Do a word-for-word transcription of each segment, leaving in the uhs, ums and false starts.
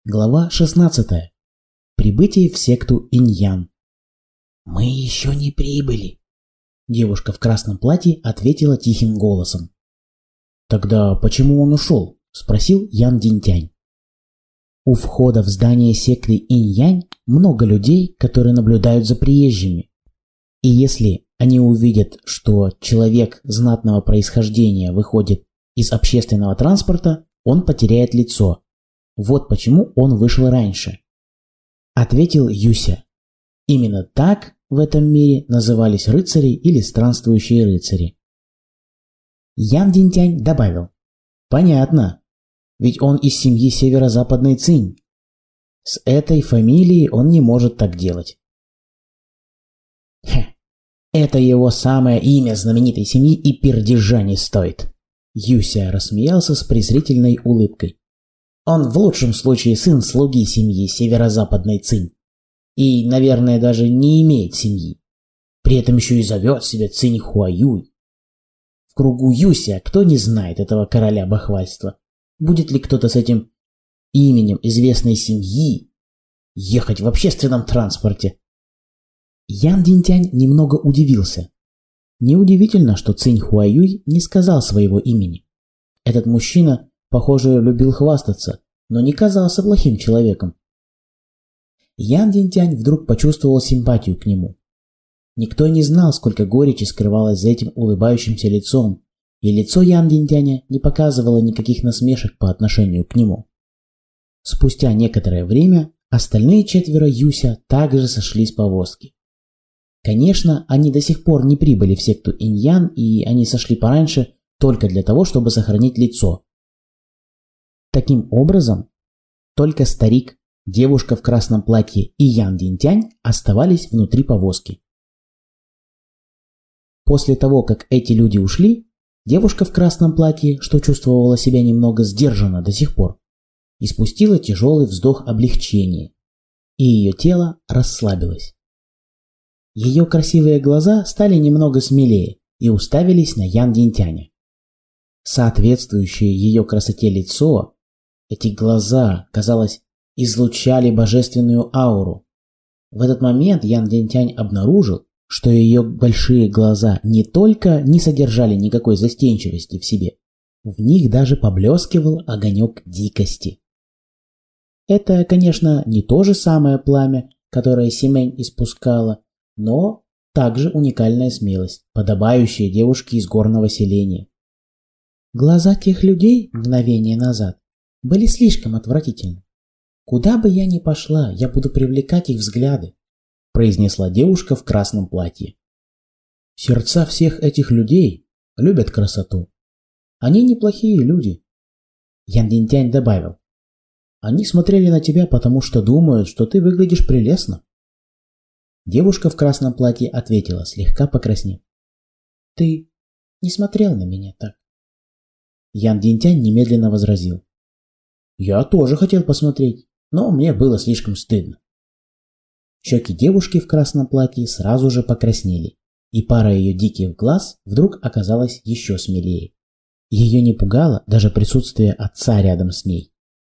Глава шестнадцатая. Прибытие в секту Инь-Ян. «Мы еще не прибыли», — девушка в красном платье ответила тихим голосом. «Тогда почему он ушел?» — спросил Ян Динтянь. У входа в здание секты Инь-Янь много людей, которые наблюдают за приезжими. И если они увидят, что человек знатного происхождения выходит из общественного транспорта, он потеряет лицо. Вот почему он вышел раньше. Ответил Юся. Именно так в этом мире назывались рыцари или странствующие рыцари. Ян Динтянь добавил. Понятно, ведь он из семьи северо-западной Цинь. С этой фамилией он не может так делать. Хе, это его самое имя знаменитой семьи и пердежа не стоит. Юся рассмеялся с презрительной улыбкой. Он в лучшем случае сын слуги семьи северо-западной Цинь. И, наверное, даже не имеет семьи. При этом еще и зовет себя Цинь Хуаюй. В кругу Юся кто не знает этого короля бахвальства? Будет ли кто-то с этим именем известной семьи ехать в общественном транспорте? Ян Динтянь немного удивился. Неудивительно, что Цинь Хуаюй не сказал своего имени. Этот мужчина, похоже, любил хвастаться, но не казался плохим человеком. Ян Динтянь вдруг почувствовал симпатию к нему. Никто не знал, сколько горечи скрывалось за этим улыбающимся лицом, и лицо Ян Динтяня не показывало никаких насмешек по отношению к нему. Спустя некоторое время остальные четверо Юся также сошли с повозки. Конечно, они до сих пор не прибыли в секту Инь-Ян, и они сошли пораньше только для того, чтобы сохранить лицо. Таким образом, только старик, девушка в красном платье и Ян Динтянь оставались внутри повозки. После того, как эти люди ушли, девушка в красном платье, что чувствовала себя немного сдержанно до сих пор, испустила тяжелый вздох облегчения, и ее тело расслабилось. Ее красивые глаза стали немного смелее и уставились на Ян Динтяня. Соответствующее ее красоте лицо, эти глаза, казалось, излучали божественную ауру. В этот момент Ян Динтянь обнаружил, что ее большие глаза не только не содержали никакой застенчивости в себе, в них даже поблескивал огонек дикости. Это, конечно, не то же самое пламя, которое Симэнь испускала, но также уникальная смелость, подобающая девушке из горного селения. Глаза тех людей мгновение назад были слишком отвратительны. «Куда бы я ни пошла, я буду привлекать их взгляды», — произнесла девушка в красном платье. «Сердца всех этих людей любят красоту. Они неплохие люди», — Ян Динтянь добавил. «Они смотрели на тебя, потому что думают, что ты выглядишь прелестно». Девушка в красном платье ответила, слегка покраснев. «Ты не смотрел на меня так». Ян Динтянь немедленно возразил. «Я тоже хотел посмотреть, но мне было слишком стыдно». Щеки девушки в красном платье сразу же покраснели, и пара ее диких глаз вдруг оказалась еще смелее. Ее не пугало даже присутствие отца рядом с ней.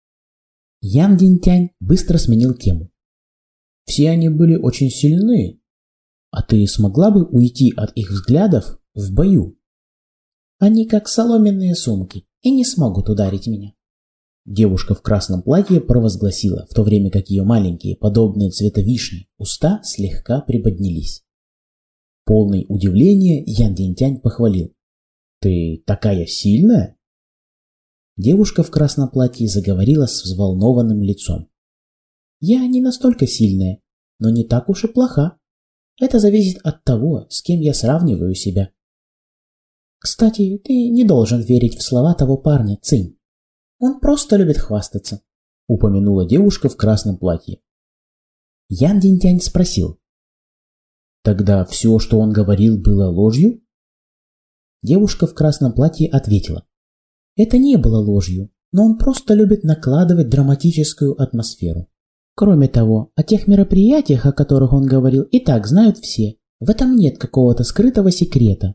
Ян Динтянь быстро сменил тему. «Все они были очень сильны. А ты смогла бы уйти от их взглядов в бою?» «Они как соломенные сумки и не смогут ударить меня». Девушка в красном платье провозгласила, в то время как ее маленькие, подобные цвета вишни, уста слегка приподнялись. Полный удивления Ян Динтянь похвалил. «Ты такая сильная?» Девушка в красном платье заговорила с взволнованным лицом. «Я не настолько сильная, но не так уж и плоха. Это зависит от того, с кем я сравниваю себя. Кстати, ты не должен верить в слова того парня, Цинь. Он просто любит хвастаться», — упомянула девушка в красном платье. Ян Динтянь спросил. «Тогда все, что он говорил, было ложью?» Девушка в красном платье ответила. «Это не было ложью, но он просто любит накладывать драматическую атмосферу. Кроме того, о тех мероприятиях, о которых он говорил, и так знают все. В этом нет какого-то скрытого секрета».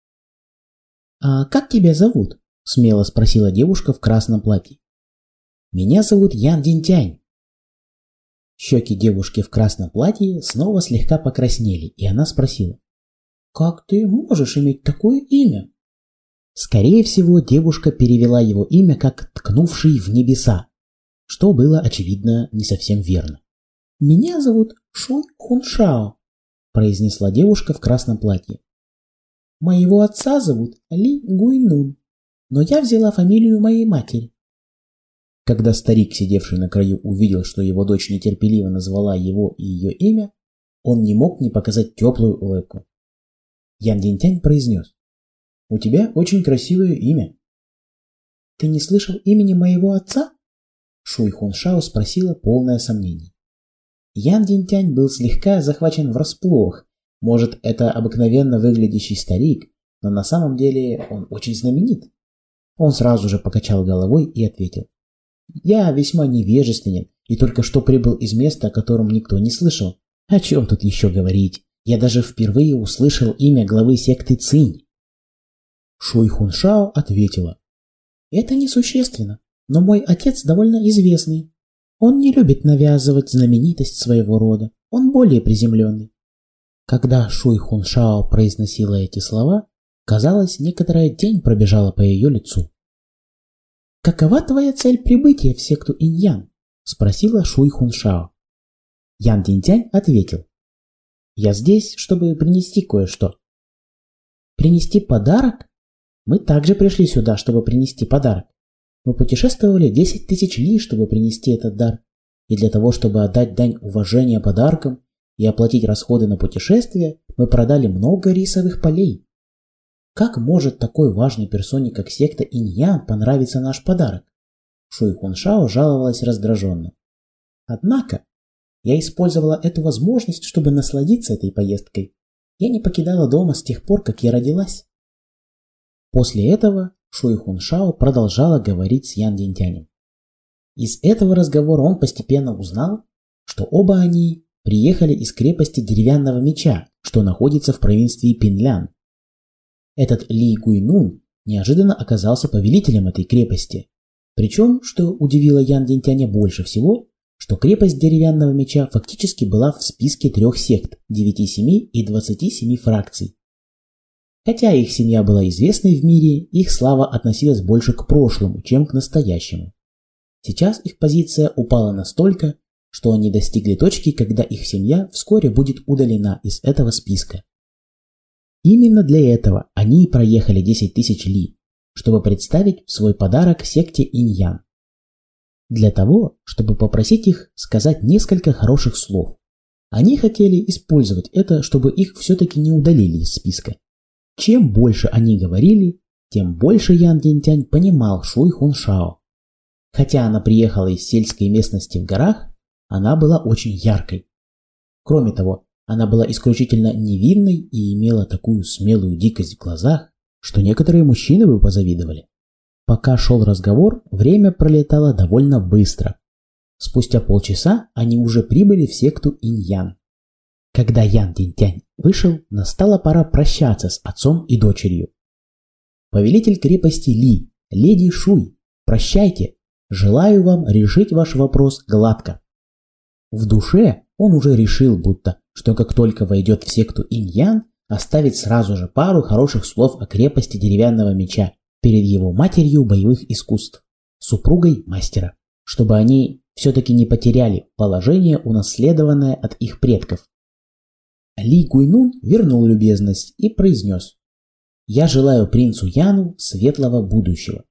«А как тебя зовут?» — смело спросила девушка в красном платье. «Меня зовут Ян Динтянь», Щеки девушки в красном платье снова слегка покраснели, и она спросила: «Как ты можешь иметь такое имя?» Скорее всего, девушка перевела его имя как «ткнувший в небеса», что было, очевидно, не совсем верно. «Меня зовут Шуй Хуншао», – произнесла девушка в красном платье. «Моего отца зовут Ли Гуйнун, но я взяла фамилию моей матери». Когда старик, сидевший на краю, увидел, что его дочь нетерпеливо назвала его и ее имя, он не мог не показать теплую улыбку. Ян Динтянь произнес: «У тебя очень красивое имя». «Ты не слышал имени моего отца?» Шуй Хуншао спросила, полное сомнений. Ян Динтянь был слегка захвачен врасплох. Может, это обыкновенно выглядящий старик, но на самом деле он очень знаменит. Он сразу же покачал головой и ответил: «Я весьма невежественен и только что прибыл из места, о котором никто не слышал. О чем тут еще говорить? Я даже впервые услышал имя главы секты Цинь». Шуй Хуншао ответила: «Это несущественно, но мой отец довольно известный. Он не любит навязывать знаменитость своего рода, он более приземленный». Когда Шуй Хуншао произносила эти слова, казалось, некоторая тень пробежала по ее лицу. «Какова твоя цель прибытия в секту Инь-Ян?» – спросила Шуй Хуншао. Ян Динтянь ответил: «Я здесь, чтобы принести кое-что». «Принести подарок? Мы также пришли сюда, чтобы принести подарок. Мы путешествовали десять тысяч ли, чтобы принести этот дар, и для того, чтобы отдать дань уважения подаркам и оплатить расходы на путешествие, мы продали много рисовых полей. Как может такой важной персоне, как секта Инь-Ян, понравиться наш подарок?» Шуй Хуншао жаловалась раздраженно. «Однако я использовала эту возможность, чтобы насладиться этой поездкой. Я не покидала дома с тех пор, как я родилась». После этого Шуй Хуншао продолжала говорить с Ян Динтянем. Из этого разговора он постепенно узнал, что оба они приехали из крепости Деревянного Меча, что находится в провинции Пинлян. Этот Ли Гуйнун неожиданно оказался повелителем этой крепости. Причем, что удивило Ян Динтяня больше всего, что крепость Деревянного Меча фактически была в списке трех сект, девяти семи и двадцати семи фракций. Хотя их семья была известной в мире, их слава относилась больше к прошлому, чем к настоящему. Сейчас их позиция упала настолько, что они достигли точки, когда их семья вскоре будет удалена из этого списка. Именно для этого они и проехали десять тысяч ли, чтобы представить свой подарок секте Инь-Ян. Для того, чтобы попросить их сказать несколько хороших слов. Они хотели использовать это, чтобы их все-таки не удалили из списка. Чем больше они говорили, тем больше Ян Динтянь понимал Шуй Хуншао. Хотя она приехала из сельской местности в горах, она была очень яркой. Кроме того, она была исключительно невинной и имела такую смелую дикость в глазах, что некоторые мужчины бы позавидовали. Пока шел разговор, время пролетало довольно быстро. Спустя полчаса они уже прибыли в секту Инь-Ян. Когда Ян Динтянь вышел, настала пора прощаться с отцом и дочерью. «Повелитель крепости Ли, леди Шуй, прощайте, желаю вам решить ваш вопрос гладко». В душе он уже решил, будто, что как только войдет в секту Инь-Ян, оставит сразу же пару хороших слов о крепости Деревянного Меча перед его матерью боевых искусств, супругой мастера, чтобы они все-таки не потеряли положение, унаследованное от их предков. Ли Гуйнун вернул любезность и произнес: «Я желаю принцу Яну светлого будущего».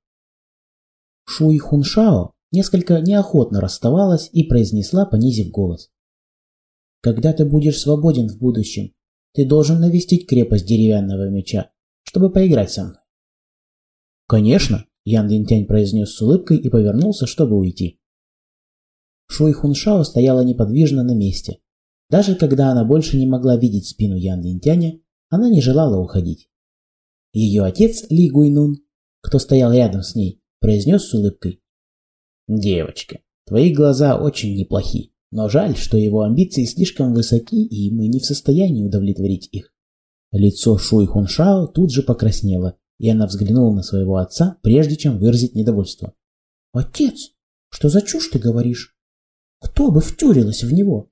Шуй Хуншао несколько неохотно расставалась и произнесла, понизив голос: «Когда ты будешь свободен в будущем, ты должен навестить крепость Деревянного Меча, чтобы поиграть со мной». «Конечно», — Ян Динтянь произнес с улыбкой и повернулся, чтобы уйти. Шуй Хуншао стояла неподвижно на месте. Даже когда она больше не могла видеть спину Ян Динтяня, она не желала уходить. Ее отец Ли Гуйнун, кто стоял рядом с ней, произнес с улыбкой: «Девочка, твои глаза очень неплохи, но жаль, что его амбиции слишком высоки, и мы не в состоянии удовлетворить их». Лицо Шуй Хуншао тут же покраснело, и она взглянула на своего отца, прежде чем выразить недовольство. «Отец, что за чушь ты говоришь? Кто бы втюрилась в него?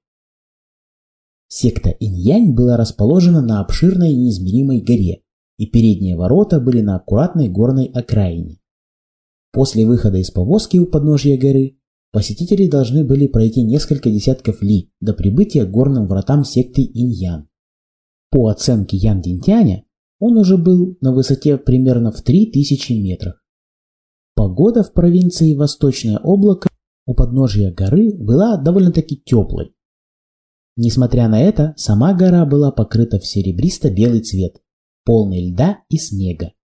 Секта Инь-Янь была расположена на обширной неизмеримой горе, и передние ворота были на аккуратной горной окраине. После выхода из повозки у подножья горы посетители должны были пройти несколько десятков ли до прибытия к горным вратам секты Инь-Ян. По оценке Ян Динтяня, он уже был на высоте примерно в три тысячи метров. Погода в провинции Восточное облако у подножья горы была довольно-таки теплой. Несмотря на это, сама гора была покрыта в серебристо-белый цвет, полный льда и снега.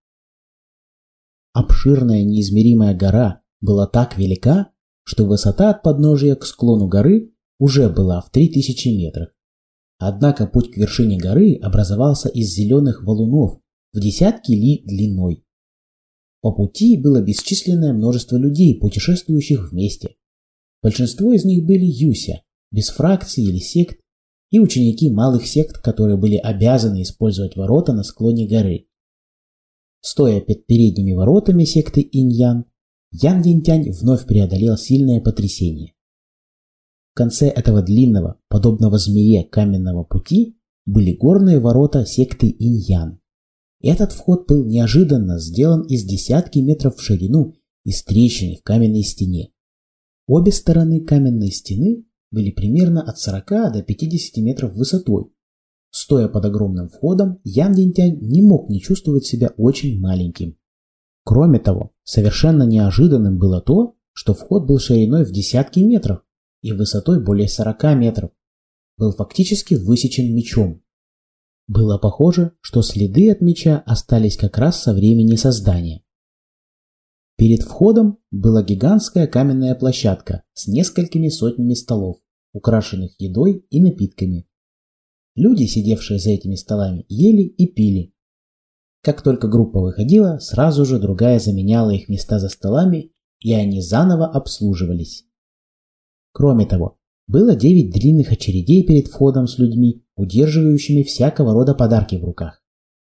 Обширная неизмеримая гора была так велика, что высота от подножия к склону горы уже была в три тысячи метров. Однако путь к вершине горы образовался из зеленых валунов в десятки ли длиной. По пути было бесчисленное множество людей, путешествующих вместе. Большинство из них были юся, без фракций или сект, и ученики малых сект, которые были обязаны использовать ворота на склоне горы. Стоя перед передними воротами секты Инь-Ян, Ян Динтянь вновь преодолел сильное потрясение. В конце этого длинного, подобного змее каменного пути, были горные ворота секты Инь-Ян. Этот вход был неожиданно сделан из десятки метров в ширину и с трещиной в каменной стене. Обе стороны каменной стены были примерно от сорока до пятидесяти метров высотой. Стоя под огромным входом, Ян Динтянь не мог не чувствовать себя очень маленьким. Кроме того, совершенно неожиданным было то, что вход был шириной в десятки метров и высотой более сорока метров. Был фактически высечен мечом. Было похоже, что следы от меча остались как раз со времени создания. Перед входом была гигантская каменная площадка с несколькими сотнями столов, украшенных едой и напитками. Люди, сидевшие за этими столами, ели и пили. Как только группа выходила, сразу же другая заменяла их места за столами, и они заново обслуживались. Кроме того, было девять длинных очередей перед входом с людьми, удерживающими всякого рода подарки в руках.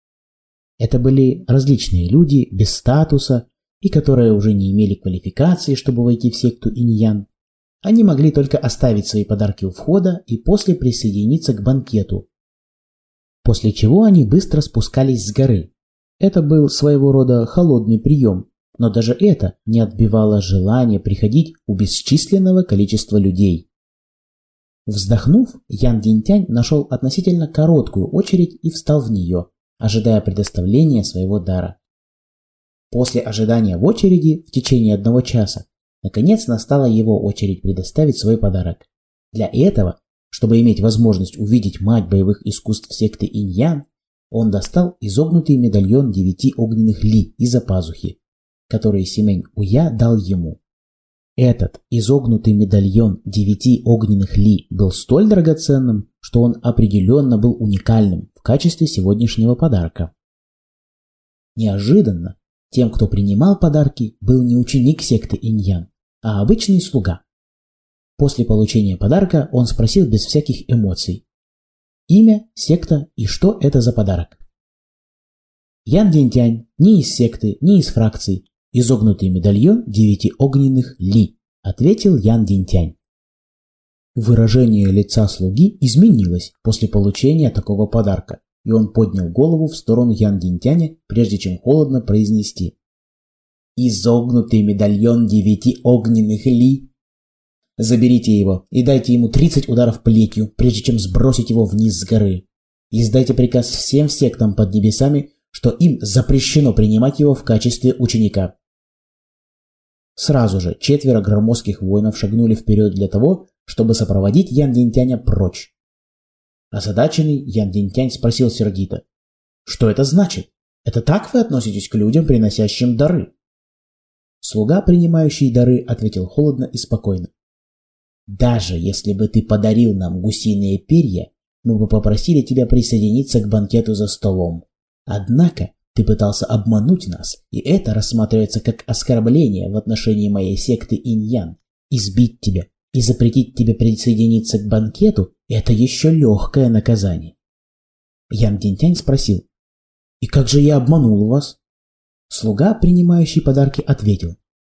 Это были различные люди без статуса и которые уже не имели квалификации, чтобы войти в секту Инь-Ян. Они могли только оставить свои подарки у входа и после присоединиться к банкету. После чего они быстро спускались с горы. Это был своего рода холодный прием, но даже это не отбивало желания приходить у бесчисленного количества людей. Вздохнув, Ян Динтянь нашел относительно короткую очередь и встал в нее, ожидая предоставления своего дара. После ожидания в очереди в течение одного часа, наконец настала его очередь предоставить свой подарок. Для этого, чтобы иметь возможность увидеть мать боевых искусств секты Инь-Ян, он достал изогнутый медальон девяти огненных ли из-за пазухи, который Симэнь Уя дал ему. Этот изогнутый медальон девяти огненных ли был столь драгоценным, что он определенно был уникальным в качестве сегодняшнего подарка. Неожиданно тем, кто принимал подарки, был не ученик секты Инь-Ян, а обычный слуга. После получения подарка он спросил без всяких эмоций: имя, секта и что это за подарок. Ян Динтянь ни из секты, ни из фракций. Изогнутый медальон девяти огненных ли, ответил Ян Динтянь. Выражение лица слуги изменилось после получения такого подарка, и он поднял голову в сторону Ян Динтяня, прежде чем холодно произнести: изогнутый медальон девяти огненных ли. Заберите его и дайте ему тридцать ударов плетью, прежде чем сбросить его вниз с горы. Издайте приказ всем сектам под небесами, что им запрещено принимать его в качестве ученика. Сразу же четверо громоздких воинов шагнули вперед для того, чтобы сопроводить Ян Динтяня прочь. Озадаченный Ян Динтянь спросил сердито: что это значит? Это так вы относитесь к людям, приносящим дары? Слуга, принимающий дары, ответил холодно и спокойно: даже если бы ты подарил нам гусиные перья, мы бы попросили тебя присоединиться к банкету за столом. Однако ты пытался обмануть нас, и это рассматривается как оскорбление в отношении моей секты Инь-Ян. Избить тебя и запретить тебе присоединиться к банкету – это еще легкое наказание. Ян Динтянь спросил: и как же я обманул вас? Слуга, принимающий подарки, ответил: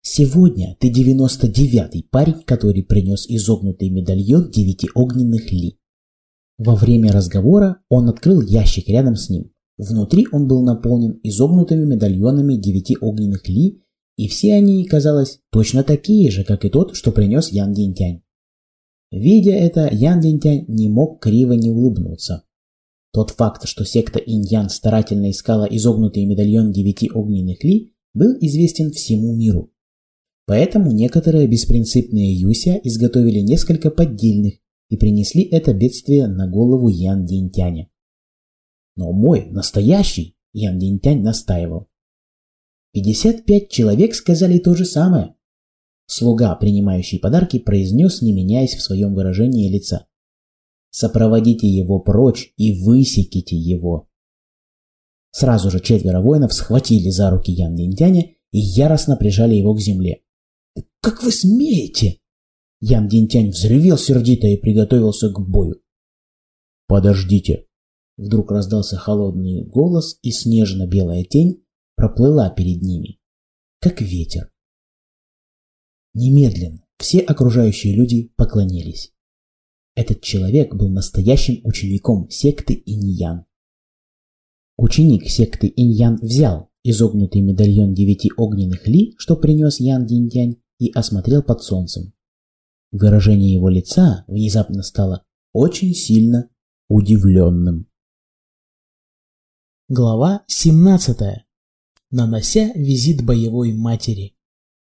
Сегодня ты девяносто девятый парень, который принес изогнутый медальон девяти огненных ли. Во время разговора он открыл ящик рядом с ним. Внутри он был наполнен изогнутыми медальонами девяти огненных ли, и все они, казалось, точно такие же, как и тот, что принес Ян Динтянь. Видя это, Ян Динтянь не мог криво не улыбнуться. Тот факт, что секта Инь-Ян старательно искала изогнутый медальон девяти огненных ли, был известен всему миру. Поэтому некоторые беспринципные юся изготовили несколько поддельных и принесли это бедствие на голову Ян Динтяня. Но мой, настоящий, Ян Динтянь настаивал. пятьдесят пять человек сказали то же самое. Слуга, принимающий подарки, произнес, не меняясь в своем выражении лица. Сопроводите его прочь и высеките его. Сразу же четверо воинов схватили за руки Ян Динтяня и яростно прижали его к земле. «Как вы смеете?» Ян Динтянь взревел сердито и приготовился к бою. «Подождите!» Вдруг раздался холодный голос, и снежно-белая тень проплыла перед ними, как ветер. Немедленно все окружающие люди поклонились. Этот человек был настоящим учеником секты Инь-Ян. Ученик секты Инь-Ян взял изогнутый медальон девяти огненных ли, что принес Ян Динтянь, и осмотрел под солнцем. Выражение его лица внезапно стало очень сильно удивленным. Глава семнадцатая. Нанося визит боевой матери.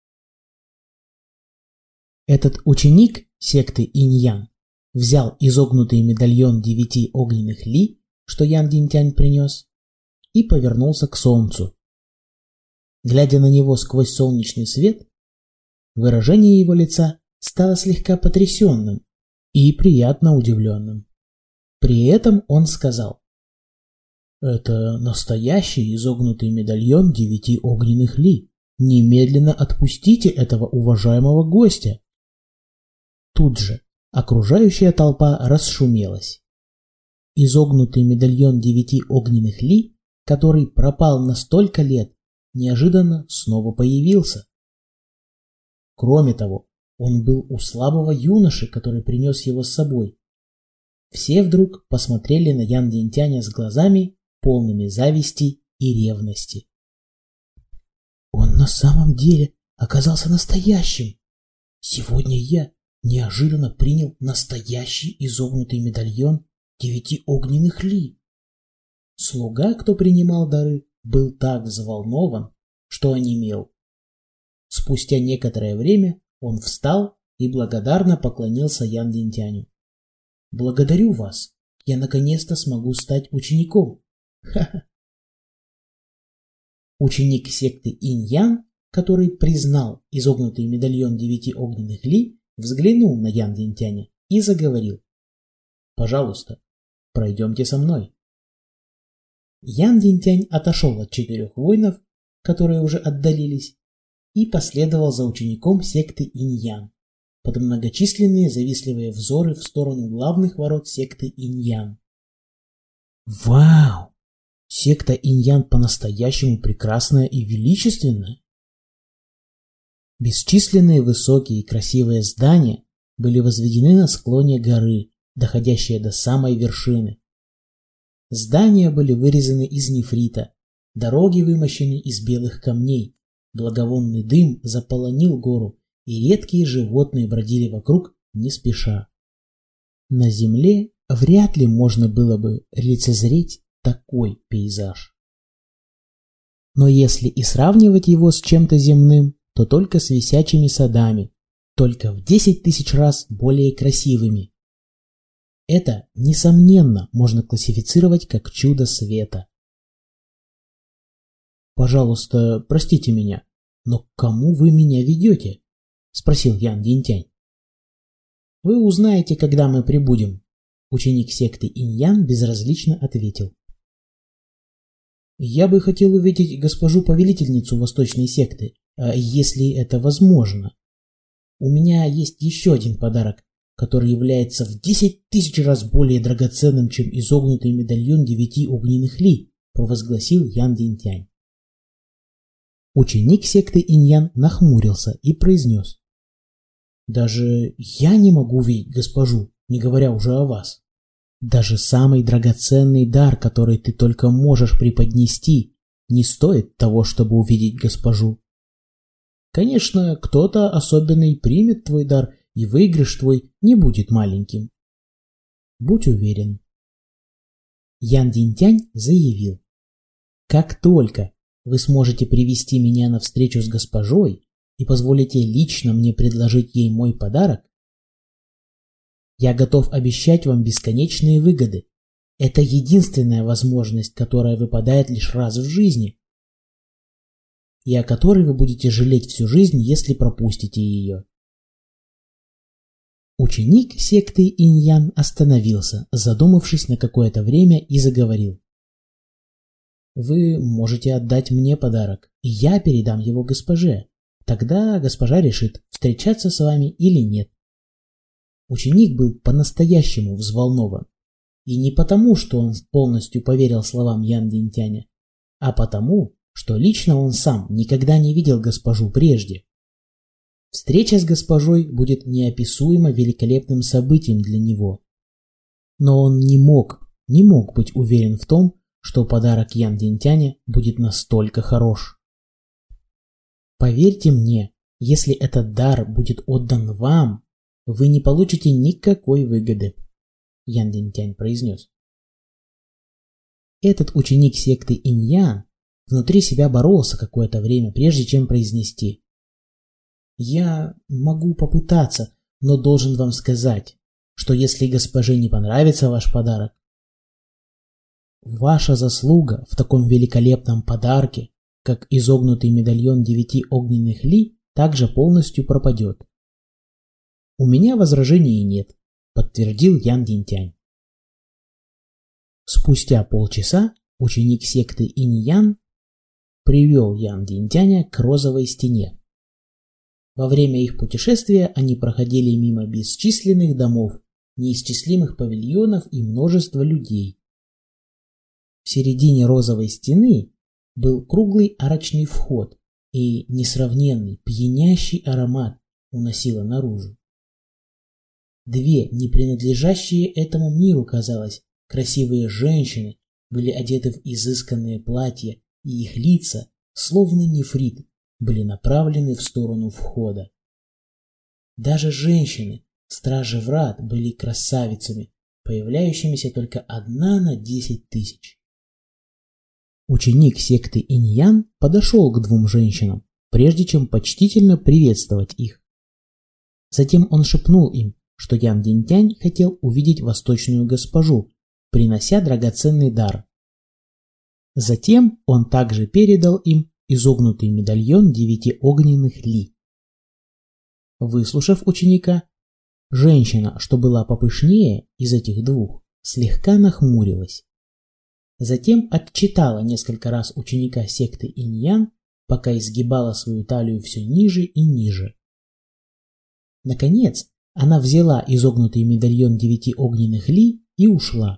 Этот ученик секты Инь-Ян взял изогнутый медальон девяти огненных ли, что Ян Динтянь принес, и повернулся к солнцу. Глядя на него сквозь солнечный свет, выражение его лица стало слегка потрясенным и приятно удивленным. При этом он сказал: «Это настоящий изогнутый медальон девяти огненных ли. Немедленно отпустите этого уважаемого гостя». Тут же окружающая толпа расшумелась. Изогнутый медальон девяти огненных ли, который пропал на столько лет, неожиданно снова появился. Кроме того, он был у слабого юноши, который принес его с собой. Все вдруг посмотрели на Ян Динтяня с глазами, полными зависти и ревности. Он на самом деле оказался настоящим. Сегодня я неожиданно принял настоящий изогнутый медальон девяти огненных ли. Слуга, кто принимал дары, был так взволнован, что онемел. Спустя некоторое время он встал и благодарно поклонился Ян Динтяню. «Благодарю вас. Я наконец-то смогу стать учеником». Ха-ха. Ученик секты Инь-Ян, который признал изогнутый медальон девяти огненных ли, взглянул на Ян Динтяня и заговорил: «Пожалуйста, пройдемте со мной». Ян Динтянь отошел от четырех воинов, которые уже отдалились, и последовал за учеником секты Инь-Ян под многочисленные завистливые взоры в сторону главных ворот секты Инь-Ян. Вау! Секта Инь-Ян по-настоящему прекрасная и величественная. Бесчисленные высокие и красивые здания были возведены на склоне горы, доходящие до самой вершины. Здания были вырезаны из нефрита, дороги вымощены из белых камней, благовонный дым заполонил гору, и редкие животные бродили вокруг не спеша. На земле вряд ли можно было бы лицезреть такой пейзаж. Но если и сравнивать его с чем-то земным, то только с висячими садами, только в десять тысяч раз более красивыми. Это, несомненно, можно классифицировать как чудо света. «Пожалуйста, простите меня, но к кому вы меня ведете?» — спросил Ян Динтянь. «Вы узнаете, когда мы прибудем», — ученик секты Инь-Ян безразлично ответил. «Я бы хотел увидеть госпожу-повелительницу восточной секты, если это возможно. У меня есть еще один подарок, который является в десять тысяч раз более драгоценным, чем изогнутый медальон девяти огненных ли», — провозгласил Ян Динтянь. Ученик секты Иньян нахмурился и произнес: «Даже я не могу видеть госпожу, не говоря уже о вас. Даже самый драгоценный дар, который ты только можешь преподнести, не стоит того, чтобы увидеть госпожу. Конечно, кто-то особенный примет твой дар, и выигрыш твой не будет маленьким. Будь уверен». Ян Динтянь заявил: «Как только вы сможете привести меня на встречу с госпожой и позволите лично мне предложить ей мой подарок, я готов обещать вам бесконечные выгоды. Это единственная возможность, которая выпадает лишь раз в жизни, и о которой вы будете жалеть всю жизнь, если пропустите ее». Ученик секты Иньян остановился, задумавшись на какое-то время, и заговорил: «Вы можете отдать мне подарок, и я передам его госпоже. Тогда госпожа решит, встречаться с вами или нет». Ученик был по-настоящему взволнован. И не потому, что он полностью поверил словам Ян Динтяня, а потому, что лично он сам никогда не видел госпожу прежде. Встреча с госпожой будет неописуемо великолепным событием для него. Но он не мог, не мог быть уверен в том, что подарок Ян Динтяня будет настолько хорош. «Поверьте мне, если этот дар будет отдан вам, вы не получите никакой выгоды», — Ян Динтянь произнес. Этот ученик секты Иньян внутри себя боролся какое-то время, прежде чем произнести: «Я могу попытаться, но должен вам сказать, что если госпоже не понравится ваш подарок, ваша заслуга в таком великолепном подарке, как изогнутый медальон девяти огненных ли, также полностью пропадет». «У меня возражений нет», — подтвердил Ян Динтянь. Спустя полчаса ученик секты Иньян привел Ян Динтяня к розовой стене. Во время их путешествия они проходили мимо бесчисленных домов, неисчислимых павильонов и множества людей. В середине розовой стены был круглый арочный вход, и несравненный, пьянящий аромат уносило наружу. Две, не принадлежащие этому миру, казалось, красивые женщины были одеты в изысканные платья, и их лица, словно нефрит, были направлены в сторону входа. Даже женщины, стражи врат, были красавицами, появляющимися только одна на десять тысяч. Ученик секты Иньян подошел к двум женщинам, прежде чем почтительно приветствовать их. Затем он шепнул им, что Ян Динтянь хотел увидеть восточную госпожу, принося драгоценный дар. Затем он также передал им изогнутый медальон девяти огненных ли. Выслушав ученика, женщина, что была попышнее из этих двух, слегка нахмурилась. Затем отчитала несколько раз ученика секты Иньян, пока изгибала свою талию все ниже и ниже. Наконец, она взяла изогнутый медальон девяти огненных ли и ушла.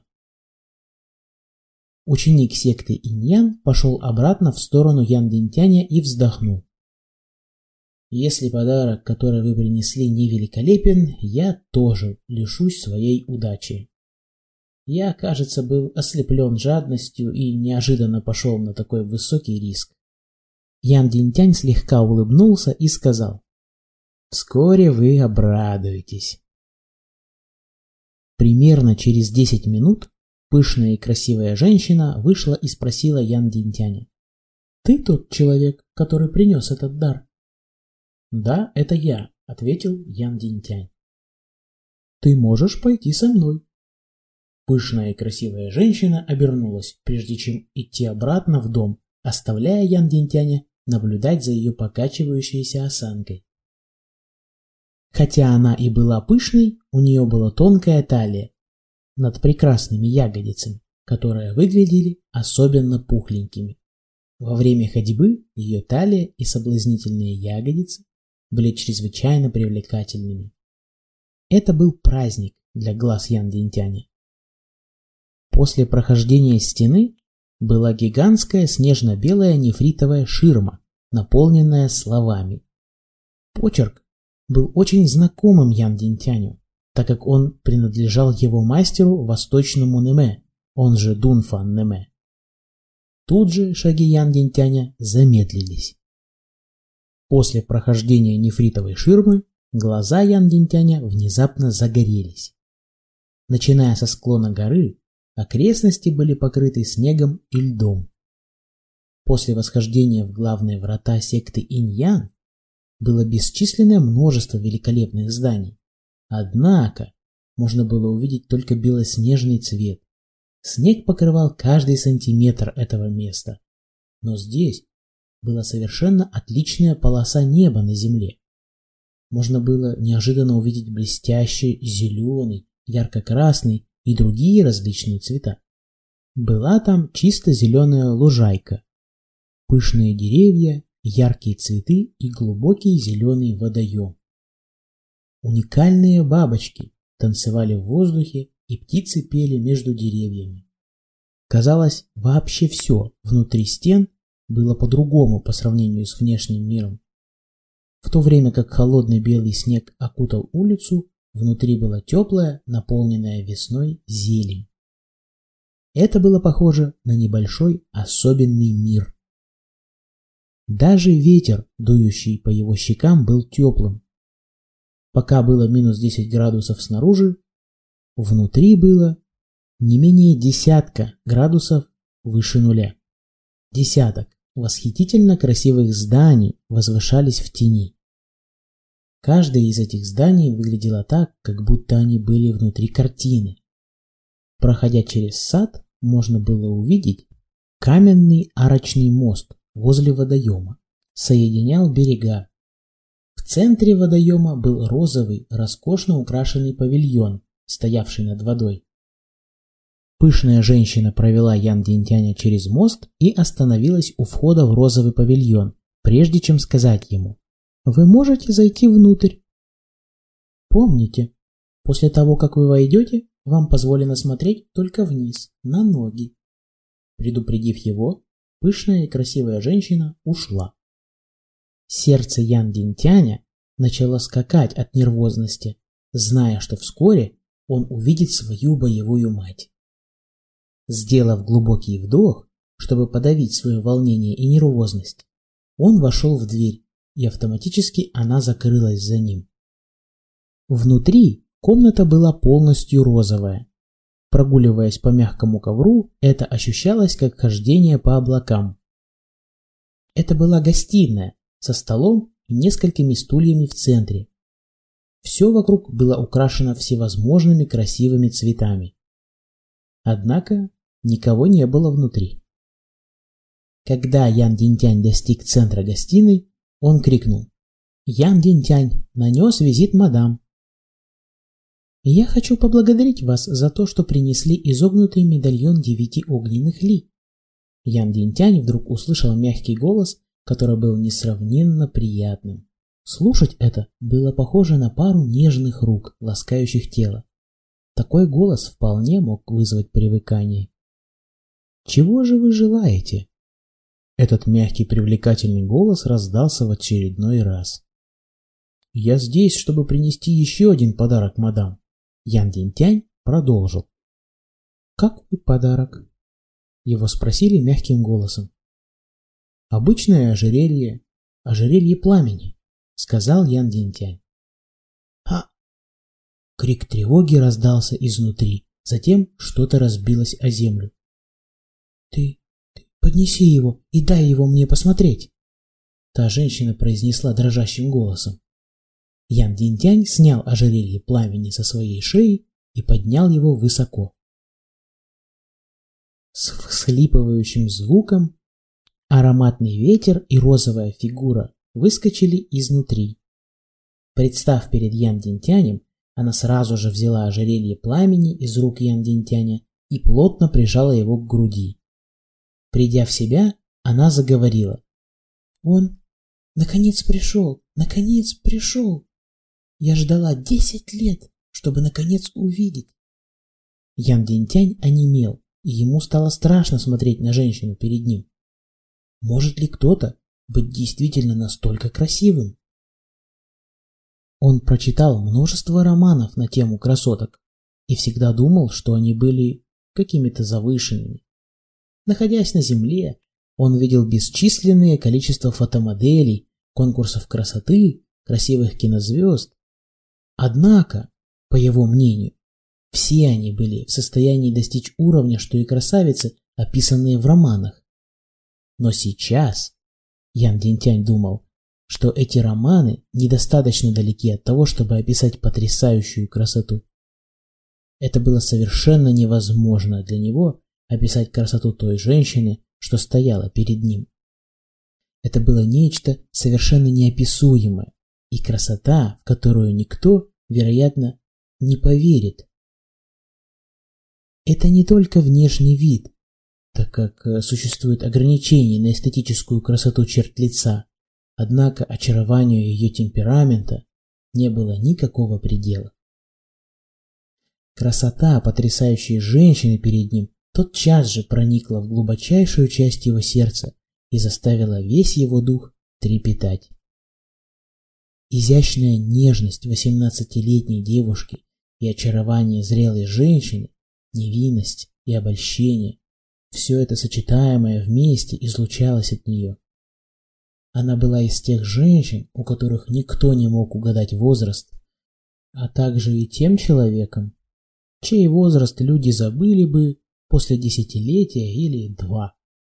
Ученик секты Иньян пошел обратно в сторону Ян Динтяня и вздохнул. «Если подарок, который вы принесли, не великолепен, я тоже лишусь своей удачи. Я, кажется, был ослеплен жадностью и неожиданно пошел на такой высокий риск». Ян Динтянь слегка улыбнулся и сказал: «Вскоре вы обрадуетесь». Примерно через десять минут пышная и красивая женщина вышла и спросила Ян Динтяня: «Ты тот человек, который принес этот дар?» «Да, это я», — ответил Ян Динтянь. «Ты можешь пойти со мной». Пышная и красивая женщина обернулась, прежде чем идти обратно в дом, оставляя Ян Динтяня наблюдать за ее покачивающейся осанкой. Хотя она и была пышной, у нее была тонкая талия над прекрасными ягодицами, которые выглядели особенно пухленькими. Во время ходьбы ее талия и соблазнительные ягодицы были чрезвычайно привлекательными. Это был праздник для глаз Ян Динтяня. После прохождения стены была гигантская снежно-белая нефритовая ширма, наполненная словами. Почерк был очень знакомым Ян Динтяню, так как он принадлежал его мастеру Восточному Неме, он же Дунфан Неме. Тут же шаги Ян Динтяня замедлились. После прохождения нефритовой ширмы глаза Ян Динтяня внезапно загорелись. Начиная со склона горы, окрестности были покрыты снегом и льдом. После восхождения в главные врата секты Инь-Ян было бесчисленное множество великолепных зданий. Однако можно было увидеть только белоснежный цвет. Снег покрывал каждый сантиметр этого места. Но здесь была совершенно отличная полоса неба на земле. Можно было неожиданно увидеть блестящий, зеленый, ярко-красный и другие различные цвета. Была там чисто зеленая лужайка, пышные деревья, яркие цветы и глубокий зеленый водоем. Уникальные бабочки танцевали в воздухе, и птицы пели между деревьями. Казалось, вообще все внутри стен было по-другому по сравнению с внешним миром. В то время как холодный белый снег окутал улицу, внутри была теплая, наполненная весной зелень. Это было похоже на небольшой особенный мир. Даже ветер, дующий по его щекам, был теплым. Пока было минус десять градусов снаружи, внутри было не менее десятка градусов выше нуля. Десяток восхитительно красивых зданий возвышались в тени. Каждое из этих зданий выглядело так, как будто они были внутри картины. Проходя через сад, можно было увидеть каменный арочный мост возле водоема, соединял берега. В центре водоема был розовый, роскошно украшенный павильон, стоявший над водой. Пышная женщина провела Ян Динтяня через мост и остановилась у входа в розовый павильон, прежде чем сказать ему: «Вы можете зайти внутрь. Помните, после того, как вы войдете, вам позволено смотреть только вниз, на ноги». Предупредив его, пышная и красивая женщина ушла. Сердце Ян Динтяня начало скакать от нервозности, зная, что вскоре он увидит свою боевую мать. Сделав глубокий вдох, чтобы подавить свое волнение и нервозность, он вошел в дверь, и автоматически она закрылась за ним. Внутри комната была полностью розовая. Прогуливаясь по мягкому ковру, это ощущалось как хождение по облакам. Это была гостиная со столом и несколькими стульями в центре. Все вокруг было украшено всевозможными красивыми цветами. Однако никого не было внутри. Когда Ян Динтянь достиг центра гостиной, он крикнул: «Ян Динтянь нанес визит мадам. Я хочу поблагодарить вас за то, что принесли изогнутый медальон девяти огненных ли». Ян Динтянь вдруг услышал мягкий голос, который был несравненно приятным. Слушать это было похоже на пару нежных рук, ласкающих тело. Такой голос вполне мог вызвать привыкание. «Чего же вы желаете?» Этот мягкий привлекательный голос раздался в очередной раз. «Я здесь, чтобы принести еще один подарок, мадам». Ян Динтянь продолжил. «Какой подарок?» Его спросили мягким голосом. «Обычное ожерелье, ожерелье пламени», — сказал Ян Динтянь. «А!» Крик тревоги раздался изнутри, затем что-то разбилось о землю. «Ты, ты поднеси его и дай его мне посмотреть», — та женщина произнесла дрожащим голосом. Ян Динтянь снял ожерелье пламени со своей шеи и поднял его высоко. С всхлипывающим звуком ароматный ветер и розовая фигура выскочили изнутри. Представ перед Ян Динтянем, она сразу же взяла ожерелье пламени из рук Ян Динтяня и плотно прижала его к груди. Придя в себя, она заговорила. «Он, наконец, пришел! Наконец пришел! Я ждала десять лет, чтобы наконец увидеть!» Ян Динтянь онемел, и ему стало страшно смотреть на женщину перед ним. Может ли кто-то, быть действительно настолько красивым? Он прочитал множество романов на тему красоток и всегда думал, что они были какими-то завышенными. Находясь на Земле, он видел бесчисленное количество фотомоделей, конкурсов красоты, красивых кинозвезд. Однако, по его мнению, все они были в состоянии достичь уровня, что и красавицы, описанные в романах. Но сейчас Ян Динтянь думал, что эти романы недостаточно далеки от того, чтобы описать потрясающую красоту. Это было совершенно невозможно для него описать красоту той женщины, что стояла перед ним. Это было нечто совершенно неописуемое, и красота, в которую никто, вероятно, не поверит. Это не только внешний вид, так как существуют ограничения на эстетическую красоту черт лица, однако очарованию ее темперамента не было никакого предела. Красота потрясающей женщины перед ним тотчас же проникла в глубочайшую часть его сердца и заставила весь его дух трепетать. Изящная нежность восемнадцатилетней девушки и очарование зрелой женщины, невинность и обольщение – все это сочетаемое вместе излучалось от нее. Она была из тех женщин, у которых никто не мог угадать возраст, а также и тем человеком, чей возраст люди забыли бы после десятилетия или два.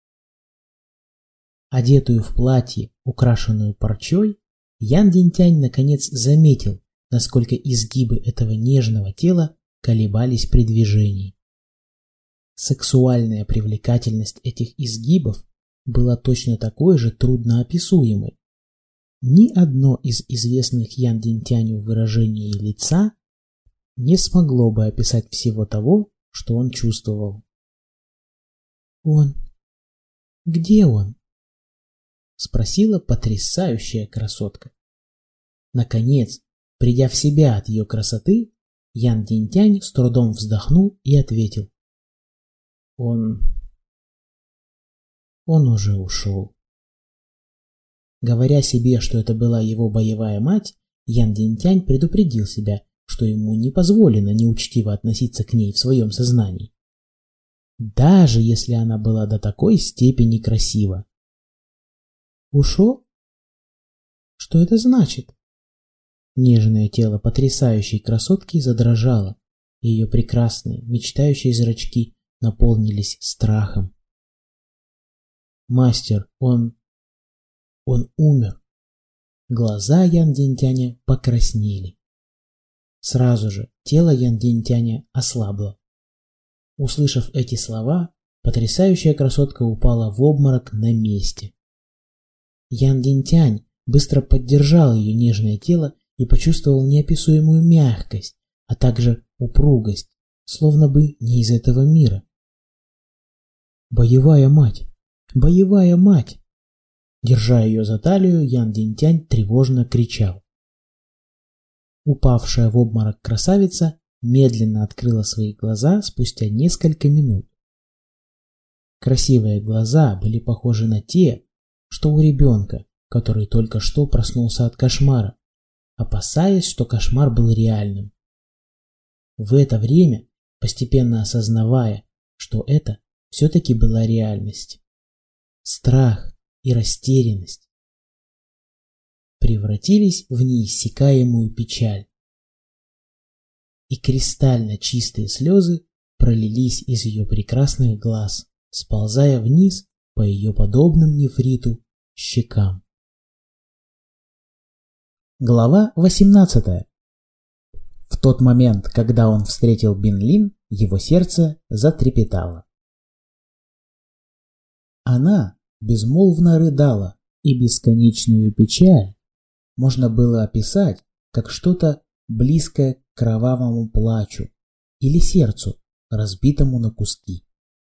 Одетую в платье, украшенную парчой, Ян Динтянь наконец заметил, насколько изгибы этого нежного тела колебались при движении. Сексуальная привлекательность этих изгибов была точно такой же трудноописуемой. Ни одно из известных Ян Динтяню выражений лица не смогло бы описать всего того, что он чувствовал. «Он? Где он?» — спросила потрясающая красотка. Наконец, придя в себя от ее красоты, Ян Динтянь с трудом вздохнул и ответил. Он... Он уже ушел. Говоря себе, что это была его боевая мать, Ян Динтянь предупредил себя, что ему не позволено неучтиво относиться к ней в своем сознании, даже если она была до такой степени красива. Ушел? Что это значит? Нежное тело потрясающей красотки задрожало, и ее прекрасные, мечтающие зрачки наполнились страхом. Мастер, он... он умер. Глаза Ян Динтяня покраснели. Сразу же тело Ян Динтяня ослабло. Услышав эти слова, потрясающая красотка упала в обморок на месте. Ян Динтянь быстро поддержал ее нежное тело и почувствовал неописуемую мягкость, а также упругость, словно бы не из этого мира. «Боевая мать! Боевая мать!» Держа ее за талию, Ян Динтянь тревожно кричал. Упавшая в обморок красавица медленно открыла свои глаза спустя несколько минут. Красивые глаза были похожи на те, что у ребенка, который только что проснулся от кошмара, опасаясь, что кошмар был реальным. В это время, постепенно осознавая, что это все-таки была реальность, страх и растерянность превратились в неиссякаемую печаль, и кристально чистые слезы пролились из ее прекрасных глаз, сползая вниз по ее подобным нефриту щекам. Глава восемнадцатая. В тот момент, когда он встретил Бин Лин, его сердце затрепетало. Она безмолвно рыдала, и бесконечную печаль можно было описать как что-то близкое к кровавому плачу или сердцу, разбитому на куски.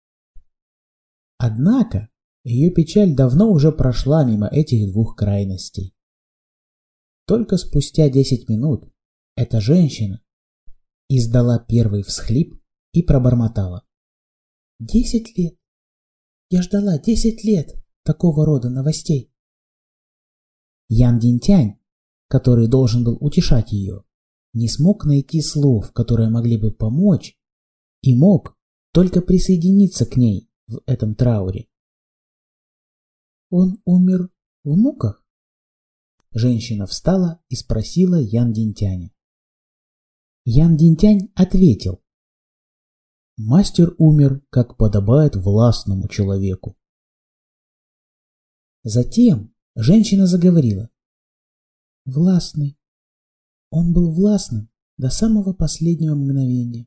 Однако ее печаль давно уже прошла мимо этих двух крайностей. Только спустя десять минут эта женщина издала первый всхлип и пробормотала. «Десять лет! Я ждала десять лет такого рода новостей. Ян Динтянь, который должен был утешать ее, не смог найти слов, которые могли бы помочь, и мог только присоединиться к ней в этом трауре. «Он умер в муках?» Женщина встала и спросила Ян Динтяня. Ян Динтянь ответил: «Мастер умер, как подобает властному человеку». Затем женщина заговорила: «Властный. Он был властным до самого последнего мгновения».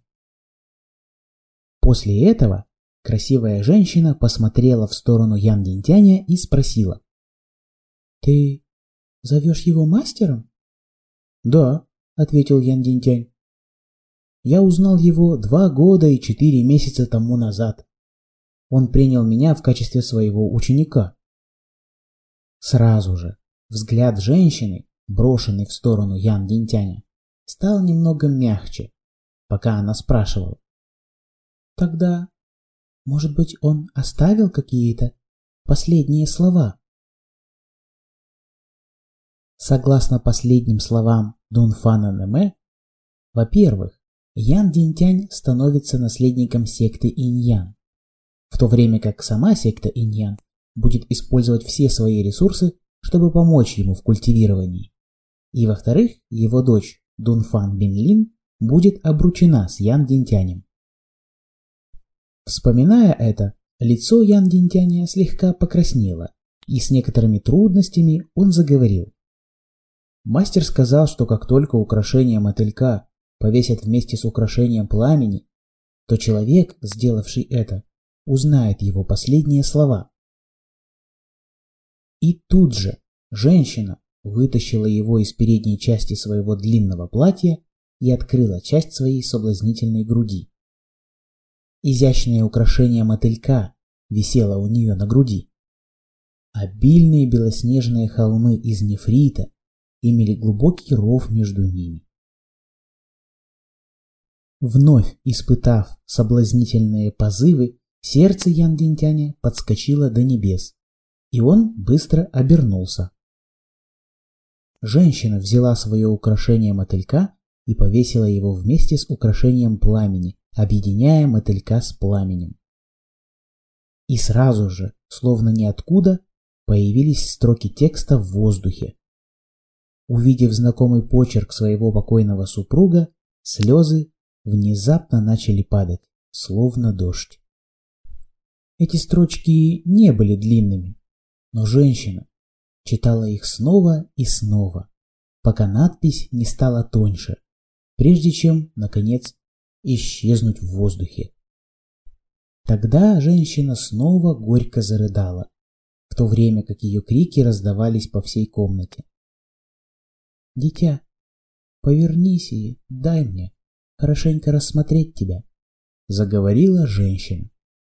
После этого красивая женщина посмотрела в сторону Ян Динтяня и спросила: «Ты зовешь его мастером?» «Да», — ответил Ян Динтянь. «Я узнал его два года и четыре месяца тому назад. Он принял меня в качестве своего ученика». Сразу же взгляд женщины, брошенный в сторону Ян Динтяня, стал немного мягче, пока она спрашивала: «Тогда, может быть, он оставил какие-то последние слова?» Согласно последним словам Дунфана Нэмэ, во-первых, Ян Динтянь становится наследником секты Инь-Ян, в то время как сама секта Инь-Ян будет использовать все свои ресурсы, чтобы помочь ему в культивировании. И во-вторых, его дочь Дунфан Бинлин будет обручена с Ян Динтянем. Вспоминая это, лицо Ян Динтяня слегка покраснело, и с некоторыми трудностями он заговорил. Мастер сказал, что как только украшение мотылька повесят вместе с украшением пламени, то человек, сделавший это, узнает его последние слова. И тут же женщина вытащила его из передней части своего длинного платья и открыла часть своей соблазнительной груди. Изящное украшение мотылька висело у нее на груди. Обильные белоснежные холмы из нефрита имели глубокий ров между ними. Вновь испытав соблазнительные позывы, сердце Ян Динтяня подскочило до небес, и он быстро обернулся. Женщина взяла свое украшение мотылька и повесила его вместе с украшением пламени, объединяя мотылька с пламенем. И сразу же, словно ниоткуда, появились строки текста в воздухе. Увидев знакомый почерк своего покойного супруга, слезы внезапно начали падать, словно дождь. Эти строчки не были длинными, но женщина читала их снова и снова, пока надпись не стала тоньше, прежде чем, наконец, исчезнуть в воздухе. Тогда женщина снова горько зарыдала, в то время как ее крики раздавались по всей комнате. «Дитя, повернись и дай мне хорошенько рассмотреть тебя», — заговорила женщина.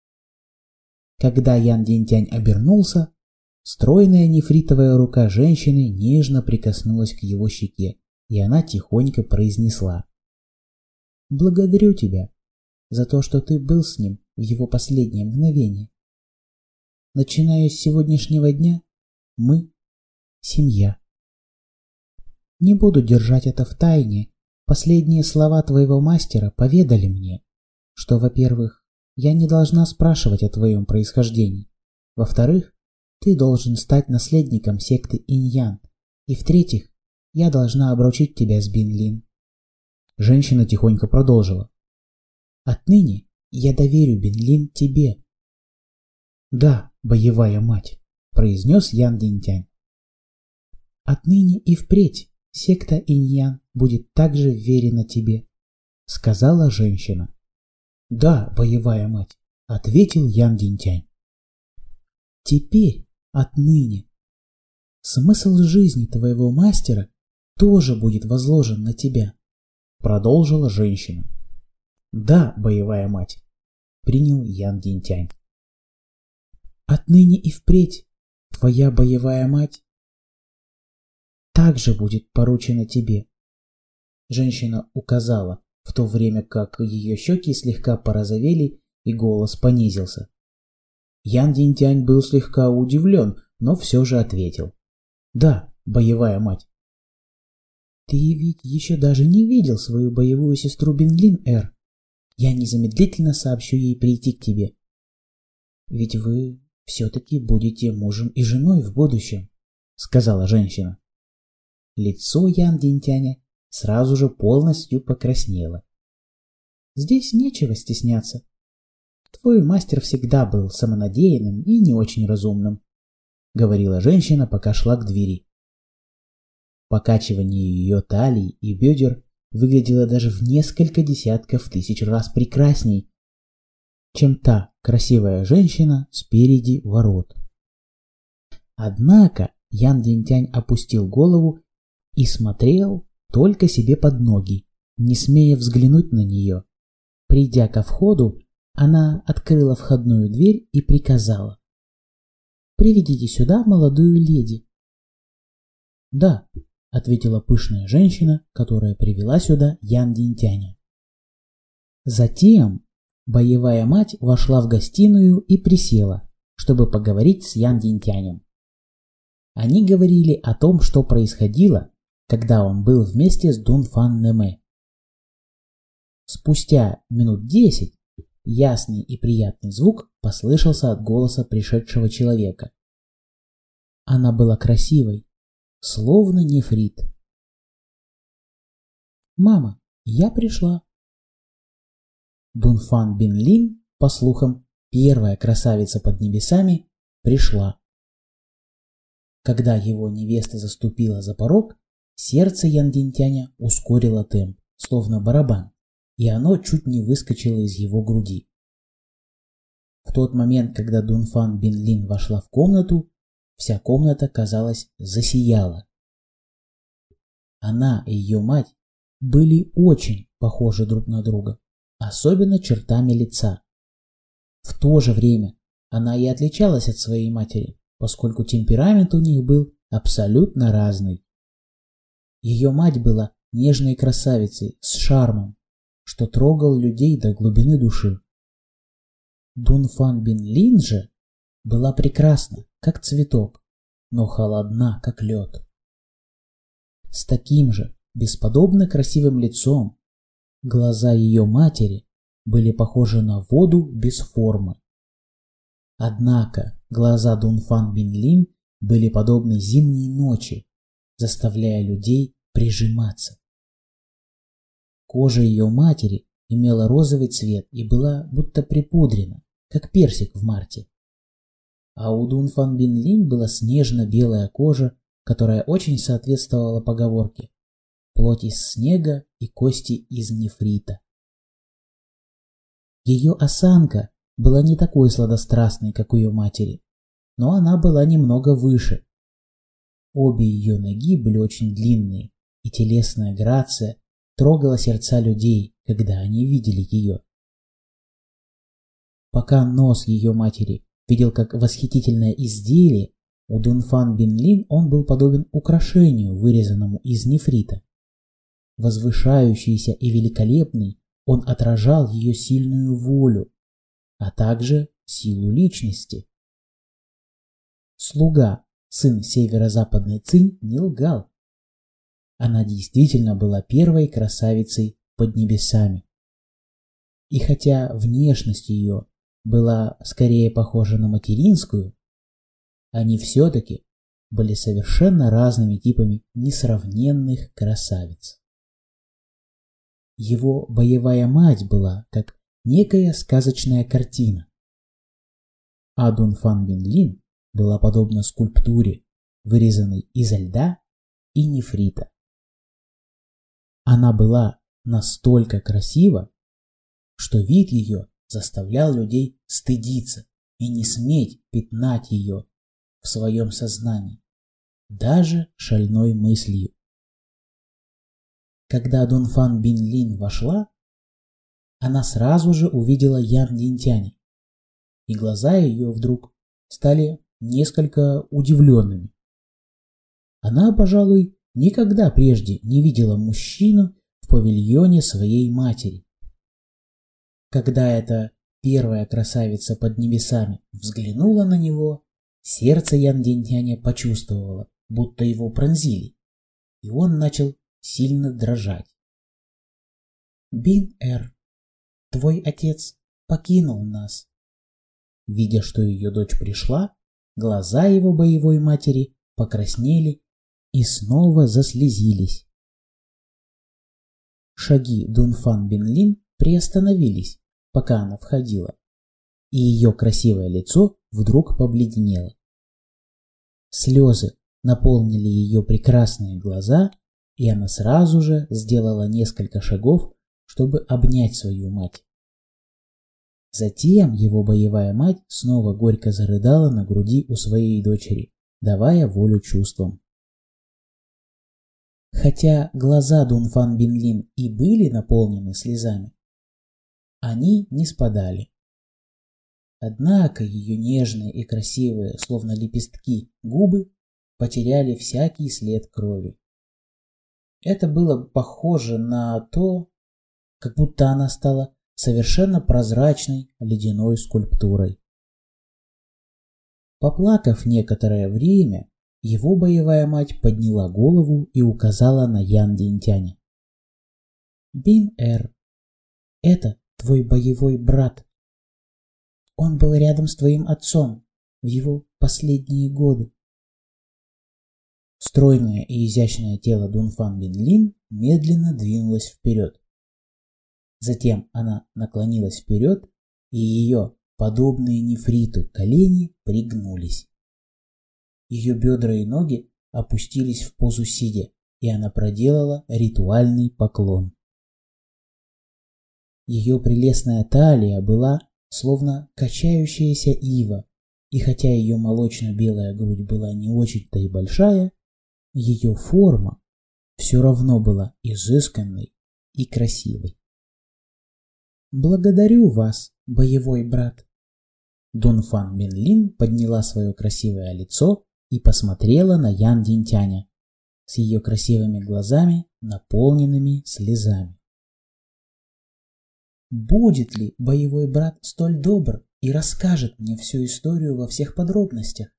Когда Ян Динтянь обернулся, стройная нефритовая рука женщины нежно прикоснулась к его щеке, и она тихонько произнесла: «Благодарю тебя за то, что ты был с ним в его последнее мгновение. Начиная с сегодняшнего дня, мы — семья. Не буду держать это в тайне. Последние слова твоего мастера поведали мне, что, во-первых, я не должна спрашивать о твоем происхождении, во-вторых, ты должен стать наследником секты Инь-Ян, и в-третьих, я должна обручить тебя с Бинлин». Женщина тихонько продолжила: «Отныне я доверю Бинлин тебе». «Да, боевая мать», — произнес Ян Динтянь. «Отныне и впредь секта Инь-Ян будет также верена тебе», — сказала женщина. «Да, боевая мать», — ответил Ян Динтянь. «Теперь, отныне, смысл жизни твоего мастера тоже будет возложен на тебя», — продолжила женщина. «Да, боевая мать», — принял Ян Динтянь. «Отныне и впредь твоя боевая мать также будет поручена тебе», — женщина указала, в то время как ее щеки слегка порозовели и голос понизился. Ян Динтянь был слегка удивлен, но все же ответил: «Да, боевая мать. Ты ведь еще даже не видел свою боевую сестру Бинлин, Эр. Я незамедлительно сообщу ей прийти к тебе. Ведь вы все-таки будете мужем и женой в будущем, сказала женщина. Лицо Ян Динтяня сразу же полностью покраснело. Здесь нечего стесняться. Твой мастер всегда был самонадеянным и не очень разумным, говорила женщина, пока шла к двери. Покачивание ее талии и бедер выглядело даже в несколько десятков тысяч раз прекрасней, чем та красивая женщина спереди ворот. Однако Ян Динтянь опустил голову и смотрел только себе под ноги, не смея взглянуть на нее. Придя ко входу, она открыла входную дверь и приказала: «Приведите сюда молодую леди». «Да», — ответила пышная женщина, которая привела сюда Ян Динтяня. Затем боевая мать вошла в гостиную и присела, чтобы поговорить с Ян Динтянем. Они говорили о том, что происходило, когда он был вместе с Дун Фан Немэ. Спустя минут десять ясный и приятный звук послышался от голоса пришедшего человека. Она была красивой, словно нефрит. «Мама, я пришла». Дунфан Бинлин, по слухам, первая красавица под небесами, пришла. Когда его невеста заступила за порог, сердце Ян Динтяня ускорило темп, словно барабан, и оно чуть не выскочило из его груди. В тот момент, когда Дунфан Бинлин вошла в комнату, вся комната, казалось, засияла. Она и ее мать были очень похожи друг на друга, особенно чертами лица. В то же время она и отличалась от своей матери, поскольку темперамент у них был абсолютно разный. Ее мать была нежной красавицей с шармом, что трогал людей до глубины души. Дунфан Бинлин же была прекрасна, как цветок, но холодна, как лед. С таким же бесподобно красивым лицом глаза ее матери были похожи на воду без формы. Однако глаза Дунфан Бинлин были подобны зимней ночи, заставляя людей прижиматься. Кожа ее матери имела розовый цвет и была будто припудрена, как персик в марте. А у Дунфан Бинлин была снежно-белая кожа, которая очень соответствовала поговорке «плоть из снега и кости из нефрита». Ее осанка была не такой сладострастной, как у ее матери, но она была немного выше. Обе ее ноги были очень длинные, и телесная грация трогала сердца людей, когда они видели ее. Пока нос ее матери видел как восхитительное изделие, у Дунфан Бинлин он был подобен украшению, вырезанному из нефрита. Возвышающийся и великолепный, он отражал ее сильную волю, а также силу личности. Слуга, сын северо-западной Цинь, не лгал. Она действительно была первой красавицей под небесами. И хотя внешность ее была скорее похожа на материнскую, они все-таки были совершенно разными типами несравненных красавиц. Его боевая мать была как некая сказочная картина, а Дунфан Бинлин была подобна скульптуре, вырезанной изо льда и нефрита. Она была настолько красива, что вид ее заставлял людей стыдиться и не сметь пятнать ее в своем сознании, даже шальной мыслью. Когда Дунфан Бинлин вошла, она сразу же увидела Ян Динтяня, и глаза ее вдруг стали несколько удивленными. Она, пожалуй, никогда прежде не видела мужчину в павильоне своей матери. Когда эта первая красавица под небесами взглянула на него, сердце Ян Динтяня почувствовало, будто его пронзили, и он начал сильно дрожать. «Бин-эр, твой отец покинул нас». Видя, что ее дочь пришла, глаза его боевой матери покраснели и снова заслезились. Шаги Дунфан Бинлин приостановились, пока она входила, и ее красивое лицо вдруг побледнело. Слезы наполнили ее прекрасные глаза, и она сразу же сделала несколько шагов, чтобы обнять свою мать. Затем его боевая мать снова горько зарыдала на груди у своей дочери, давая волю чувствам. Хотя глаза Дунфан Бинлин и были наполнены слезами, они не спадали. Однако ее нежные и красивые, словно лепестки, губы потеряли всякий след крови. Это было похоже на то, как будто она стала совершенно прозрачной ледяной скульптурой. Поплакав некоторое время, его боевая мать подняла голову и указала на Ян Динтяня. «Бин-эр, это твой боевой брат. Он был рядом с твоим отцом в его последние годы». Стройное и изящное тело Дунфан Бинлин медленно двинулось вперед. Затем она наклонилась вперед, и ее, подобные нефриту, колени пригнулись. Ее бедра и ноги опустились в позу сидя, и она проделала ритуальный поклон. Ее прелестная талия была словно качающаяся ива, и хотя ее молочно-белая грудь была не очень-то и большая, ее форма все равно была изысканной и красивой. «Благодарю вас, боевой брат». Дунфан Бинлин подняла свое красивое лицо и посмотрела на Ян Динтяня с ее красивыми глазами, наполненными слезами. «Будет ли боевой брат столь добр и расскажет мне всю историю во всех подробностях?»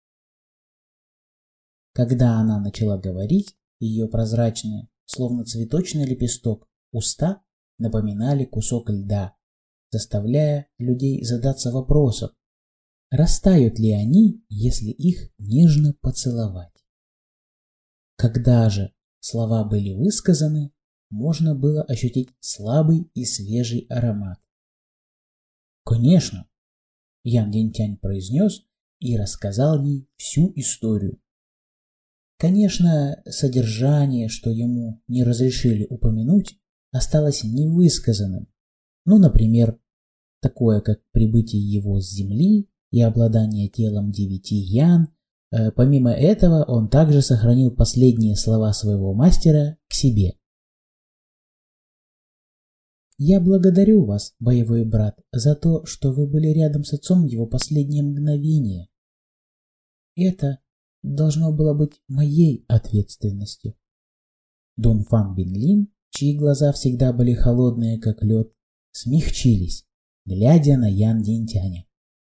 Когда она начала говорить, ее прозрачные, словно цветочный лепесток, уста напоминали кусок льда, заставляя людей задаться вопросом, растают ли они, если их нежно поцеловать. Когда же слова были высказаны, можно было ощутить слабый и свежий аромат. «Конечно», — Ян Динтянь произнес и рассказал ей всю историю. Конечно, содержание, что ему не разрешили упомянуть, осталось невысказанным. Ну, например, такое, как прибытие его с земли и обладание телом девяти ян. Помимо этого, он также сохранил последние слова своего мастера к себе. «Я благодарю вас, боевой брат, за то, что вы были рядом с отцом в его последнее мгновение. Это должно было быть моей ответственностью». Дунфан Бинлин, чьи глаза всегда были холодные, как лед, смягчились, глядя на Ян Динтяня.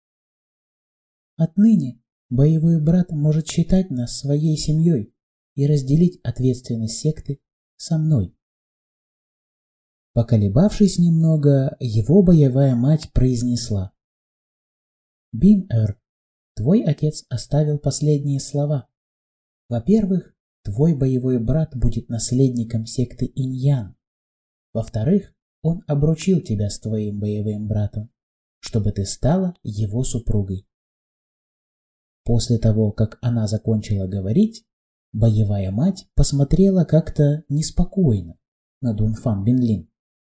«Отныне боевой брат может считать нас своей семьей и разделить ответственность секты со мной». Поколебавшись немного, его боевая мать произнесла: «Бин-эр, твой отец оставил последние слова. Во-первых, твой боевой брат будет наследником секты Инь-Ян. Во-вторых, он обручил тебя с твоим боевым братом, чтобы ты стала его супругой». После того, как она закончила говорить, боевая мать посмотрела как-то неспокойно на Дунфан Бинлин.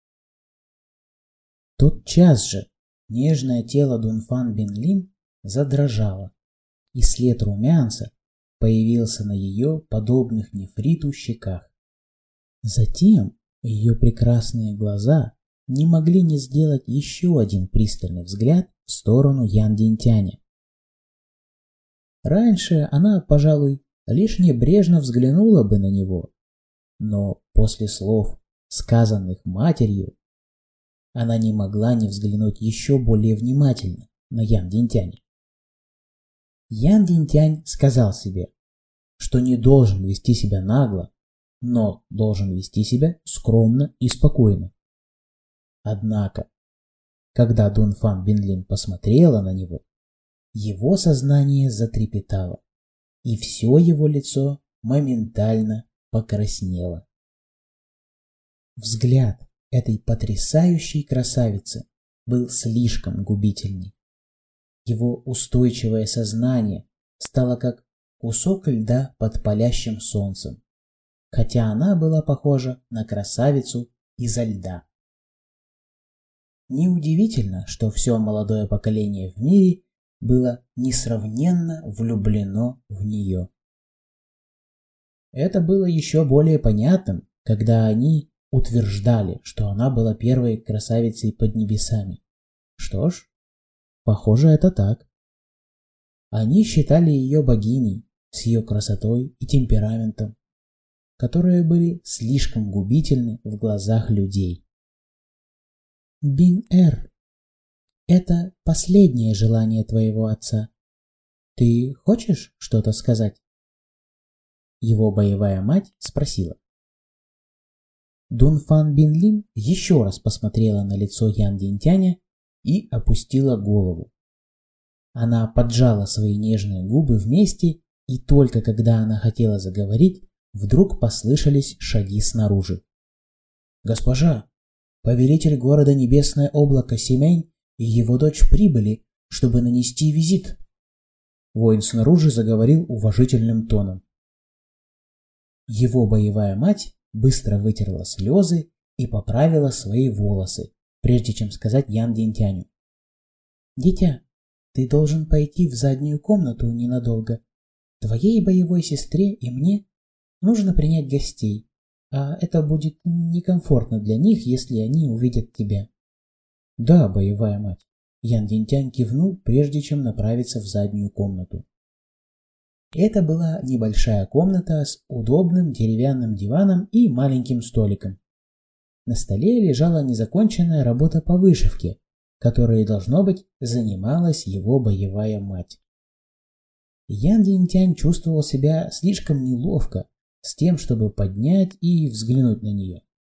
Тотчас же нежное тело Дунфан Бинлин задрожало, и след румянца появился на ее подобных нефриту щеках. Затем ее прекрасные глаза не могли не сделать еще один пристальный взгляд в сторону Ян Динтяня. Раньше она, пожалуй, лишь небрежно взглянула бы на него, но после слов, сказанных матерью, она не могла не взглянуть еще более внимательно на Ян Динтяня. Ян Динтянь сказал себе, что не должен вести себя нагло, но должен вести себя скромно и спокойно. Однако, когда Дунфан Бинлин посмотрела на него, его сознание затрепетало, и все его лицо моментально покраснело. Взгляд этой потрясающей красавицы был слишком губительный. Его устойчивое сознание стало как кусок льда под палящим солнцем, хотя она была похожа на красавицу изо льда. Неудивительно, что все молодое поколение в мире было несравненно влюблено в нее. Это было еще более понятным, когда они утверждали, что она была первой красавицей под небесами. Что ж, похоже, это так. Они считали ее богиней с ее красотой и темпераментом, которые были слишком губительны в глазах людей. Бин-Эр, это последнее желание твоего отца. Ты хочешь что-то сказать? Его боевая мать спросила. Дунфан Бинлин еще раз посмотрела на лицо Ян Динтяня и опустила голову. Она поджала свои нежные губы вместе, и только когда она хотела заговорить, вдруг послышались шаги снаружи. «Госпожа, повелитель города Небесное Облако Симэнь и его дочь прибыли, чтобы нанести визит». Воин снаружи заговорил уважительным тоном. Его боевая мать быстро вытерла слезы и поправила свои волосы, прежде чем сказать Ян Динтяню. «Дитя, ты должен пойти в заднюю комнату ненадолго. Твоей боевой сестре и мне нужно принять гостей, а это будет некомфортно для них, если они увидят тебя». «Да, боевая мать», — Ян Динтянь кивнул, прежде чем направиться в заднюю комнату. Это была небольшая комната с удобным деревянным диваном и маленьким столиком. На столе лежала незаконченная работа по вышивке, которой, должно быть, занималась его боевая мать. Ян Динтянь чувствовал себя слишком неловко с тем, чтобы поднять и взглянуть на нее.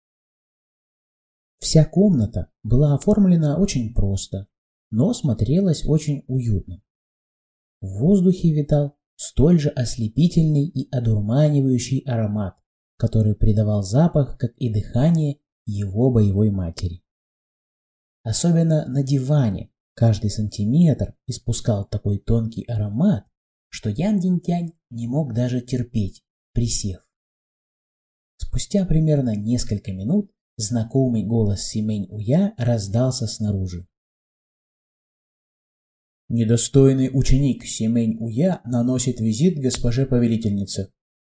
Вся комната была оформлена очень просто, но смотрелась очень уютно. В воздухе витал столь же ослепительный и одурманивающий аромат, который придавал запах, как и дыхание его боевой матери. Особенно на диване каждый сантиметр испускал такой тонкий аромат, что Ян Динтянь не мог даже терпеть, присев. Спустя примерно несколько минут знакомый голос Симэнь Уя раздался снаружи. «Недостойный ученик Симэнь Уя наносит визит госпоже повелительнице».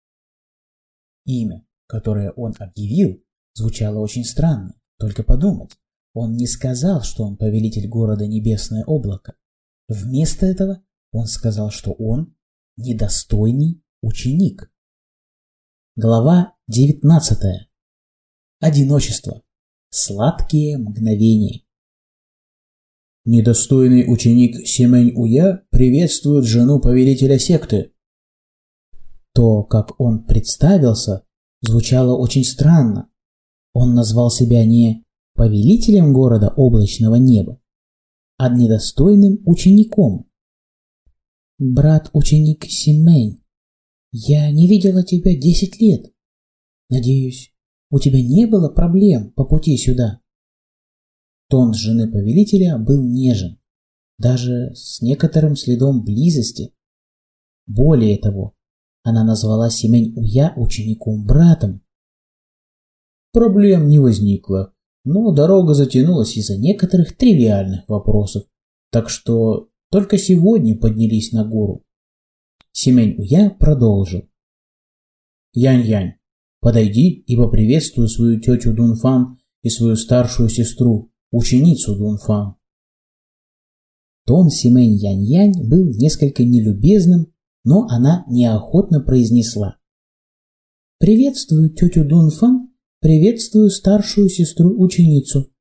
Имя, которое он объявил, звучало очень странно, только подумать. Он не сказал, что он повелитель города Небесное Облако. Вместо этого он сказал, что он недостойный ученик. Глава девятнадцатая. Одиночество. Сладкие мгновения. Недостойный ученик Симэнь Уя приветствует жену повелителя секты. То, как он представился, звучало очень странно. Он назвал себя не повелителем города облачного неба, а недостойным учеником. «Брат-ученик Симэнь, я не видела тебя десять лет. Надеюсь, у тебя не было проблем по пути сюда?» Тон жены повелителя был нежен, даже с некоторым следом близости. Более того, она назвала Симэнь Уя учеником-братом. Проблем не возникло, но дорога затянулась из-за некоторых тривиальных вопросов, так что только сегодня поднялись на гору. Симэнь Уя продолжил. «Янь-Янь, подойди и поприветствуй свою тетю Дунфан и свою старшую сестру, ученицу Дунфан». Тон Симэнь Янь-Янь был несколько нелюбезным, но она неохотно произнесла. «Приветствую тетю Дунфан, приветствую старшую сестру-ученицу».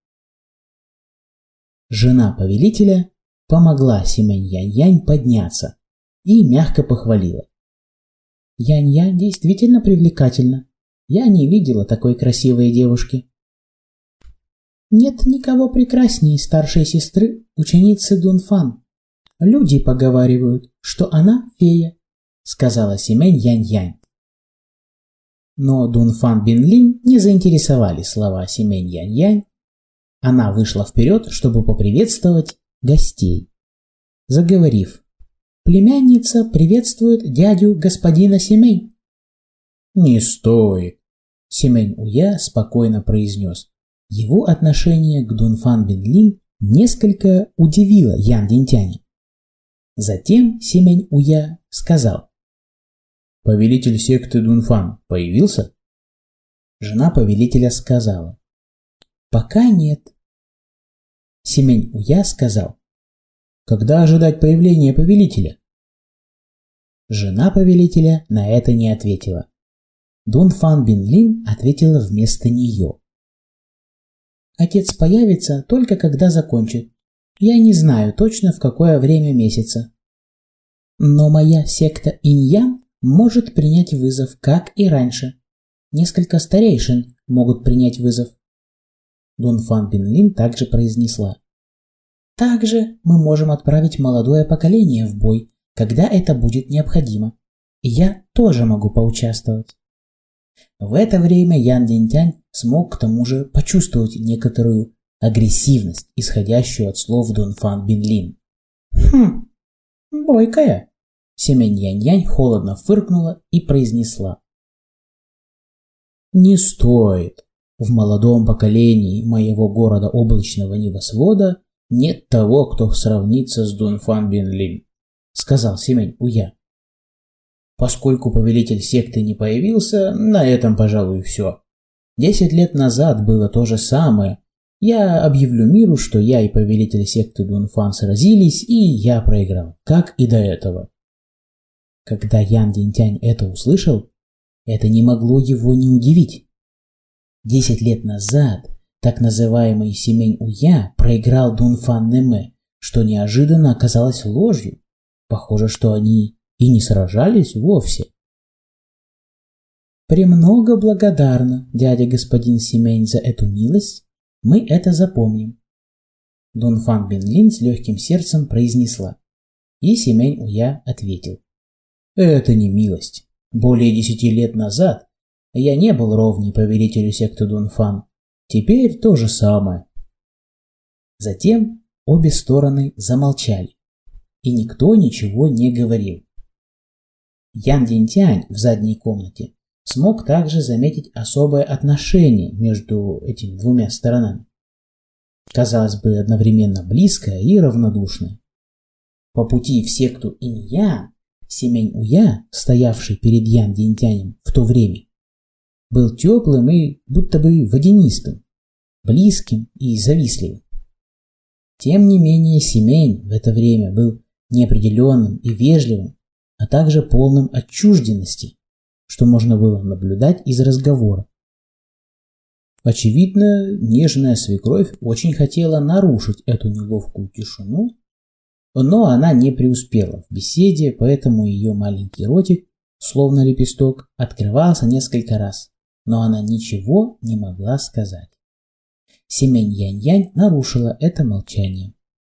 Жена повелителя помогла Симэнь Янь-Янь подняться и мягко похвалила. Янь-Янь действительно привлекательна. Я не видела такой красивой девушки. Нет никого прекраснее старшей сестры, ученицы Дунфан. Люди поговаривают, что она фея, сказала Симэнь Янь-Янь. Но Дунфан Бинлин не заинтересовали слова Симэнь Янь-Янь. Она вышла вперед, чтобы поприветствовать гостей. Заговорив, племянница приветствует дядю господина Симэнь. Не стоит, Симэнь Уя спокойно произнес. Его отношение к Дунфан Бинлин несколько удивило Ян Динтяня. Затем Симэнь Уя сказал: «Повелитель секты Дунфан появился?» Жена повелителя сказала: «Пока нет». Симэнь Уя сказал: «Когда ожидать появления повелителя?» Жена повелителя на это не ответила. Дунфан Бинлин ответила вместо нее: «Отец появится только когда закончит. Я не знаю точно, в какое время месяца. Но моя секта Инь-Ян может принять вызов, как и раньше. Несколько старейшин могут принять вызов». Дунфан Бинлин также произнесла: «Также мы можем отправить молодое поколение в бой, когда это будет необходимо. И я тоже могу поучаствовать». В это время Ян Динтянь смог к тому же почувствовать некоторую агрессивность, исходящую от слов Дунфан Бинлин. «Хм, бойкая!» Симэнь Янь-Янь холодно фыркнула и произнесла: «Не стоит. В молодом поколении моего города облачного небосвода нет того, кто сравнится с Дунфан Бинлин», — сказал Симэнь Уя. «Поскольку повелитель секты не появился, на этом, пожалуй, все. Десять лет назад было то же самое. Я объявлю миру, что я и повелитель секты Дунфан сразились, и я проиграл, как и до этого». Когда Ян Динтянь это услышал, это не могло его не удивить. Десять лет назад так называемый Симэнь Уя проиграл Дунфан Нэмэ, что неожиданно оказалось ложью. Похоже, что они и не сражались вовсе. «Премного благодарна, дядя господин Симэнь, за эту милость. Мы это запомним», — Дунфан Бинлин с легким сердцем произнесла. И Симэнь Уя ответил: «Это не милость. Более десяти лет назад я не был ровней повелителю секты Дунфан. Теперь то же самое». Затем обе стороны замолчали, и никто ничего не говорил. Ян Динтянь в задней комнате смог также заметить особое отношение между этими двумя сторонами. Казалось бы, одновременно близкое и равнодушное. По пути в секту Инь-Ян Симэнь Уя, стоявший перед Ян Динтянем в то время, был теплым и будто бы водянистым, близким и завистливым. Тем не менее Симэнь в это время был неопределенным и вежливым, а также полным отчужденности, что можно было наблюдать из разговора. Очевидно, нежная свекровь очень хотела нарушить эту неловкую тишину, но она не преуспела в беседе, поэтому ее маленький ротик, словно лепесток, открывался несколько раз, но она ничего не могла сказать. Симэнь Янь-Янь нарушила это молчание.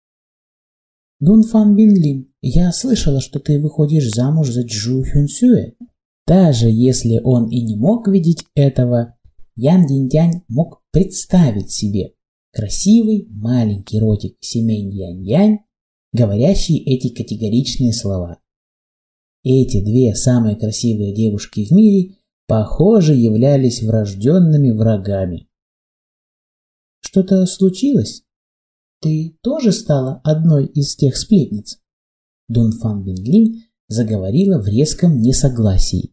«Дунфан Бинлин, я слышала, что ты выходишь замуж за Чжу Хюнсюэ». Даже если он и не мог видеть этого, Ян Динтянь мог представить себе красивый маленький ротик Симэнь Янь-Янь, говорящий эти категоричные слова. Эти две самые красивые девушки в мире, похоже, являлись врожденными врагами. «Что-то случилось? Ты тоже стала одной из тех сплетниц?» Дунфан Бинлин заговорила в резком несогласии.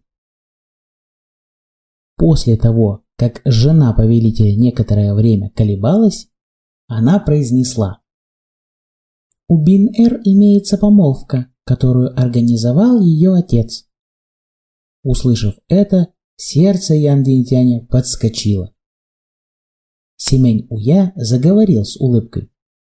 После того, как жена повелителя некоторое время колебалась, она произнесла: «У Бин-Эр имеется помолвка, которую организовал ее отец». Услышав это, сердце Ян Динтяня подскочило. Симэнь Уя заговорил с улыбкой: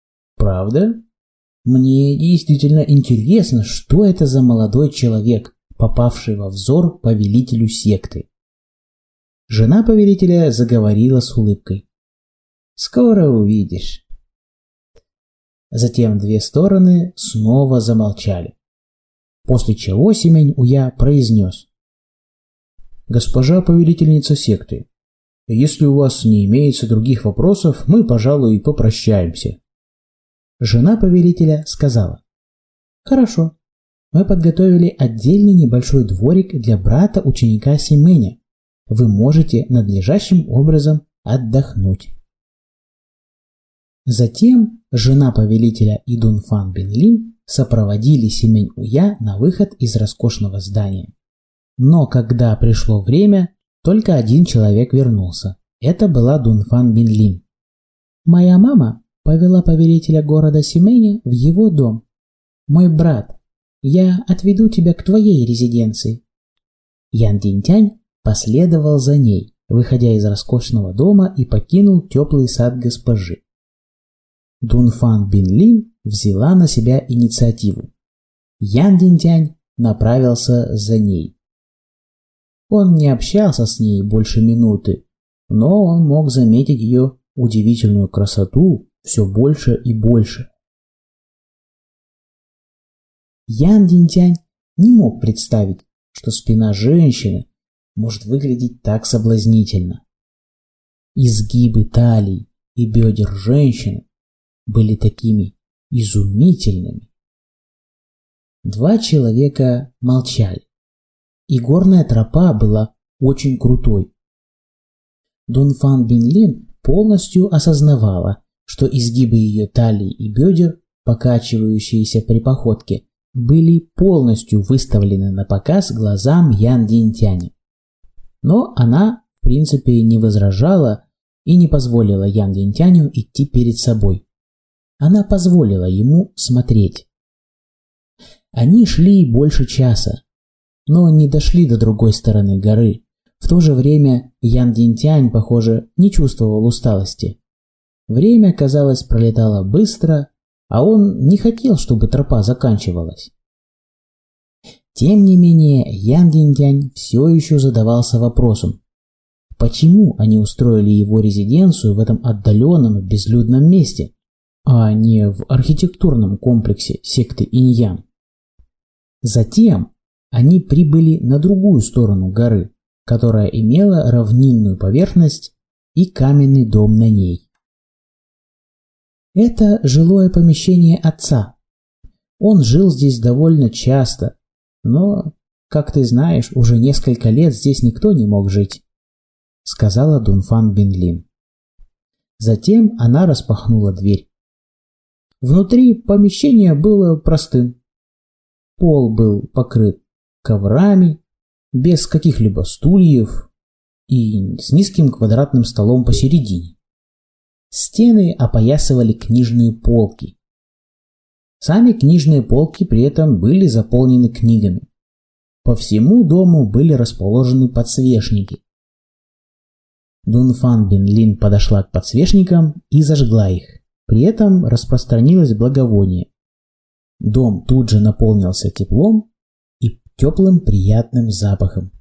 «Правда? Мне действительно интересно, что это за молодой человек, попавший во взор повелителю секты. Жена повелителя заговорила с улыбкой. «Скоро увидишь». Затем две стороны снова замолчали, после чего Семень-Уя произнес: «Госпожа повелительница секты, если у вас не имеется других вопросов, мы, пожалуй, попрощаемся». Жена повелителя сказала: «Хорошо, мы подготовили отдельный небольшой дворик для брата ученика Семеня. Вы можете надлежащим образом отдохнуть». Затем жена повелителя и Дунфан Бинлин сопроводили Семень-Уя на выход из роскошного здания. Но когда пришло время, только один человек вернулся. Это была Дунфан Бинлин. «Моя мама повела повелителя города Семеня в его дом. Мой брат, я отведу тебя к твоей резиденции». Ян Динтянь последовал за ней, выходя из роскошного дома, и покинул теплый сад госпожи. Дунфан Бинлин взяла на себя инициативу. Ян Динтянь направился за ней. Он не общался с ней больше минуты, но он мог заметить ее удивительную красоту все больше и больше. Ян Динтянь не мог представить, что спина женщины может выглядеть так соблазнительно. Изгибы талии и бедер женщины были такими изумительными. Два человека молчали, и горная тропа была очень крутой. Дунфан Бинлин полностью осознавала, что изгибы ее талии и бедер, покачивающиеся при походке, были полностью выставлены на показ глазам Ян Динтяня. Но она, в принципе, не возражала и не позволила Ян Динтяню идти перед собой. Она позволила ему смотреть. Они шли больше часа, но не дошли до другой стороны горы. В то же время Ян Динтянь, похоже, не чувствовал усталости. Время, казалось, пролетало быстро, а он не хотел, чтобы тропа заканчивалась. Тем не менее, Ян Динтянь все еще задавался вопросом, почему они устроили его резиденцию в этом отдаленном безлюдном месте, а не в архитектурном комплексе секты Инь-Ян. Затем они прибыли на другую сторону горы, которая имела равнинную поверхность и каменный дом на ней. Это жилое помещение отца. Он жил здесь довольно часто, но, как ты знаешь, уже несколько лет здесь никто не мог жить, сказала Дунфан Бинлин. Затем она распахнула дверь. Внутри помещение было простым. Пол был покрыт коврами, без каких-либо стульев и с низким квадратным столом посередине. Стены опоясывали книжные полки. Сами книжные полки при этом были заполнены книгами. По всему дому были расположены подсвечники. Дунфан Бинлин подошла к подсвечникам и зажгла их. При этом распространилось благовоние. Дом тут же наполнился теплом и теплым приятным запахом.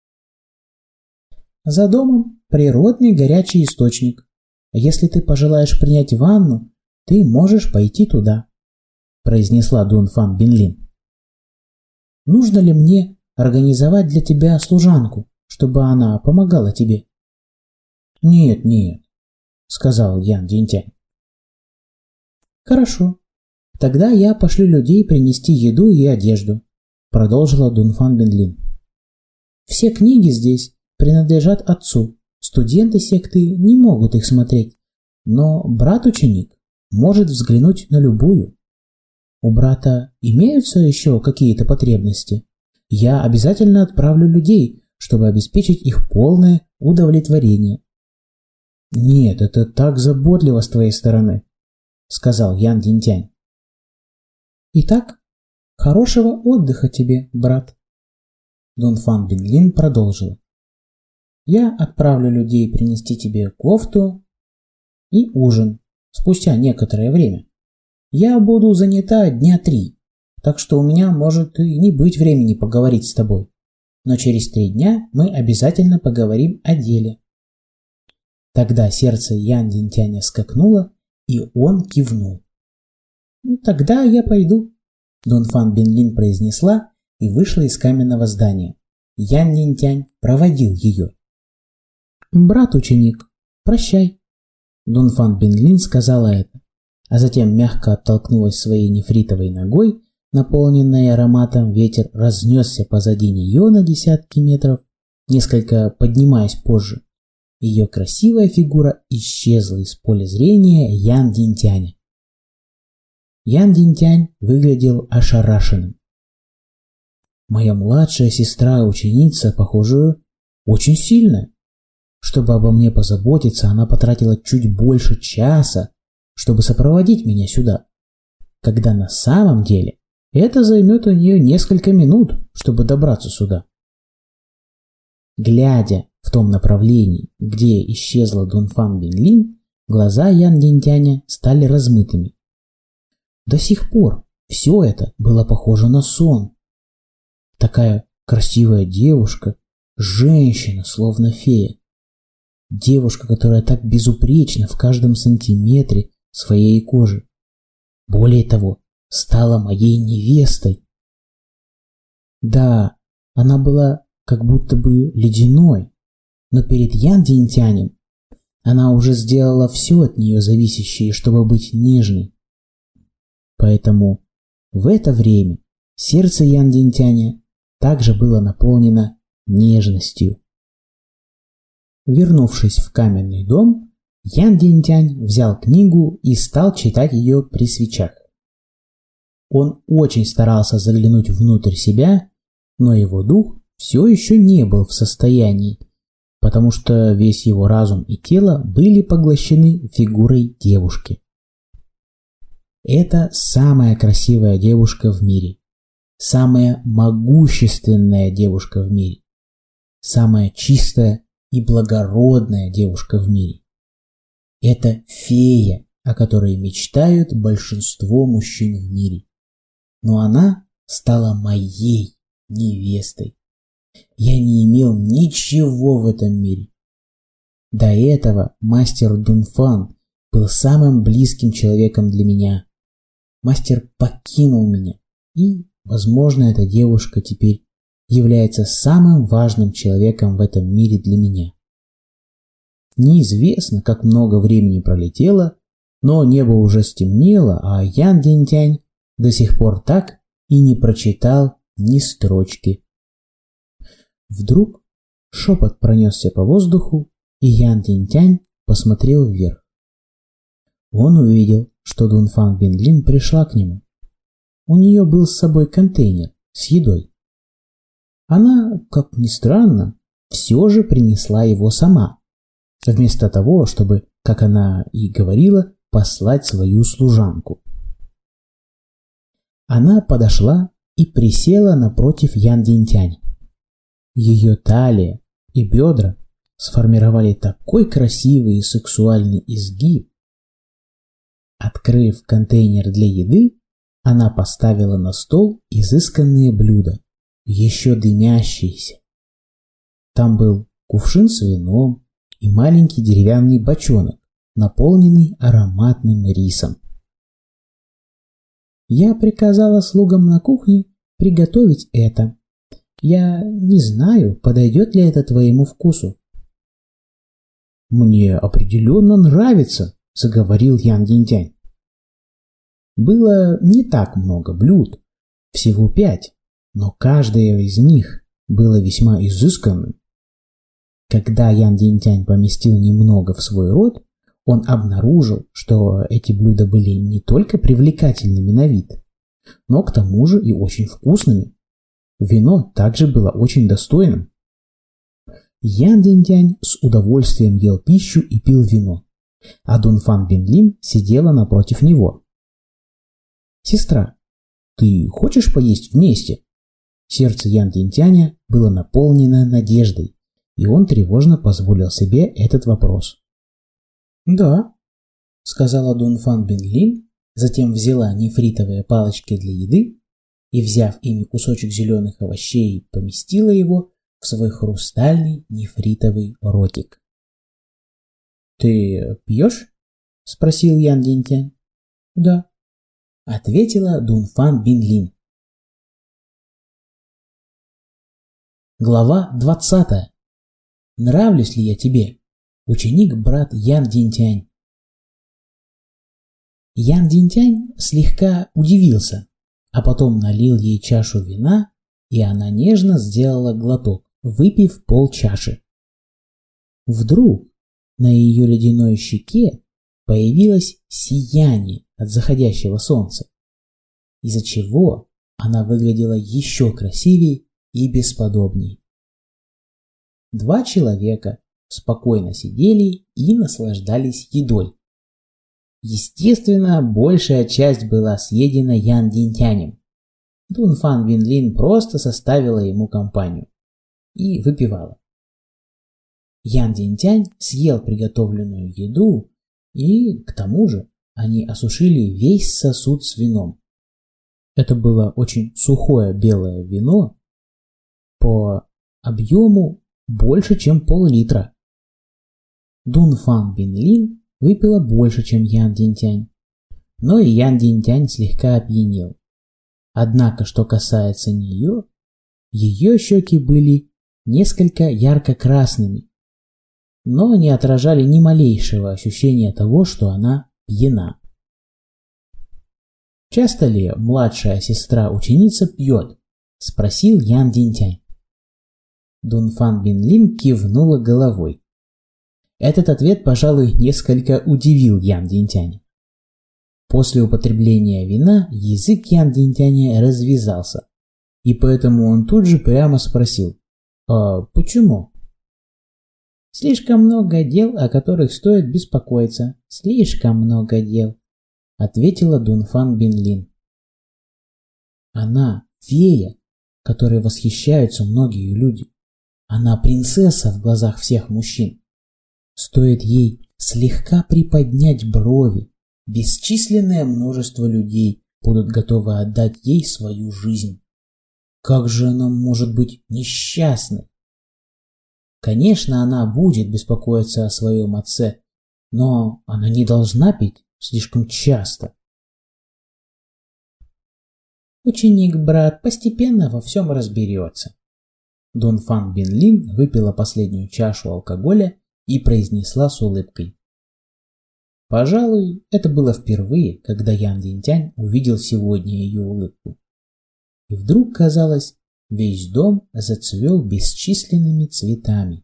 За домом природный горячий источник. Если ты пожелаешь принять ванну, ты можешь пойти туда, произнесла Дунфан Бинлин. Нужно ли мне организовать для тебя служанку, чтобы она помогала тебе? Нет, нет, сказал Ян Динтянь. Хорошо, тогда я пошлю людей принести еду и одежду, продолжила Дунфан Бинлин. Все книги здесь принадлежат отцу, студенты секты не могут их смотреть, но брат-ученик может взглянуть на любую. У брата имеются еще какие-то потребности? Я обязательно отправлю людей, чтобы обеспечить их полное удовлетворение. Нет, это так заботливо с твоей стороны, сказал Ян Динтянь. Итак, хорошего отдыха тебе, брат. Дунфан Бинлин продолжила. Я отправлю людей принести тебе кофту и ужин спустя некоторое время. Я буду занята дня три, так что у меня может и не быть времени поговорить с тобой. Но через три дня мы обязательно поговорим о деле». Тогда сердце Ян Динтяня скакнуло, и он кивнул. «Ну, тогда я пойду», — Дунфан Бинлин произнесла и вышла из каменного здания. Ян Динтянь проводил ее. «Брат-ученик, прощай», — Дунфан Бинлин сказала это, а затем мягко оттолкнулась своей нефритовой ногой. Наполненный ароматом ветер разнесся позади нее на десятки метров, несколько поднимаясь позже. Ее красивая фигура исчезла из поля зрения Ян Динтяня. Ян Динтянь выглядел ошарашенным. «Моя младшая сестра-ученица, похоже, очень сильная. Чтобы обо мне позаботиться, она потратила чуть больше часа, чтобы сопроводить меня сюда, когда на самом деле это займет у нее несколько минут, чтобы добраться сюда». Глядя в том направлении, где исчезла Дунфан Бинлин, глаза Ян Динтяня стали размытыми. До сих пор все это было похоже на сон. Такая красивая девушка, женщина, словно фея. Девушка, которая так безупречна в каждом сантиметре своей кожи. Более того, стала моей невестой. Да, она была как будто бы ледяной, но перед Ян Динтянем она уже сделала все от нее зависящее, чтобы быть нежной. Поэтому в это время сердце Ян Динтяня также было наполнено нежностью. Вернувшись в каменный дом, Ян Динтянь взял книгу и стал читать ее при свечах. Он очень старался заглянуть внутрь себя, но его дух все еще не был в состоянии, потому что весь его разум и тело были поглощены фигурой девушки. Это самая красивая девушка в мире, самая могущественная девушка в мире, самая чистая и благородная девушка в мире. Это фея, о которой мечтают большинство мужчин в мире. Но она стала моей невестой. Я не имел ничего в этом мире. До этого мастер Дунфан был самым близким человеком для меня. Мастер покинул меня, и, возможно, эта девушка теперь является самым важным человеком в этом мире для меня. Неизвестно, как много времени пролетело, но небо уже стемнело, а Ян Динтянь до сих пор так и не прочитал ни строчки. Вдруг шепот пронесся по воздуху, и Ян Динтянь посмотрел вверх. Он увидел, что Дунфан Бинлин пришла к нему. У нее был с собой контейнер с едой. Она, как ни странно, все же принесла его сама, вместо того, чтобы, как она и говорила, послать свою служанку. Она подошла и присела напротив Ян Динтянь. Ее талия и бедра сформировали такой красивый и сексуальный изгиб. Открыв контейнер для еды, она поставила на стол изысканные блюда, еще дымящиеся. Там был кувшин с вином и маленький деревянный бочонок, наполненный ароматным рисом. Я приказала слугам на кухне приготовить это. Я не знаю, подойдет ли это твоему вкусу. Мне определенно нравится, заговорил Ян Динтянь. Было не так много блюд, всего пять, но каждое из них было весьма изысканным. Когда Ян Динтянь поместил немного в свой рот, он обнаружил, что эти блюда были не только привлекательными на вид, но к тому же и очень вкусными. Вино также было очень достойным. Ян Динтянь с удовольствием ел пищу и пил вино, а Дунфан Бинлин сидела напротив него. «Сестра, ты хочешь поесть вместе?» Сердце Ян Динтяня было наполнено надеждой, и он тревожно позволил себе этот вопрос. «Да», — сказала Дунфан Бинлин, затем взяла нефритовые палочки для еды и, взяв ими кусочек зеленых овощей, поместила его в свой хрустальный нефритовый ротик. «Ты пьешь?» — спросил Ян Динтянь. «Да», — ответила Дунфан Бинлин. Глава двадцатая. Нравлюсь ли я тебе, ученик-брат Ян Динтянь? Ян Динтянь слегка удивился, а потом налил ей чашу вина, и она нежно сделала глоток, выпив полчаши. Вдруг на ее ледяной щеке появилось сияние от заходящего солнца, из-за чего она выглядела еще красивее и бесподобней. Два человека спокойно сидели и наслаждались едой. Естественно, большая часть была съедена Ян Динтянем. Дунфан Бинлин просто составила ему компанию и выпивала. Ян Динтянь съел приготовленную еду, и, к тому же, они осушили весь сосуд с вином. Это было очень сухое белое вино, по объему больше, чем пол-литра. Дунфан Бинлин выпила больше, чем Ян Динтянь, но и Ян Динтянь слегка опьянел. Однако, что касается нее, ее щеки были несколько ярко-красными, но не отражали ни малейшего ощущения того, что она пьяна. «Часто ли младшая сестра-ученица пьет?» — спросил Ян Динтянь. Дунфан Бинлин кивнула головой. Этот ответ, пожалуй, несколько удивил Ян Динтяня. После употребления вина язык Ян Динтяня развязался, и поэтому он тут же прямо спросил: «А почему?» «Слишком много дел, о которых стоит беспокоиться. Слишком много дел», — ответила Дунфан Бинлин. Она фея, которой восхищаются многие люди. Она принцесса в глазах всех мужчин. Стоит ей слегка приподнять брови, бесчисленное множество людей будут готовы отдать ей свою жизнь. Как же она может быть несчастной? Конечно, она будет беспокоиться о своем отце, но она не должна пить слишком часто. Ученик-брат постепенно во всем разберется. Дунфан Бинлин выпила последнюю чашу алкоголя и произнесла с улыбкой. Пожалуй, это было впервые, когда Ян Динтянь увидел сегодня ее улыбку. И вдруг, казалось, весь дом зацвел бесчисленными цветами.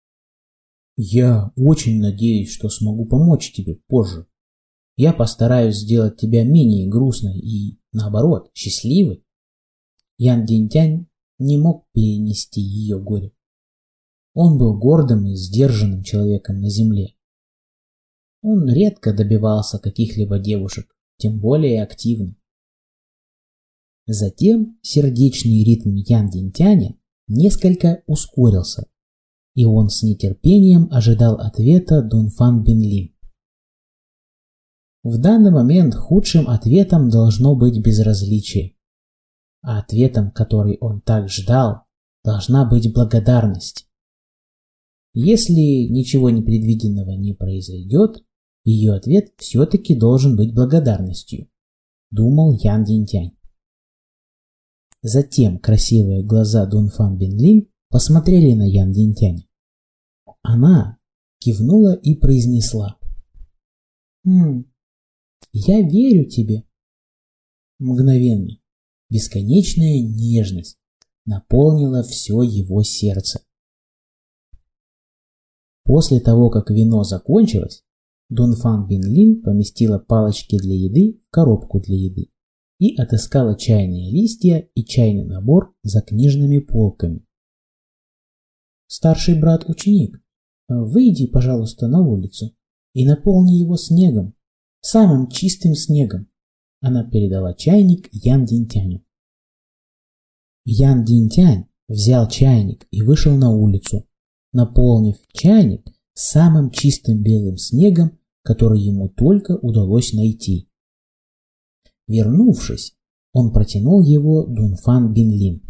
«Я очень надеюсь, что смогу помочь тебе позже. Я постараюсь сделать тебя менее грустной и, наоборот, счастливой». Ян Динтянь не мог перенести ее горе. Он был гордым и сдержанным человеком на земле. Он редко добивался каких-либо девушек, тем более активно. Затем сердечный ритм Ян Динтяня несколько ускорился, и он с нетерпением ожидал ответа Дунфан Бинлин. В данный момент худшим ответом должно быть безразличие, а ответом, который он так ждал, должна быть благодарность. Если ничего непредвиденного не произойдет, ее ответ все-таки должен быть благодарностью, думал Ян Динтянь. Затем красивые глаза Дунфан Бинлин посмотрели на Ян Динтяня. Она кивнула и произнесла: «Хм, я верю тебе». Мгновенно бесконечная нежность наполнила все его сердце. После того, как вино закончилось, Дунфан Бинлин поместила палочки для еды в коробку для еды и отыскала чайные листья и чайный набор за книжными полками. «Старший брат-ученик, выйди, пожалуйста, на улицу и наполни его снегом, самым чистым снегом». Она передала чайник Ян Динтяню. Ян Динтянь взял чайник и вышел на улицу, наполнив чайник самым чистым белым снегом, который ему только удалось найти. Вернувшись, Он протянул его Дунфан Бинлин.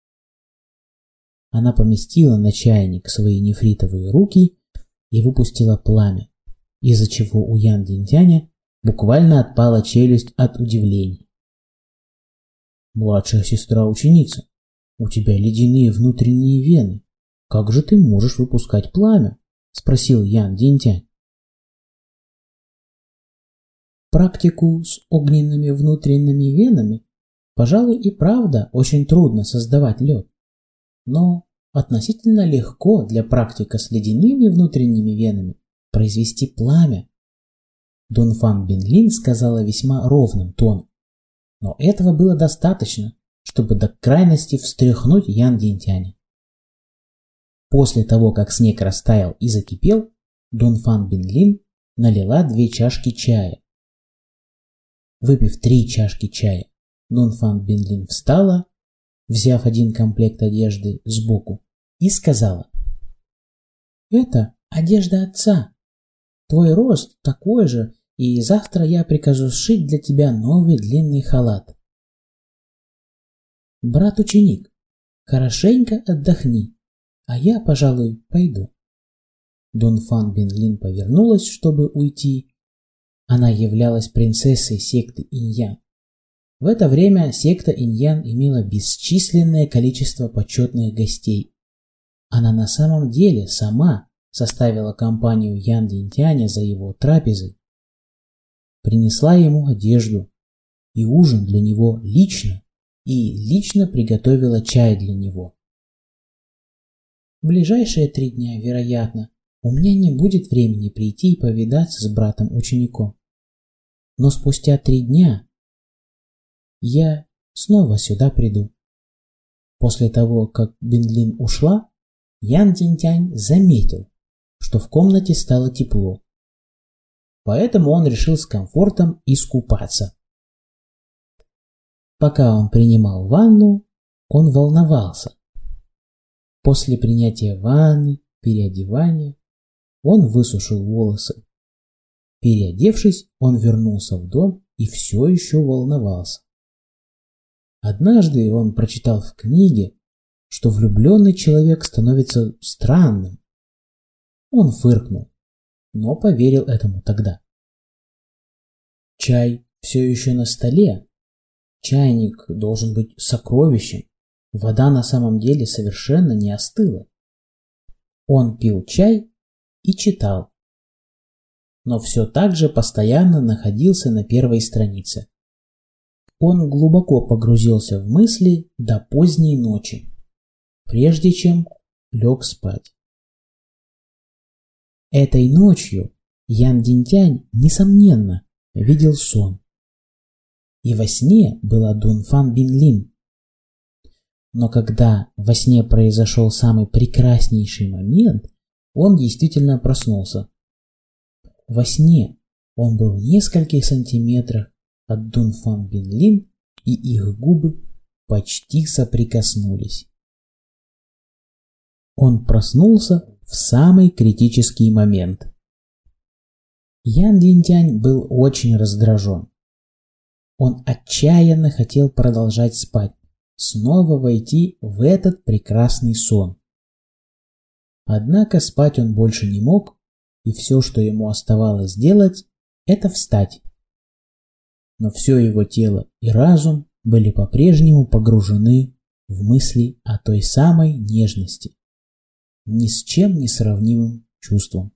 Она поместила на чайник свои нефритовые руки и выпустила пламя, из-за чего у Ян Динтяня буквально отпала челюсть от удивления. «Младшая сестра-ученица, у тебя ледяные внутренние вены. Как же ты можешь выпускать пламя?» — спросил Ян Динтянь. Практику с огненными внутренними венами, пожалуй, и правда очень трудно создавать лед. Но относительно легко для практика с ледяными внутренними венами произвести пламя. Дунфан Бинлин сказала весьма ровным тоном, но этого было достаточно, чтобы до крайности встряхнуть Ян Динтяня. После того, как снег растаял и закипел, Дунфан Бинлин налила две чашки чая. Выпив три чашки чая, Дунфан Бинлин встала, взяв один комплект одежды сбоку, и сказала: «Это одежда отца. Твой рост такой же, и завтра я прикажу сшить для тебя новый длинный халат. Брат-ученик, хорошенько отдохни, а я, пожалуй, пойду». Дунфан Бинлин повернулась, чтобы уйти. Она являлась принцессой секты Инь-Ян. В это время секта Инь-Ян имела бесчисленное количество почетных гостей. Она на самом деле сама составила компанию Ян Динтяня за его трапезой, принесла ему одежду и ужин для него лично и лично приготовила чай для него. В ближайшие три дня, вероятно, у меня не будет времени прийти и повидаться с братом-учеником. Но спустя три дня я снова сюда приду. После того, как Бинлин ушла, Ян Динтянь заметил, что в комнате стало тепло. Поэтому он решил с комфортом искупаться. Пока он принимал ванну, он волновался. После принятия ванны, переодевания, он высушил волосы. Переодевшись, он вернулся в дом и все еще волновался. Однажды он прочитал в книге, что влюбленный человек становится странным. Он фыркнул, но поверил этому тогда. Чай все еще на столе. Чайник должен быть сокровищем. Вода на самом деле совершенно не остыла. Он пил чай и читал, но все так же постоянно находился на первой странице. Он глубоко погрузился в мысли до поздней ночи, прежде чем лег спать. Этой ночью Ян Динтянь, несомненно, видел сон. И во сне была Дунфан Бинлин. Но когда во сне произошел самый прекраснейший момент, он действительно проснулся. Во сне он был в нескольких сантиметрах от Дунфан Бинлин, и их губы почти соприкоснулись. Он проснулся в самый критический момент. Ян Динтянь был очень раздражен. Он отчаянно хотел продолжать спать, снова войти в этот прекрасный сон. Однако спать он больше не мог, и все, что ему оставалось делать, это встать. Но все его тело и разум были по-прежнему погружены в мысли о той самой нежности, ни с чем не сравнимым чувством.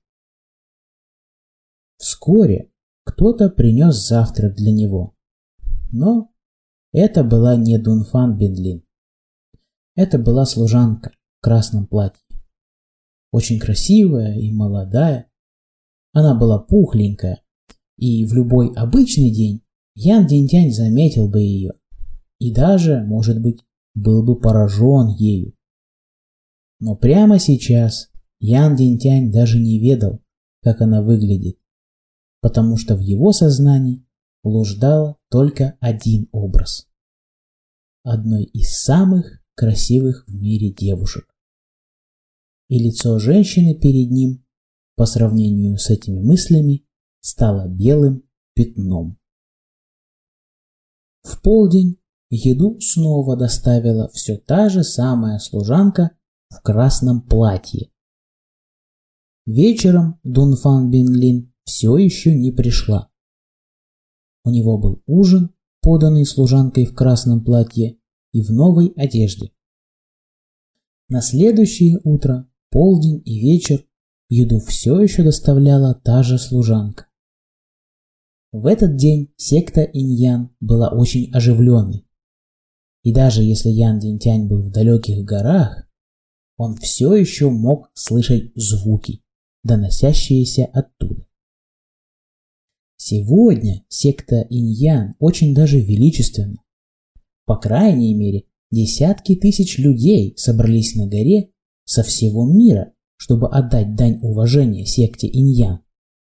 Вскоре кто-то принес завтрак для него, но это была не Дунфан Бинлин. Это была служанка в красном платье, очень красивая и молодая. Она была пухленькая, и в любой обычный день Ян Динтянь заметил бы ее и даже, может быть, был бы поражен ею. Но прямо сейчас Ян Динтянь даже не ведал, как она выглядит, потому что в его сознании блуждал только один образ одной из самых красивых в мире девушек. И лицо женщины перед ним, по сравнению с этими мыслями, стало белым пятном. В полдень еду снова доставила все та же самая служанка в красном платье. Вечером Дунфан Бинлин все еще не пришла. У него был ужин, поданный служанкой в красном платье и в новой одежде. На следующее утро, полдень и вечер еду все еще доставляла та же служанка. В этот день секта Инь-Ян была очень оживленной. И даже если Ян Динтянь был в далеких горах, он все еще мог слышать звуки, доносящиеся оттуда. Сегодня секта Инь-Ян очень даже величественна. По крайней мере, десятки тысяч людей собрались на горе со всего мира, чтобы отдать дань уважения секте Инь-Ян.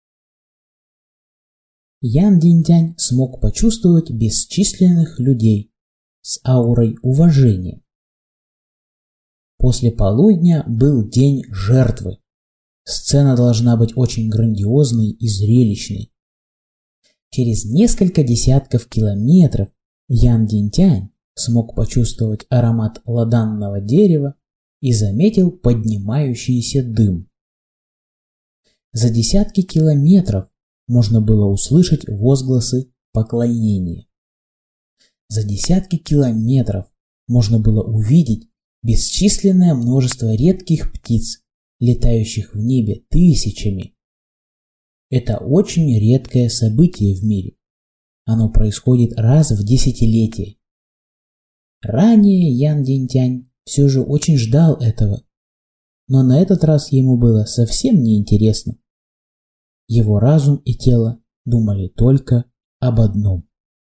Ян Динтянь смог почувствовать бесчисленных людей с аурой уважения. После полудня был день жертвы. Сцена должна быть очень грандиозной и зрелищной. Через несколько десятков километров Ян Динтянь смог почувствовать аромат ладанного дерева и заметил поднимающийся дым. За десятки километров можно было услышать возгласы поклонения. За десятки километров можно было увидеть бесчисленное множество редких птиц, летающих в небе тысячами. Это очень редкое событие в мире. Оно происходит раз в десятилетие. Ранее Ян Динтянь все же очень ждал этого, но на этот раз ему было совсем неинтересно. Его разум и тело думали только об одном.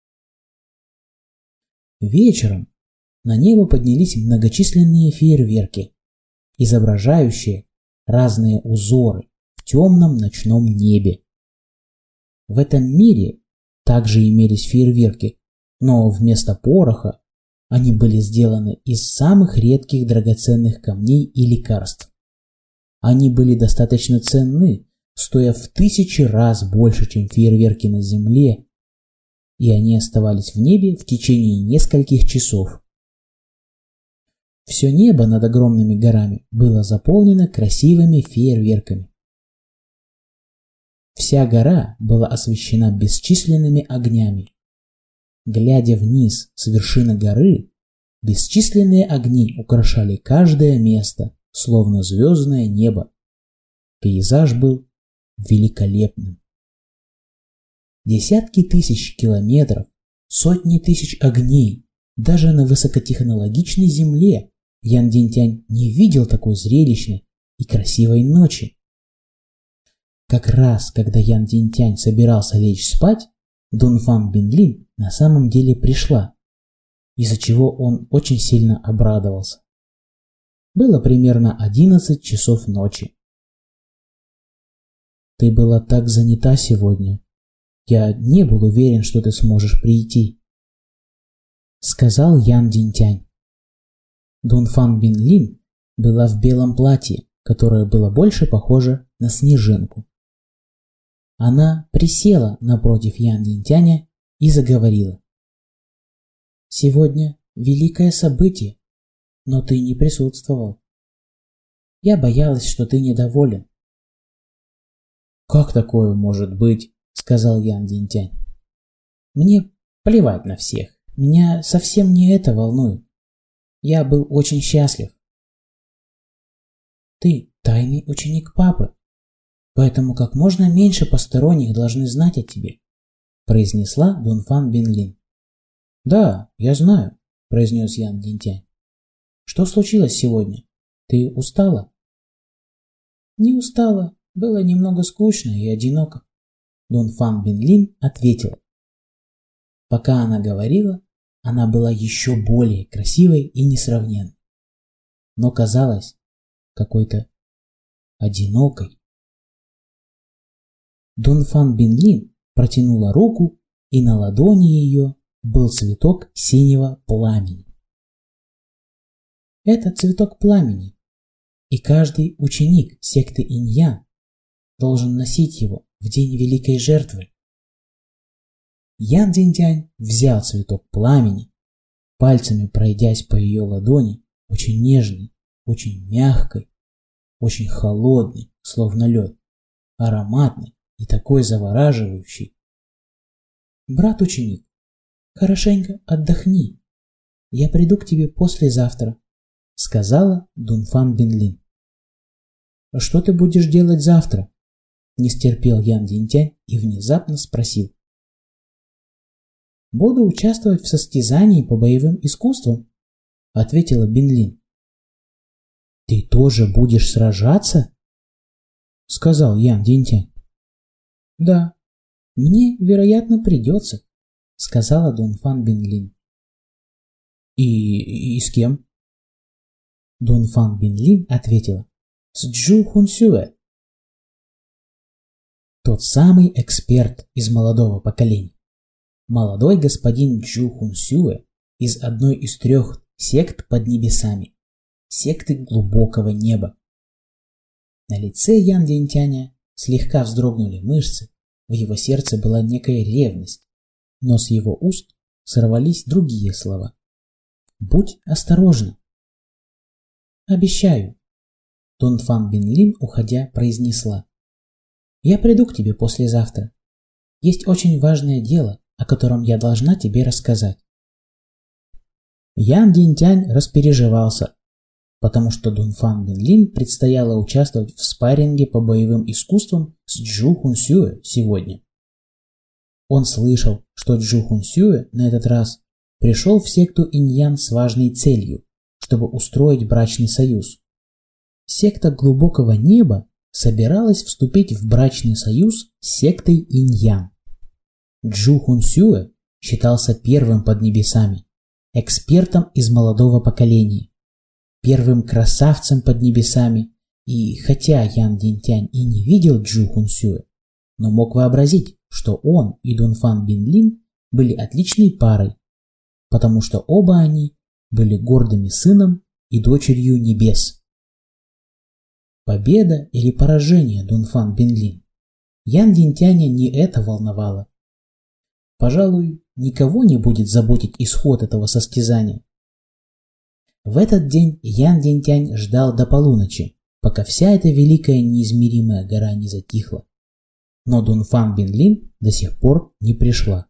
Вечером на небо поднялись многочисленные фейерверки, изображающие разные узоры в темном ночном небе. В этом мире также имелись фейерверки, но вместо пороха они были сделаны из самых редких драгоценных камней и лекарств. Они были достаточно ценны, стоя в тысячи раз больше, чем фейерверки на Земле, и они оставались в небе в течение нескольких часов. Все небо над огромными горами было заполнено красивыми фейерверками. Вся гора была освещена бесчисленными огнями. Глядя вниз с вершины горы, бесчисленные огни украшали каждое место, словно звездное небо. Пейзаж был великолепным. Десятки тысяч километров, сотни тысяч огней, даже на высокотехнологичной Земле Ян Динтянь не видел такой зрелищной и красивой ночи. Как раз, когда Ян Динтянь собирался лечь спать, Дунфан Бинлин на самом деле пришла, из-за чего он очень сильно обрадовался. Было примерно одиннадцать часов ночи. «Ты была так занята сегодня. Я не был уверен, что ты сможешь прийти», — сказал Ян Динтянь. Дунфан Бинлин была в белом платье, которое было больше похоже на снежинку. Она присела напротив Ян Динтяня и заговорила. «Сегодня великое событие, но ты не присутствовал. Я боялась, что ты недоволен». «Как такое может быть?» — сказал Ян Динтянь. «Мне плевать на всех. Меня совсем не это волнует. Я был очень счастлив. Ты тайный ученик папы, поэтому как можно меньше посторонних должны знать о тебе», — произнесла Дунфан Бинлин. «Да, я знаю», — произнес Ян Динтянь. «Что случилось сегодня? Ты устала?» «Не устала. Было немного скучно и одиноко», — Дунфан Бинлин ответила. Пока она говорила, она была еще более красивой и несравненной, но казалась какой-то одинокой. Дунфан Бинлин протянула руку, и на ладони ее был цветок синего пламени. Это цветок пламени, и каждый ученик секты Инь-Ян должен носить его в день великой жертвы. Ян Динтянь взял цветок пламени, пальцами пройдясь по ее ладони, очень нежной, очень мягкой, очень холодной, словно лед, ароматной и такой завораживающей. «Брат-ученик, хорошенько отдохни. Я приду к тебе послезавтра», — сказала Дунфан Бинлин. «Что ты будешь делать завтра?» — не стерпел Ян Динтянь и внезапно спросил. «Буду участвовать в состязании по боевым искусствам», — ответила Бинлин. «Ты тоже будешь сражаться?» — сказал Ян Динтянь. «Да, мне, вероятно, придется», — сказала Дунфан Бинлин. «И, и с кем?» Дунфан Бинлин ответила. «С Джу Хунсюэ». Тот самый эксперт из молодого поколения. Молодой господин Джу Хунсюэ из одной из трех сект под небесами, секты глубокого неба. На лице Ян Динтяня слегка вздрогнули мышцы, в его сердце была некая ревность, но с его уст сорвались другие слова. «Будь осторожна». «Обещаю», — Дунфан Бинлин, уходя, произнесла. «Я приду к тебе послезавтра. Есть очень важное дело, о котором я должна тебе рассказать». Ян Динтянь распереживался, потому что Дунфан Бинлин предстояло участвовать в спарринге по боевым искусствам с Джу Хунсюэ сегодня. Он слышал, что Джу Хунсюэ на этот раз пришел в секту Иньян с важной целью, чтобы устроить брачный союз. Секта глубокого неба собиралась вступить в брачный союз с сектой Иньян. Джу Хунсюэ считался первым под небесами, экспертом из молодого поколения, первым красавцем под небесами, и хотя Ян Динтянь и не видел Джу Хунсюэ, но мог вообразить, что он и Дунфан Бинлин были отличной парой, потому что оба они были гордыми сыном и дочерью небес. Победа или поражение Дунфан Бинлин? Ян Динтяня не это волновало. Пожалуй, никого не будет заботить исход этого состязания. В этот день Ян Динтянь ждал до полуночи, пока вся эта великая неизмеримая гора не затихла. Но Дунфан Бинлин до сих пор не пришла.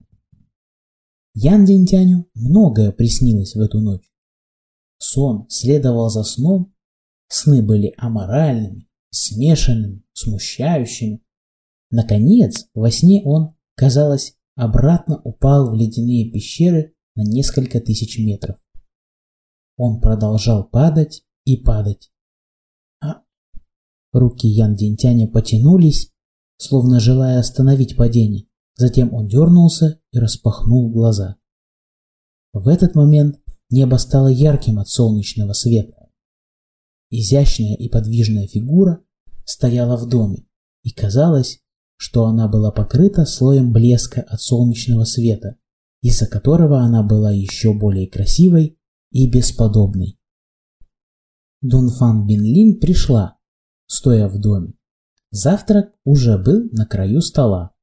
Ян Динтяню многое приснилось в эту ночь. Сон следовал за сном, сны были аморальными, смешанными, смущающими. Наконец, во сне он, казалось, обратно упал в ледяные пещеры на несколько тысяч метров. Он продолжал падать и падать. А руки Ян Динтяня потянулись, словно желая остановить падение. Затем он дернулся и распахнул глаза. В этот момент небо стало ярким от солнечного света. Изящная и подвижная фигура стояла в доме, и казалось, что она была покрыта слоем блеска от солнечного света, из-за которого она была еще более красивой и бесподобной. Дунфан Бинлин пришла, стоя в доме. Завтрак уже был на краю стола.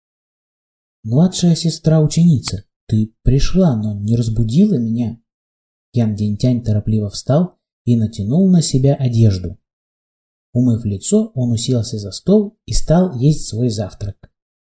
«Младшая сестра-ученица, ты пришла, но не разбудила меня». Ян Динтянь торопливо встал и натянул на себя одежду. Умыв лицо, он уселся за стол и стал есть свой завтрак.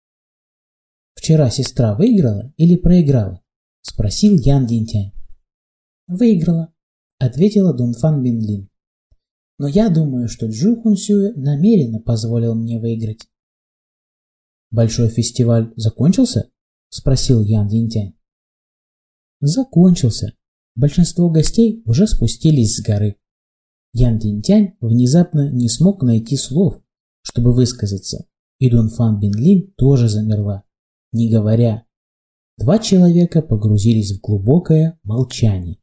«Вчера сестра выиграла или проиграла?» — спросил Ян Динтянь. «Выиграла», — ответила Дунфан Бинлин. «Но я думаю, что Джу Хунсюэ намеренно позволил мне выиграть». «Большой фестиваль закончился?» — спросил Ян Динтянь. «Закончился. Большинство гостей уже спустились с горы». Ян Динтянь внезапно не смог найти слов, чтобы высказаться, и Дунфан Бинлин тоже замерла, не говоря. Два человека погрузились в глубокое молчание.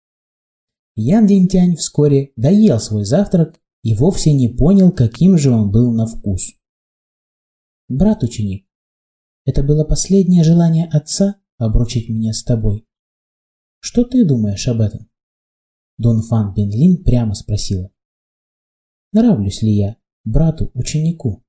Ян Динтянь вскоре доел свой завтрак и вовсе не понял, каким же он был на вкус. «Брат-ученик, это было последнее желание отца обручить меня с тобой. Что ты думаешь об этом?» Дунфан Бинлин прямо спросила. «Нравлюсь ли я брату-ученику?»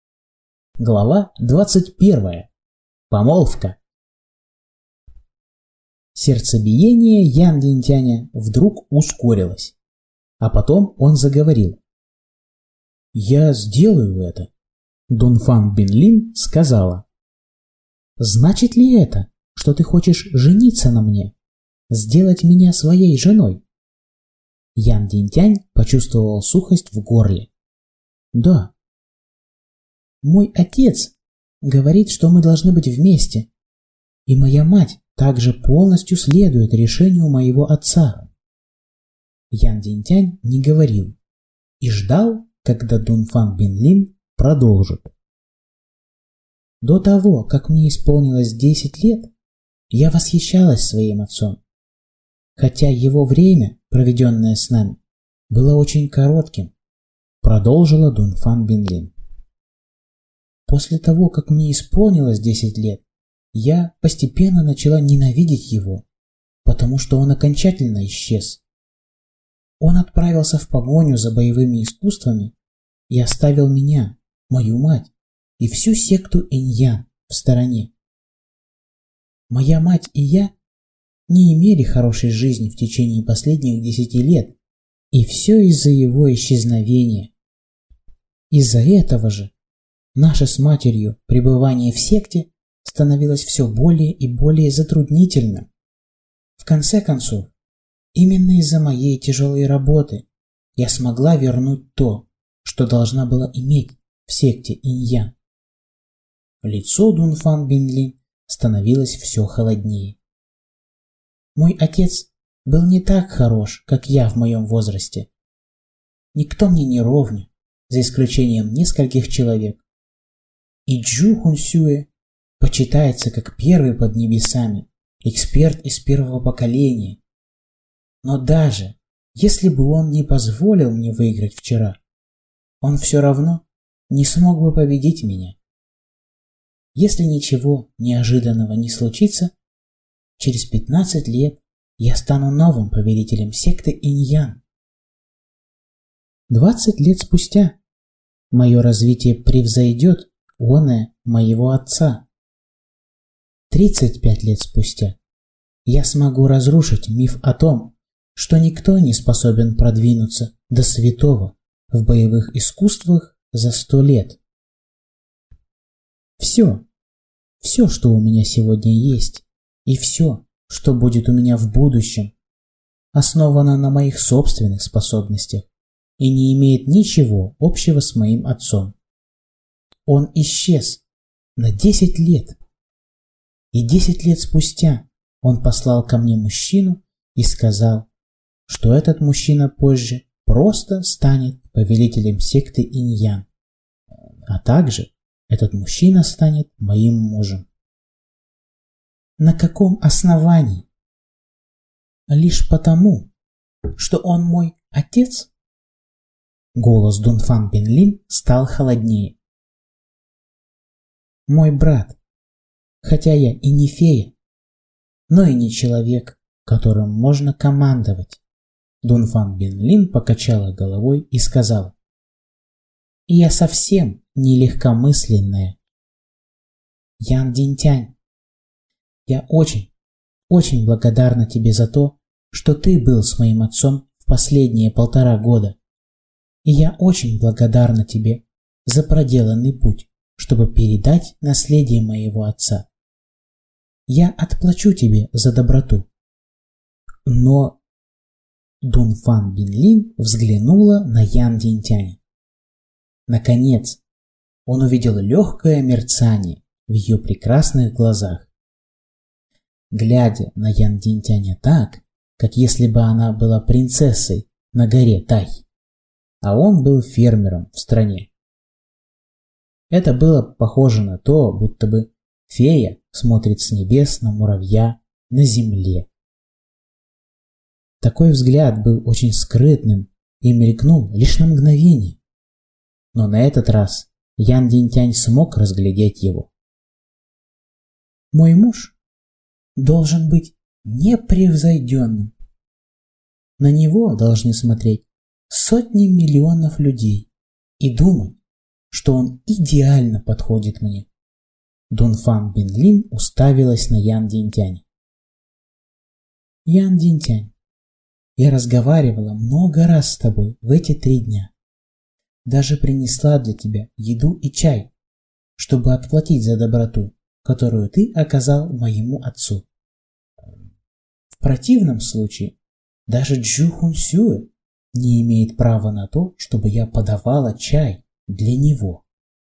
Глава двадцать первая. Помолвка. Сердцебиение Ян Динтяня вдруг ускорилось, а потом он заговорил. «Я сделаю это», — Дунфан Бинлин сказала. «Значит ли это, что ты хочешь жениться на мне, сделать меня своей женой?» Ян Динтянь почувствовал сухость в горле. «Да». «Мой отец говорит, что мы должны быть вместе, и моя мать также полностью следует решению моего отца». Ян Динтянь не говорил и ждал, когда Дунфан Бинлин продолжит. «До того, как мне исполнилось десять лет, я восхищалась своим отцом, хотя его время, проведенное с нами, было очень коротким», — продолжила Дунфан Бинлин. «После того, как мне исполнилось десять лет, я постепенно начала ненавидеть его, потому что он окончательно исчез. Он отправился в погоню за боевыми искусствами и оставил меня, мою мать и всю секту Инь-Ян в стороне. Моя мать и я не имели хорошей жизни в течение последних десяти лет, и все из-за его исчезновения. Из-за этого же наше с матерью пребывание в секте становилось все более и более затруднительным. В конце концов, именно из-за моей тяжелой работы я смогла вернуть то, что должна была иметь в секте Инь-Ян». Лицо Дунфан Бинлин становилось все холоднее. «Мой отец был не так хорош, как я в моем возрасте. Никто мне не ровня, за исключением нескольких человек. И Джу Хунсюэ почитается как первый под небесами, эксперт из первого поколения. Но даже если бы он не позволил мне выиграть вчера, он все равно не смог бы победить меня. Если ничего неожиданного не случится, через пятнадцать лет я стану новым повелителем секты Инь-Ян. Двадцать лет спустя мое развитие превзойдет оное моего отца. Тридцать пять лет спустя я смогу разрушить миф о том, что никто не способен продвинуться до святого в боевых искусствах за сто лет. Все, все, что у меня сегодня есть, и все, что будет у меня в будущем, основано на моих собственных способностях и не имеет ничего общего с моим отцом. Он исчез на десять лет. И десять лет спустя он послал ко мне мужчину и сказал, что этот мужчина позже просто станет повелителем секты Инь-Ян, а также этот мужчина станет моим мужем. На каком основании? Лишь потому, что он мой отец? Голос Дунфан Бинлин стал холоднее. Мой брат, хотя я и не фея, но и не человек, которым можно командовать. Дунфан Бинлин покачала головой и сказала: «Я совсем не легкомысленная. Ян Динтянь, я очень, очень благодарна тебе за то, что ты был с моим отцом в последние полтора года. И я очень благодарна тебе за проделанный путь, чтобы передать наследие моего отца. Я отплачу тебе за доброту». Но Дунфан Бинлин взглянула на Ян Динтяня. Наконец, он увидел легкое мерцание в ее прекрасных глазах. Глядя на Ян Динтяня так, как если бы она была принцессой на горе Тай, а он был фермером в стране. Это было похоже на то, будто бы фея смотрит с небес на муравья на земле. Такой взгляд был очень скрытным и мелькнул лишь на мгновение. Но на этот раз Ян Динтянь смог разглядеть его. «Мой муж должен быть непревзойденным. На него должны смотреть сотни миллионов людей и думать, что он идеально подходит мне». Дунфан Бинлин уставилась на Ян Динтяня. Ян Динтянь, я разговаривала много раз с тобой в эти три дня. Даже принесла для тебя еду и чай, чтобы отплатить за доброту, которую ты оказал моему отцу. В противном случае даже Джу Хун Сюэ не имеет права на то, чтобы я подавала чай для него.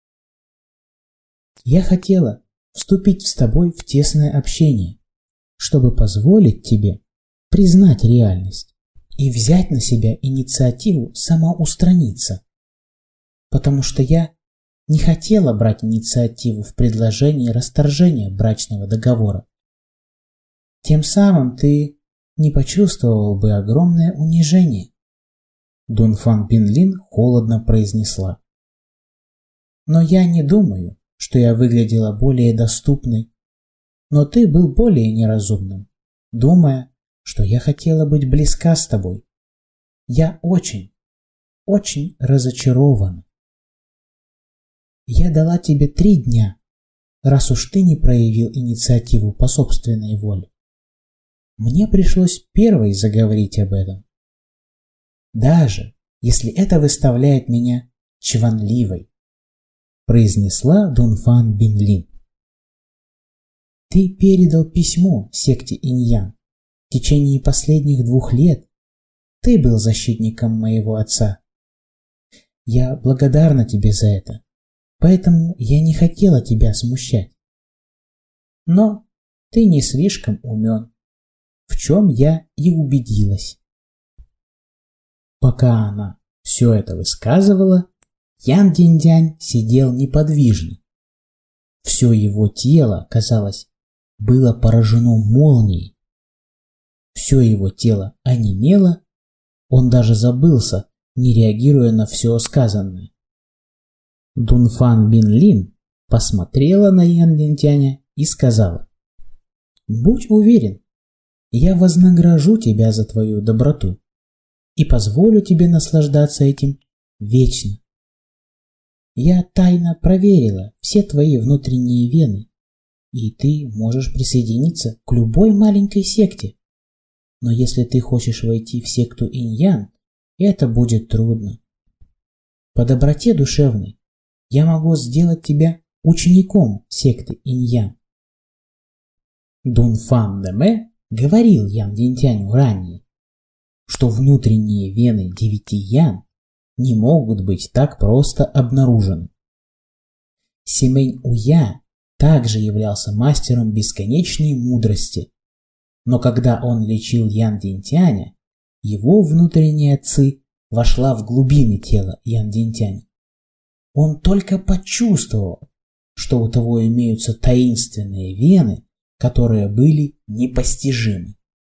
Я хотела вступить с тобой в тесное общение, чтобы позволить тебе признать реальность и взять на себя инициативу самоустраниться, потому что я не хотела брать инициативу в предложении расторжения брачного договора. Тем самым ты не почувствовал бы огромное унижение. Дунфан Бинлин холодно произнесла. Но я не думаю, что я выглядела более доступной, но ты был более неразумным, думая, что я хотела быть близка с тобой. Я очень, очень разочарована. Я дала тебе три дня, раз уж ты не проявил инициативу по собственной воле. Мне пришлось первой заговорить об этом. Даже если это выставляет меня чванливой, произнесла Дунфан Бинлин. Ты передал письмо секте Иньян. В течение последних двух лет ты был защитником моего отца. Я благодарна тебе за это, поэтому я не хотела тебя смущать. Но ты не слишком умен, в чем я и убедилась. Пока она все это высказывала, Ян Динтянь сидел неподвижно. Все его тело, казалось, было поражено молнией. Все его тело онемело, он даже забылся, не реагируя на все сказанное. Дунфан Бинлин посмотрела на Ян Динтяня и сказала: «Будь уверен, я вознагражу тебя за твою доброту и позволю тебе наслаждаться этим вечно. Я тайно проверила все твои внутренние вены, и ты можешь присоединиться к любой маленькой секте. Но если ты хочешь войти в секту Иньян, это будет трудно. По доброте душевной я могу сделать тебя учеником секты Иньян». Дунфан Дэмэ говорил Ян Динтяню ранее, что внутренние вены девяти ян не могут быть так просто обнаружены. Симэнь Уя также являлся мастером бесконечной мудрости, но когда он лечил Ян Динтяня, его внутренняя ци вошла в глубины тела Ян Динтяня. Он только почувствовал, что у того имеются таинственные вены, которые были непостижимы.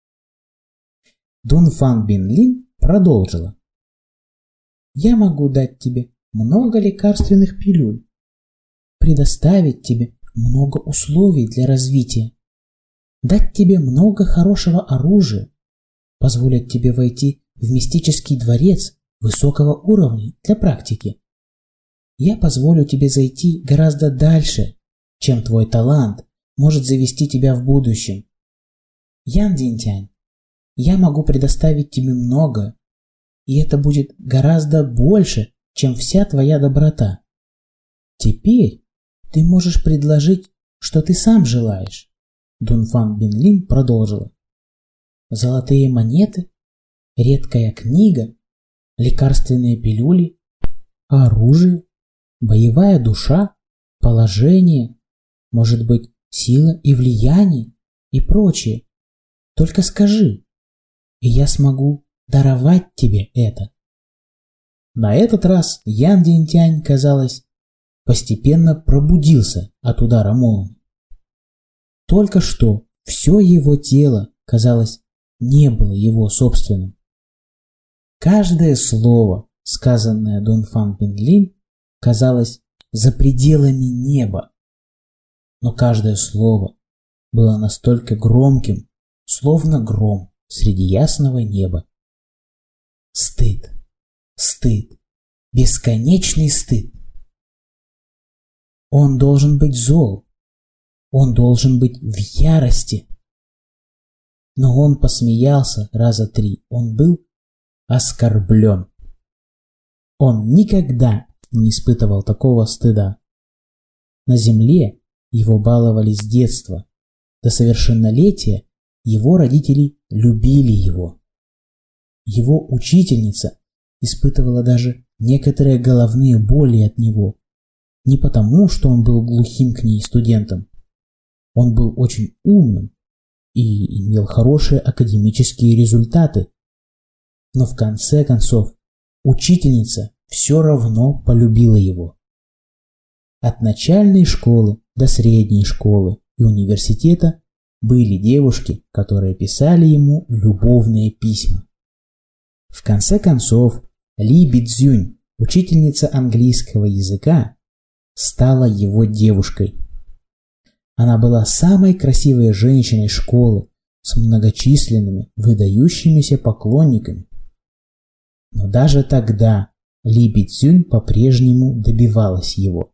Дунфан Бинлин продолжила. «Я могу дать тебе много лекарственных пилюль, предоставить тебе много условий для развития, дать тебе много хорошего оружия, позволить тебе войти в мистический дворец высокого уровня для практики. Я позволю тебе зайти гораздо дальше, чем твой талант может завести тебя в будущем. Ян Динтянь, я могу предоставить тебе много, и это будет гораздо больше, чем вся твоя доброта. Теперь ты можешь предложить, что ты сам желаешь». Дунфан Бинлин продолжила. «Золотые монеты, редкая книга, лекарственные пилюли, оружие, боевая душа, положение, может быть, сила и влияние и прочее. Только скажи, и я смогу даровать тебе это». На этот раз Ян Динтянь, казалось, постепенно пробудился от удара молнии. Только что все его тело, казалось, не было его собственным. Каждое слово, сказанное Дунфан Бинлин, казалось за пределами неба. Но каждое слово было настолько громким, словно гром среди ясного неба. Стыд, стыд, бесконечный стыд. Он должен быть зол, он должен быть в ярости. Но он посмеялся раза три, он был оскорблен. Он никогда не испытывал такого стыда. На земле его баловали с детства. До совершеннолетия его родители любили его. Его учительница испытывала даже некоторые головные боли от него. Не потому, что он был глухим к ней студентом. Он был очень умным и имел хорошие академические результаты. Но в конце концов учительница все равно полюбила его. От начальной школы до средней школы и университета были девушки, которые писали ему любовные письма. В конце концов, Ли Бицзюнь, учительница английского языка, стала его девушкой. Она была самой красивой женщиной школы с многочисленными выдающимися поклонниками. Но даже тогда Ли Бицзюнь по-прежнему добивалась его.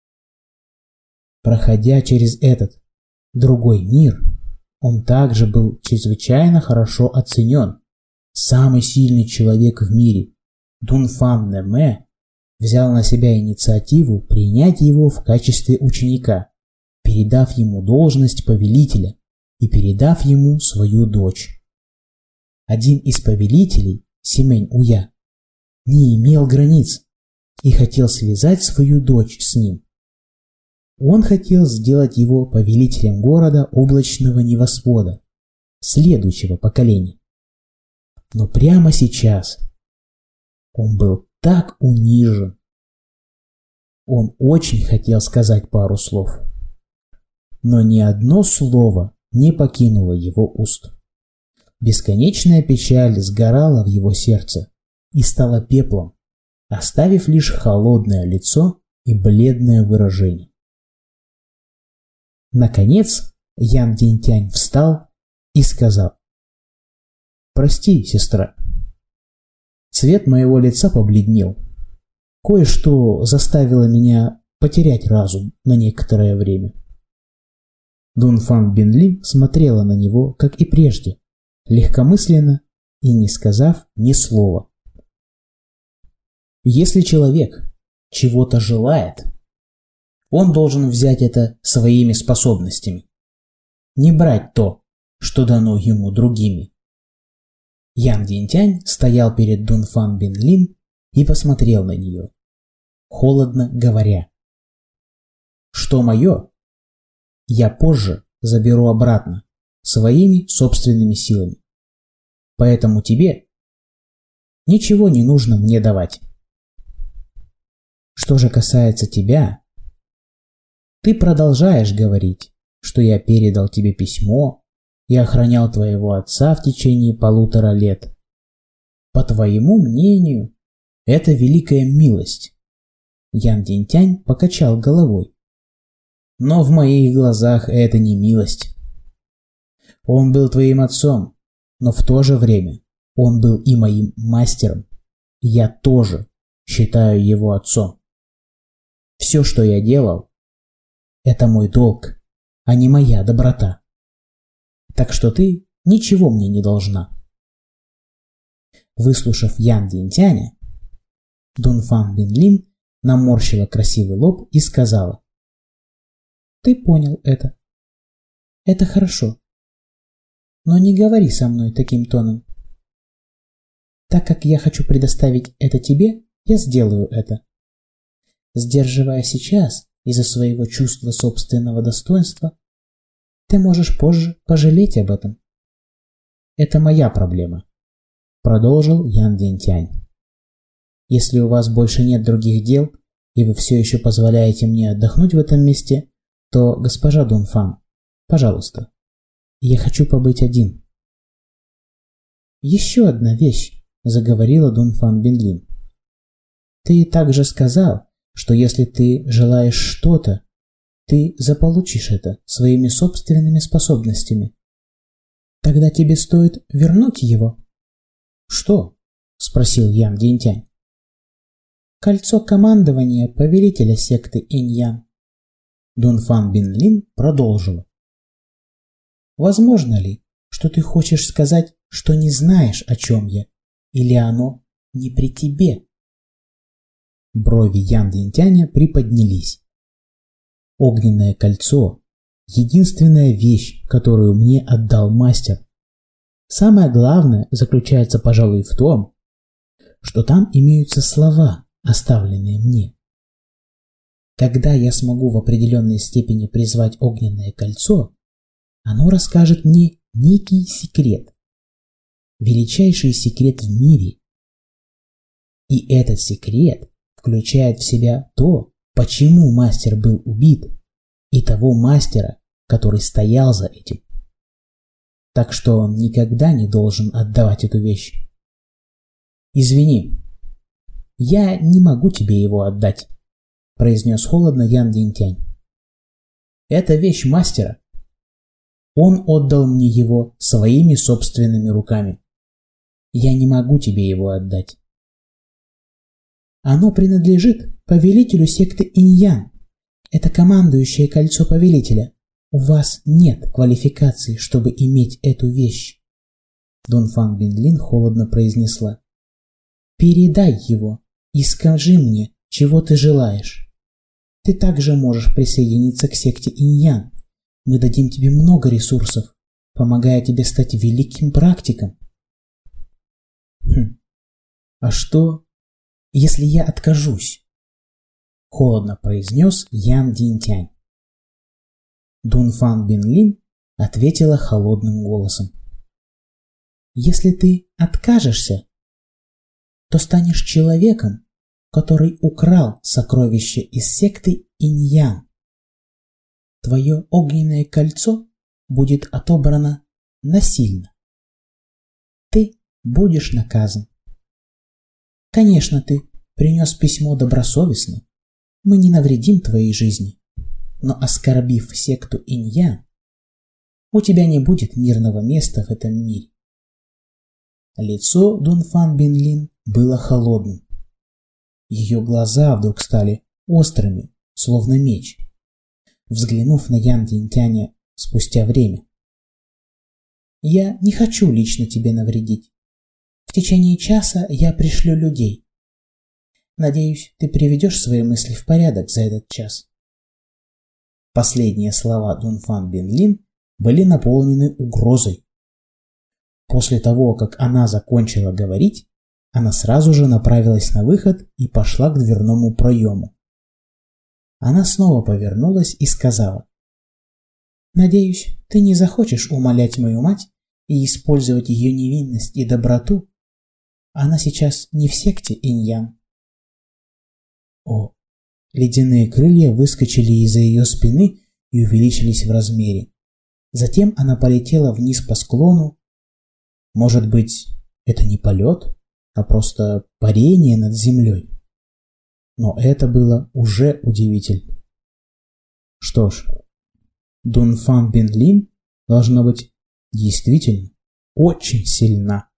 Проходя через этот другой мир, он также был чрезвычайно хорошо оценен. Самый сильный человек в мире, Дунфан Нэмэ, взял на себя инициативу принять его в качестве ученика, передав ему должность повелителя и передав ему свою дочь. Один из повелителей, Симэнь Уя, не имел границ и хотел связать свою дочь с ним. Он хотел сделать его повелителем города облачного небосвода, следующего поколения. Но прямо сейчас он был так унижен. Он очень хотел сказать пару слов, но ни одно слово не покинуло его уст. Бесконечная печаль сгорала в его сердце и стала пеплом, оставив лишь холодное лицо и бледное выражение. Наконец Ян Динтянь встал и сказал: «Прости, сестра. Цвет моего лица побледнел. Кое-что заставило меня потерять разум на некоторое время». Дунфан Бинлин смотрела на него, как и прежде, легкомысленно и не сказав ни слова. Если человек чего-то желает, он должен взять это своими способностями, не брать то, что дано ему другими. Ян Динтянь стоял перед Дунфан Бинлин и посмотрел на нее, холодно говоря: «Что мое, я позже заберу обратно своими собственными силами. Поэтому тебе ничего не нужно мне давать. Что же касается тебя, ты продолжаешь говорить, что я передал тебе письмо и охранял твоего отца в течение полутора лет. По твоему мнению, это великая милость». Ян Динтянь покачал головой. «Но в моих глазах это не милость. Он был твоим отцом, но в то же время он был и моим мастером. Я тоже считаю его отцом. Все, что я делал, это мой долг, а не моя доброта. Так что ты ничего мне не должна». Выслушав Ян Динтяня, Дунфан Бинлин наморщила красивый лоб и сказала: «Ты понял это. Это хорошо. Но не говори со мной таким тоном. Так как я хочу предоставить это тебе, я сделаю это. Сдерживая сейчас из-за своего чувства собственного достоинства, ты можешь позже пожалеть об этом. Это моя проблема», — продолжил Ян Динтянь. «Если у вас больше нет других дел, и вы все еще позволяете мне отдохнуть в этом месте, то, госпожа Дунфан, пожалуйста, я хочу побыть один». «Еще одна вещь», — заговорила Дунфан Бинлин. «Ты также сказал, что если ты желаешь что-то, ты заполучишь это своими собственными способностями. Тогда тебе стоит вернуть его». «Что?» — спросил Ян Динтянь. «Кольцо командования повелителя секты Инь-Ян». Дунфан Бинлин продолжила: «Возможно ли, что ты хочешь сказать, что не знаешь, о чем я, или оно не при тебе?» Брови Ян Динтяня приподнялись. «Огненное кольцо — единственная вещь, которую мне отдал мастер. Самое главное заключается, пожалуй, в том, что там имеются слова, оставленные мне. Когда я смогу в определенной степени призвать огненное кольцо, оно расскажет мне некий секрет, величайший секрет в мире. И этот секрет включает в себя то, почему мастер был убит, и того мастера, который стоял за этим. Так что он никогда не должен отдавать эту вещь. Извини, я не могу тебе его отдать», — произнес холодно Ян Динтянь. «Это вещь мастера. Он отдал мне его своими собственными руками. Я не могу тебе его отдать. Оно принадлежит повелителю секты Инь-Ян. Это командующее кольцо повелителя. У вас нет квалификации, чтобы иметь эту вещь», — Дунфан Бинлин холодно произнесла. «Передай его и скажи мне, чего ты желаешь. Ты также можешь присоединиться к секте Инь-Ян. Мы дадим тебе много ресурсов, помогая тебе стать великим практиком». «Хм, а что, если я откажусь?» — холодно произнес Ян Динтянь. Дунфан Бинлин ответила холодным голосом. «Если ты откажешься, то станешь человеком, который украл сокровища из секты Инь-Ян. Твое огненное кольцо будет отобрано насильно. Ты будешь наказан. Конечно, ты принес письмо добросовестно. Мы не навредим твоей жизни. Но оскорбив секту Инь-Ян, у тебя не будет мирного места в этом мире». Лицо Дунфан Бинлин было холодным. Ее глаза вдруг стали острыми, словно меч, взглянув на Ян Динтяня спустя время. «Я не хочу лично тебе навредить. В течение часа я пришлю людей. Надеюсь, ты приведешь свои мысли в порядок за этот час». Последние слова Дунфан Бинлин были наполнены угрозой. После того, как она закончила говорить, она сразу же направилась на выход и пошла к дверному проему. Она снова повернулась и сказала: «Надеюсь, ты не захочешь умолять мою мать и использовать ее невинность и доброту. Она сейчас не в секте Инь-Ян». О, ледяные крылья выскочили из-за ее спины и увеличились в размере. Затем она полетела вниз по склону. Может быть, это не полет, а просто парение над землей. Но это было уже удивительно. Что ж, Дунфан Бинлин должна быть действительно очень сильна.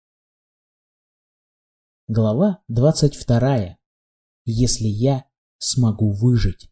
Глава двадцать вторая. Если я смогу выжить.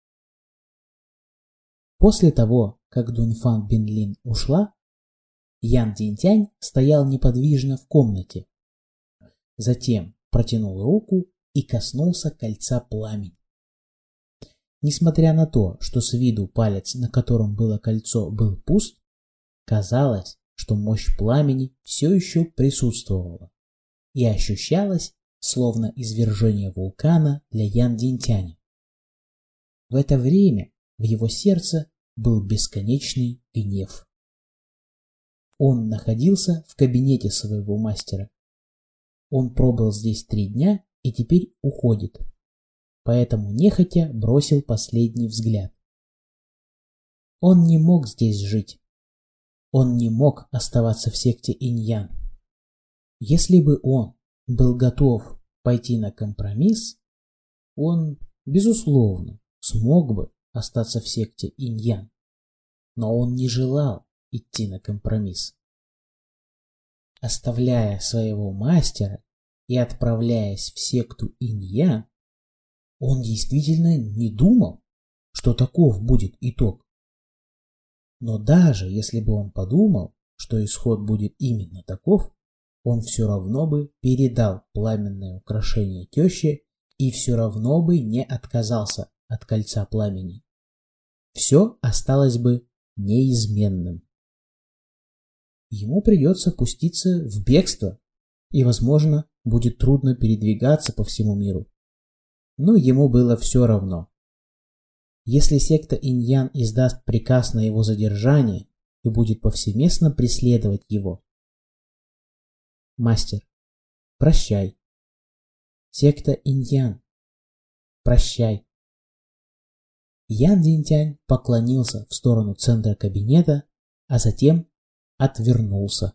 После того, как Дунфан Бинлин ушла, Ян Динтянь стоял неподвижно в комнате. Затем протянул руку и коснулся кольца пламени. Несмотря на то, что с виду палец, на котором было кольцо, был пуст, казалось, что мощь пламени все еще присутствовала и ощущалась, словно извержение вулкана для Ян Динтяня. В это время в его сердце был бесконечный гнев. Он находился в кабинете своего мастера. Он пробыл здесь три дня и теперь уходит, поэтому нехотя бросил последний взгляд. Он не мог здесь жить. Он не мог оставаться в секте Инь-Ян. Если бы он был готов пойти на компромисс, он, безусловно, смог бы остаться в секте Инь-Ян. Но он не желал идти на компромисс. Оставляя своего мастера и отправляясь в секту Инь-Ян, он действительно не думал, что таков будет итог. Но даже если бы он подумал, что исход будет именно таков, он все равно бы передал пламенное украшение теще и все равно бы не отказался от кольца пламени. Все осталось бы неизменным. Ему придется пуститься в бегство, и, возможно, будет трудно передвигаться по всему миру. Но ему было все равно. Если секта Инь-Ян издаст приказ на его задержание и будет повсеместно преследовать его. Мастер, прощай. Секта Инь-Ян, прощай. Ян Динтянь поклонился в сторону центра кабинета, а затем отвернулся.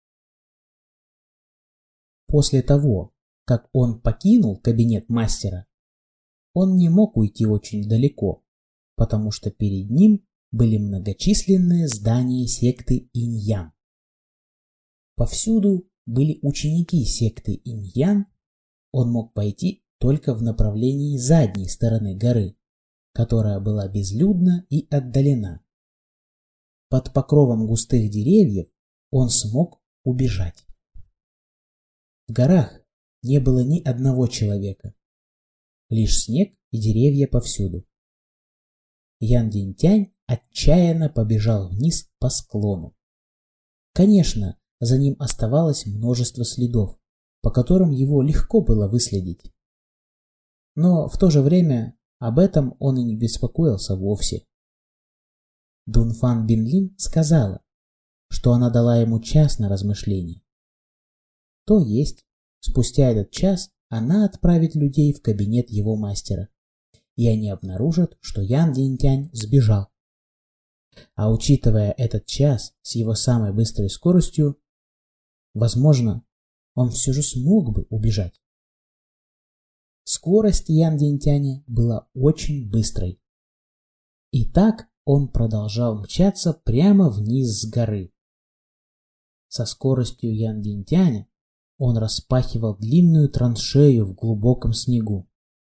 После того, как он покинул кабинет мастера, он не мог уйти очень далеко, потому что перед ним были многочисленные здания секты Инь-Ян. Повсюду были ученики секты Инь-Ян, он мог пойти только в направлении задней стороны горы, которая была безлюдна и отдалена. Под покровом густых деревьев он смог убежать. В горах не было ни одного человека, лишь снег и деревья повсюду. Ян Динтянь отчаянно побежал вниз по склону. Конечно, за ним оставалось множество следов, по которым его легко было выследить. Но в то же время об этом он и не беспокоился вовсе. Дунфан Бинлин сказала, что она дала ему час на размышление. То есть, спустя этот час она отправит людей в кабинет его мастера, и они обнаружат, что Ян Динтянь сбежал. А учитывая этот час с его самой быстрой скоростью, возможно, он все же смог бы убежать. Скорость Ян Динтяня была очень быстрой. И так он продолжал мчаться прямо вниз с горы. Со скоростью Ян Динтяня он распахивал длинную траншею в глубоком снегу.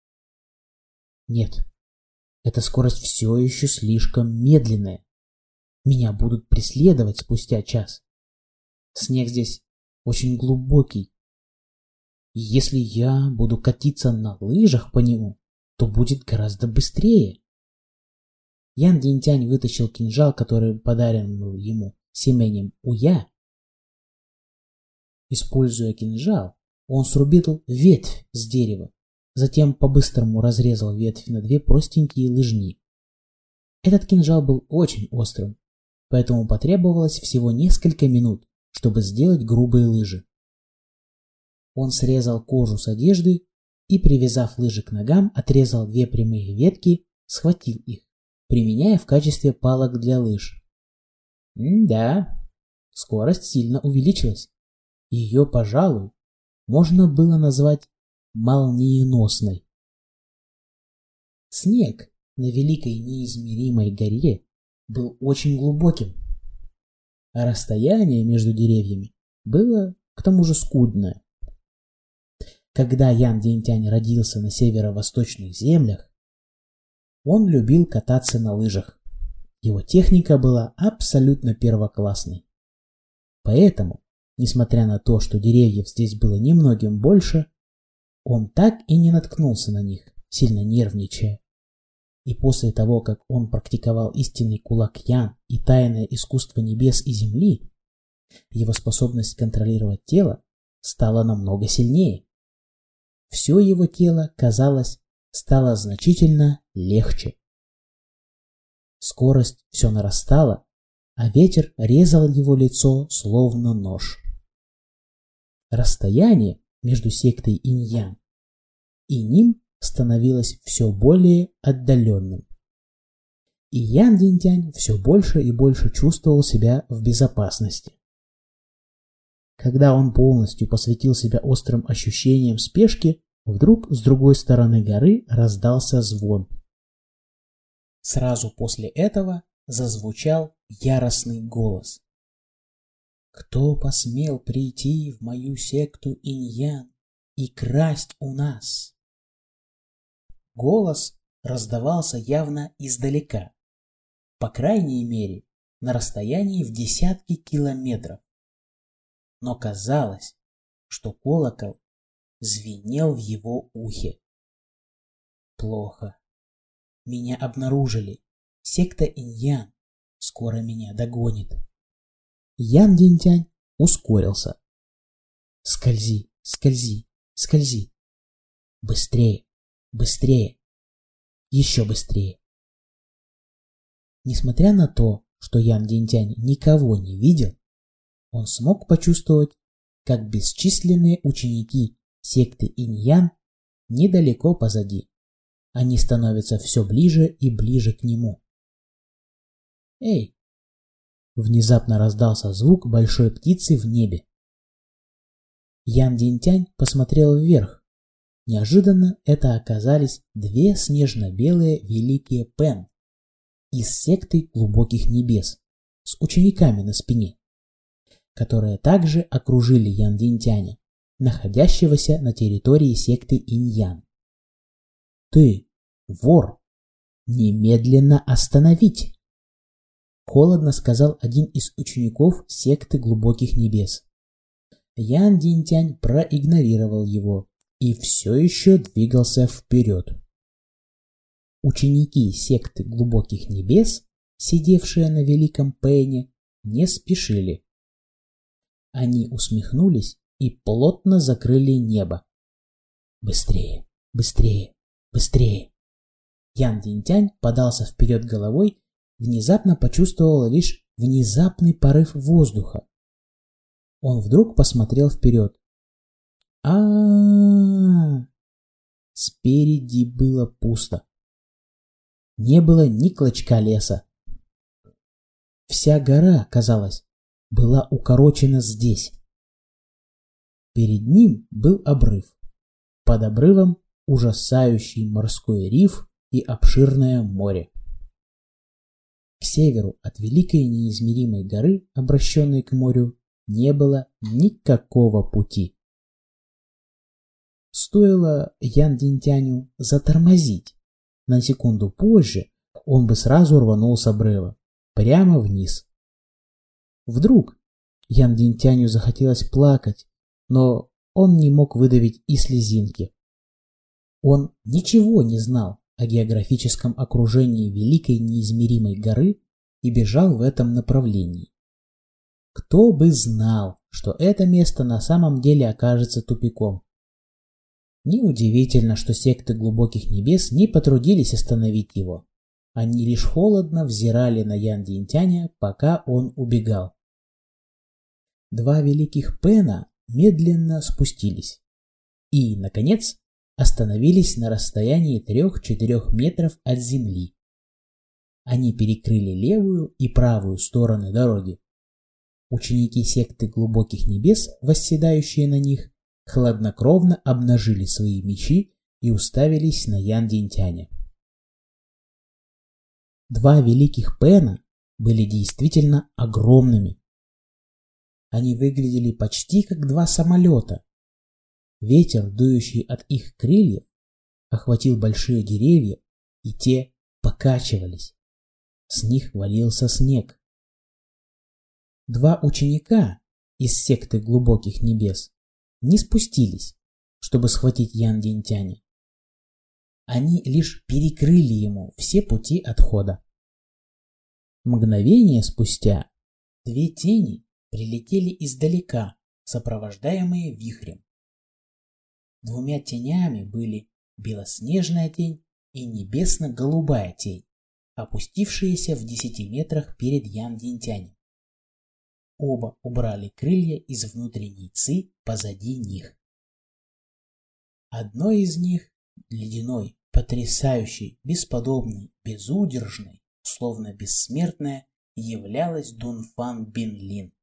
Нет, эта скорость все еще слишком медленная. Меня будут преследовать спустя час. Снег здесь очень глубокий. И если я буду катиться на лыжах по нему, то будет гораздо быстрее. Ян Динтянь вытащил кинжал, который подарен был ему семенем Уя. Используя кинжал, он срубил ветвь с дерева, затем по-быстрому разрезал ветвь на две простенькие лыжни. Этот кинжал был очень острым, поэтому потребовалось всего несколько минут, чтобы сделать грубые лыжи. Он срезал кожу с одежды и, привязав лыжи к ногам, отрезал две прямые ветки, схватил их, применяя в качестве палок для лыж. М-да, скорость сильно увеличилась. Ее, пожалуй, можно было назвать молниеносной. Снег на великой неизмеримой горе был очень глубоким, а расстояние между деревьями было к тому же скудное. Когда Ян Динтянь родился на северо-восточных землях, он любил кататься на лыжах. Его техника была абсолютно первоклассной. Поэтому, несмотря на то, что деревьев здесь было немногим больше, он так и не наткнулся на них, сильно нервничая. И после того, как он практиковал истинный кулак Ян и тайное искусство небес и земли, его способность контролировать тело стала намного сильнее. Все его тело, казалось, стало значительно легче. Скорость все нарастала, а ветер резал его лицо словно нож. Расстояние между сектой Инь-Ян и ним становилось все более отдаленным. И Ян Динтянь все больше и больше чувствовал себя в безопасности. Когда он полностью посвятил себя острым ощущениям спешки, вдруг с другой стороны горы раздался звон. Сразу после этого зазвучал яростный голос. «Кто посмел прийти в мою секту Инь-Ян и красть у нас?» Голос раздавался явно издалека. По крайней мере, на расстоянии в десятки километров. Но казалось, что колокол звенел в его ухе. Плохо. Меня обнаружили. Секта Инь-Ян скоро меня догонит. Ян Динтянь ускорился. Скользи, скользи, скользи. Быстрее, быстрее, еще быстрее. Несмотря на то, что Ян Динтянь никого не видел, он смог почувствовать, как бесчисленные ученики секты Инь-Ян недалеко позади. Они становятся все ближе и ближе к нему. «Эй!» Внезапно раздался звук большой птицы в небе. Ян Динтянь посмотрел вверх. Неожиданно это оказались две снежно-белые великие Пен из секты глубоких небес с учениками на спине, которые также окружили Ян Динтяня, находящегося на территории секты Инь-Ян. «Ты, вор! Немедленно остановить!» Холодно сказал один из учеников секты глубоких небес. Ян Динтянь проигнорировал его и все еще двигался вперед. Ученики секты глубоких небес, сидевшие на великом Пэне, не спешили. Они усмехнулись и плотно закрыли небо. Быстрее, быстрее, быстрее. Ян Динтянь подался вперед головой, внезапно почувствовал лишь внезапный порыв воздуха. Он вдруг посмотрел вперед. А-а-а! Спереди было пусто. Не было ни клочка леса. Вся гора, казалось, была укорочена здесь. Перед ним был обрыв. Под обрывом ужасающий морской риф и обширное море. К северу от великой неизмеримой горы, обращенной к морю, не было никакого пути. Стоило Ян Динтяню затормозить. На секунду позже он бы сразу рванул с обрыва, прямо вниз. Вдруг Ян Динтяню захотелось плакать, но он не мог выдавить и слезинки. Он ничего не знал о географическом окружении великой неизмеримой горы и бежал в этом направлении. Кто бы знал, что это место на самом деле окажется тупиком. Неудивительно, что секты глубоких небес не потрудились остановить его. Они лишь холодно взирали на Ян Динтяня, пока он убегал. Два великих Пэна медленно спустились и, наконец, остановились на расстоянии трех-четырех метров от земли. Они перекрыли левую и правую стороны дороги. Ученики секты глубоких небес, восседающие на них, хладнокровно обнажили свои мечи и уставились на Ян Динтяня. Два великих Пэна были действительно огромными. Они выглядели почти как два самолета. Ветер, дующий от их крыльев, охватил большие деревья, и те покачивались. С них валился снег. Два ученика из секты глубоких небес не спустились, чтобы схватить Ян Динтяня. Они лишь перекрыли ему все пути отхода. Мгновение спустя две тени прилетели издалека, сопровождаемые вихрем. Двумя тенями были белоснежная тень и небесно-голубая тень, опустившиеся в десяти метрах перед Ян Динтянем. Оба убрали крылья из внутренней ци позади них. Одной из них, ледяной, потрясающей, бесподобной, безудержной, словно бессмертная, являлась Дунфан Бинлин.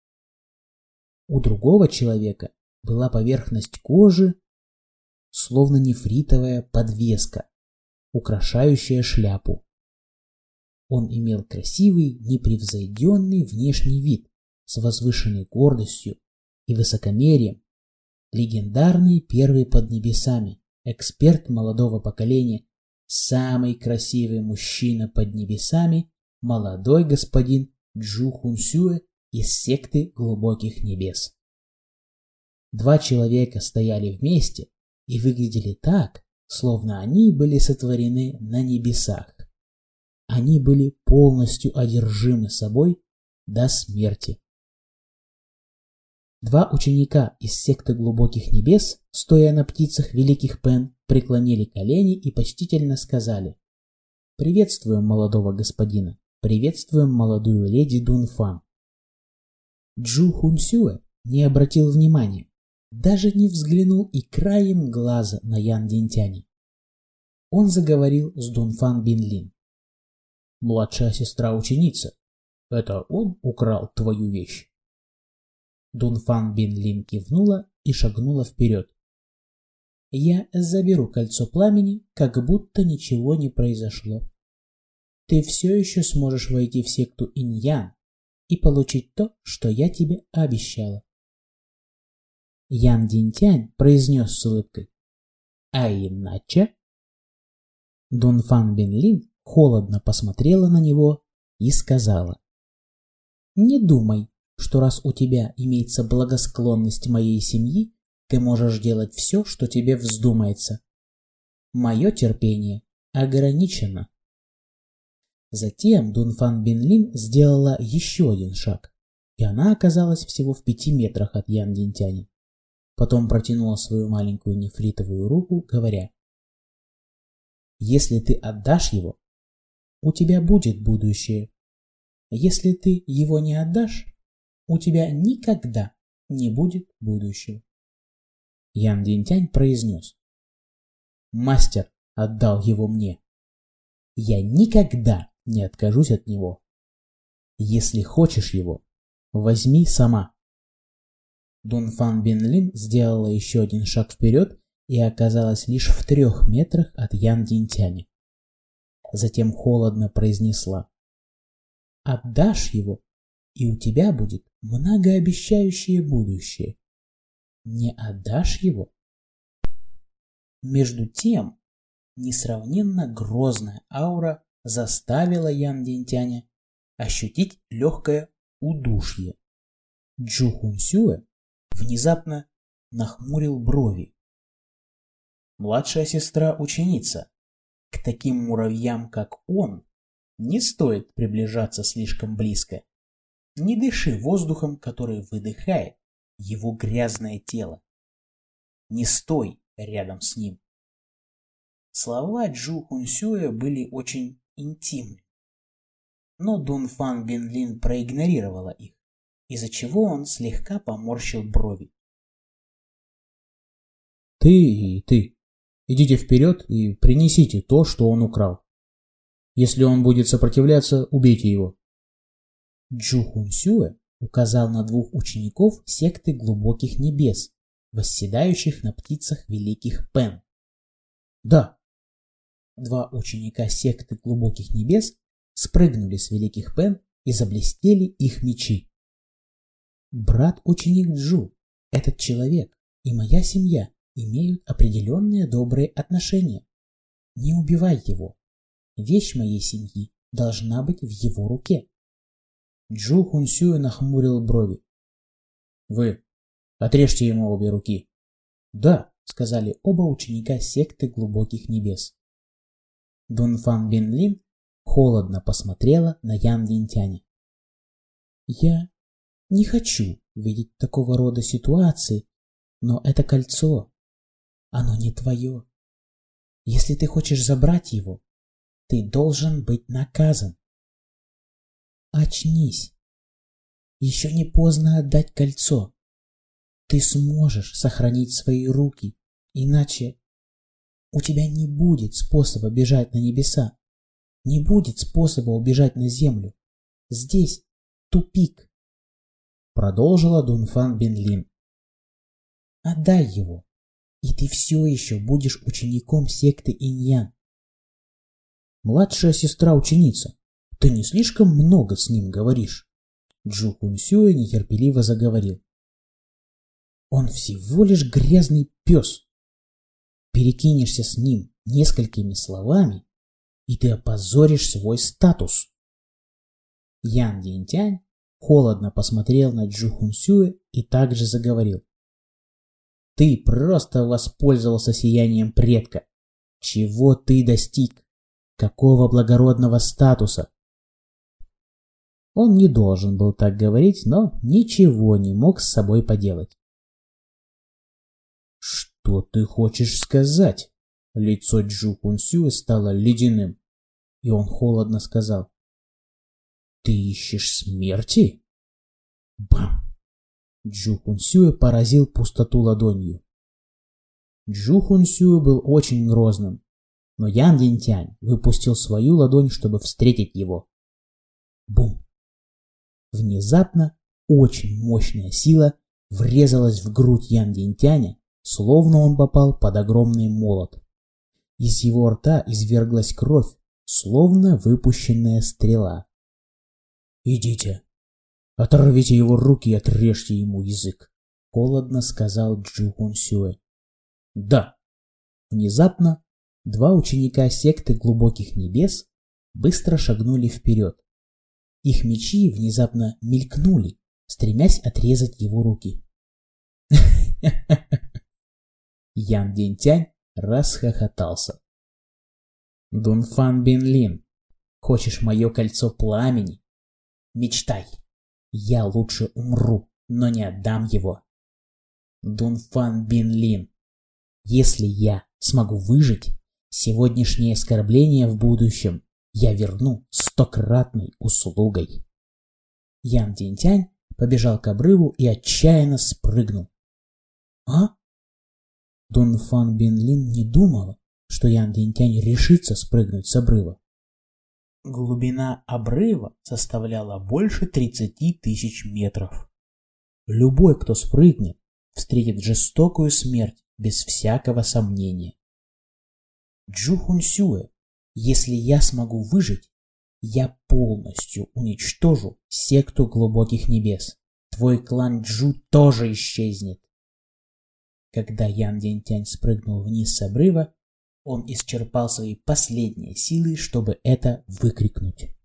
У другого человека была поверхность кожи, словно нефритовая подвеска, украшающая шляпу. Он имел красивый, непревзойденный внешний вид с возвышенной гордостью и высокомерием, легендарный первый под небесами, эксперт молодого поколения, самый красивый мужчина под небесами, молодой господин Джу Хунсюэ из секты глубоких небес. Два человека стояли вместе и выглядели так, словно они были сотворены на небесах. Они были полностью одержимы собой до смерти. Два ученика из секты глубоких небес, стоя на птицах великих Пен, преклонили колени и почтительно сказали: «Приветствуем молодого господина, приветствуем молодую леди Дунфан». Джу Хунсюэ не обратил внимания, даже не взглянул и краем глаза на Ян Динтяня. Он заговорил с Дунфан Бинлин. «Младшая сестра-ученица, это он украл твою вещь?» Дунфан Бинлин кивнула и шагнула вперед. «Я заберу кольцо пламени, как будто ничего не произошло. Ты все еще сможешь войти в секту Инь-Ян и получить то, что я тебе обещала». Ян Динтянь произнес с улыбкой: «А иначе?» Дунфан Бинлин холодно посмотрела на него и сказала: «Не думай, что раз у тебя имеется благосклонность моей семьи, ты можешь делать все, что тебе вздумается. Мое терпение ограничено». Затем Дунфан Бинлин сделала еще один шаг, и она оказалась всего в пяти метрах от Ян Динтяня. Потом протянула свою маленькую нефритовую руку, говоря: «Если ты отдашь его, у тебя будет будущее. Если ты его не отдашь, у тебя никогда не будет будущего». Ян Динтянь произнес: «Мастер отдал его мне. Я никогда не откажусь от него. Если хочешь его, возьми сама». Дунфан Бинлин сделала еще один шаг вперед и оказалась лишь в трех метрах от Ян Динтяня. Затем холодно произнесла: «Отдашь его, и у тебя будет многообещающее будущее. Не отдашь его?» Между тем, несравненно грозная аура заставила Ян Динтяня ощутить легкое удушье. Джу Хунсюэ внезапно нахмурил брови. «Младшая сестра-ученица, к таким муравьям, как он, не стоит приближаться слишком близко. Не дыши воздухом, который выдыхает его грязное тело. Не стой рядом с ним». Слова Джу Хунсюэ были очень интимны, но Дунфан Бинлин проигнорировала их, из-за чего он слегка поморщил брови. «Ты и ты, идите вперед и принесите то, что он украл. Если он будет сопротивляться, убейте его». Джу Хунсюэ указал на двух учеников секты глубоких небес, восседающих на птицах великих Пен. «Да». Два ученика секты глубоких небес спрыгнули с великих Пен и заблестели их мечи. «Брат-ученик Джу, этот человек и моя семья имеют определенные добрые отношения. Не убивай его. Вещь моей семьи должна быть в его руке». Джу Хунсюэ нахмурил брови. «Вы отрежьте ему обе руки». «Да», — сказали оба ученика секты глубоких небес. Дунфан Бинлин холодно посмотрела на Ян Динтяня. «Я не хочу видеть такого рода ситуации, но это кольцо, оно не твое. Если ты хочешь забрать его, ты должен быть наказан. Очнись. Еще не поздно отдать кольцо. Ты сможешь сохранить свои руки, иначе у тебя не будет способа бежать на небеса, не будет способа убежать на землю. Здесь тупик», — продолжила Дунфан Бинлин. «Отдай его, и ты все еще будешь учеником секты Инь-Ян». «Младшая сестра-ученица, ты не слишком много с ним говоришь?» Джу Хунсюэ нетерпеливо заговорил. «Он всего лишь грязный пес. Перекинешься с ним несколькими словами, и ты опозоришь свой статус». Ян Динтянь холодно посмотрел на Джу Хунсюэ и также заговорил. Ты просто воспользовался сиянием предка. Чего ты достиг? Какого благородного статуса? Он не должен был так говорить, но ничего не мог с собой поделать. Что ты хочешь сказать? Лицо Джу Хунсюэ стало ледяным, и он холодно сказал. Ты ищешь смерти? Бам! Джу Хунсюэ поразил пустоту ладонью. Джу Хунсюэ был очень грозным, но Ян Динтянь выпустил свою ладонь, чтобы встретить его. Бум! Внезапно очень мощная сила врезалась в грудь Ян Динтяня, словно он попал под огромный молот. Из его рта изверглась кровь, словно выпущенная стрела. «Идите, оторвите его руки и отрежьте ему язык», — холодно сказал Джу Хунсюэ. «Да». Внезапно два ученика секты глубоких небес быстро шагнули вперед. Их мечи внезапно мелькнули, стремясь отрезать его руки. Ян Динтянь расхохотался. Дунфан Бинлин, хочешь мое кольцо пламени? Мечтай. Я лучше умру, но не отдам его. Дунфан Бинлин, если я смогу выжить, сегодняшнее оскорбление в будущем я верну стократной услугой. Ян Динтянь побежал к обрыву и отчаянно спрыгнул. А? Дунфан Бинлин не думала, что Ян Динтянь решится спрыгнуть с обрыва. Глубина обрыва составляла больше тридцати тысяч метров. Любой, кто спрыгнет, встретит жестокую смерть без всякого сомнения. Джу Хунсюэ, если я смогу выжить, я полностью уничтожу секту глубоких небес. Твой клан Джу тоже исчезнет. Когда Ян Динтянь спрыгнул вниз с обрыва, он исчерпал свои последние силы, чтобы это выкрикнуть.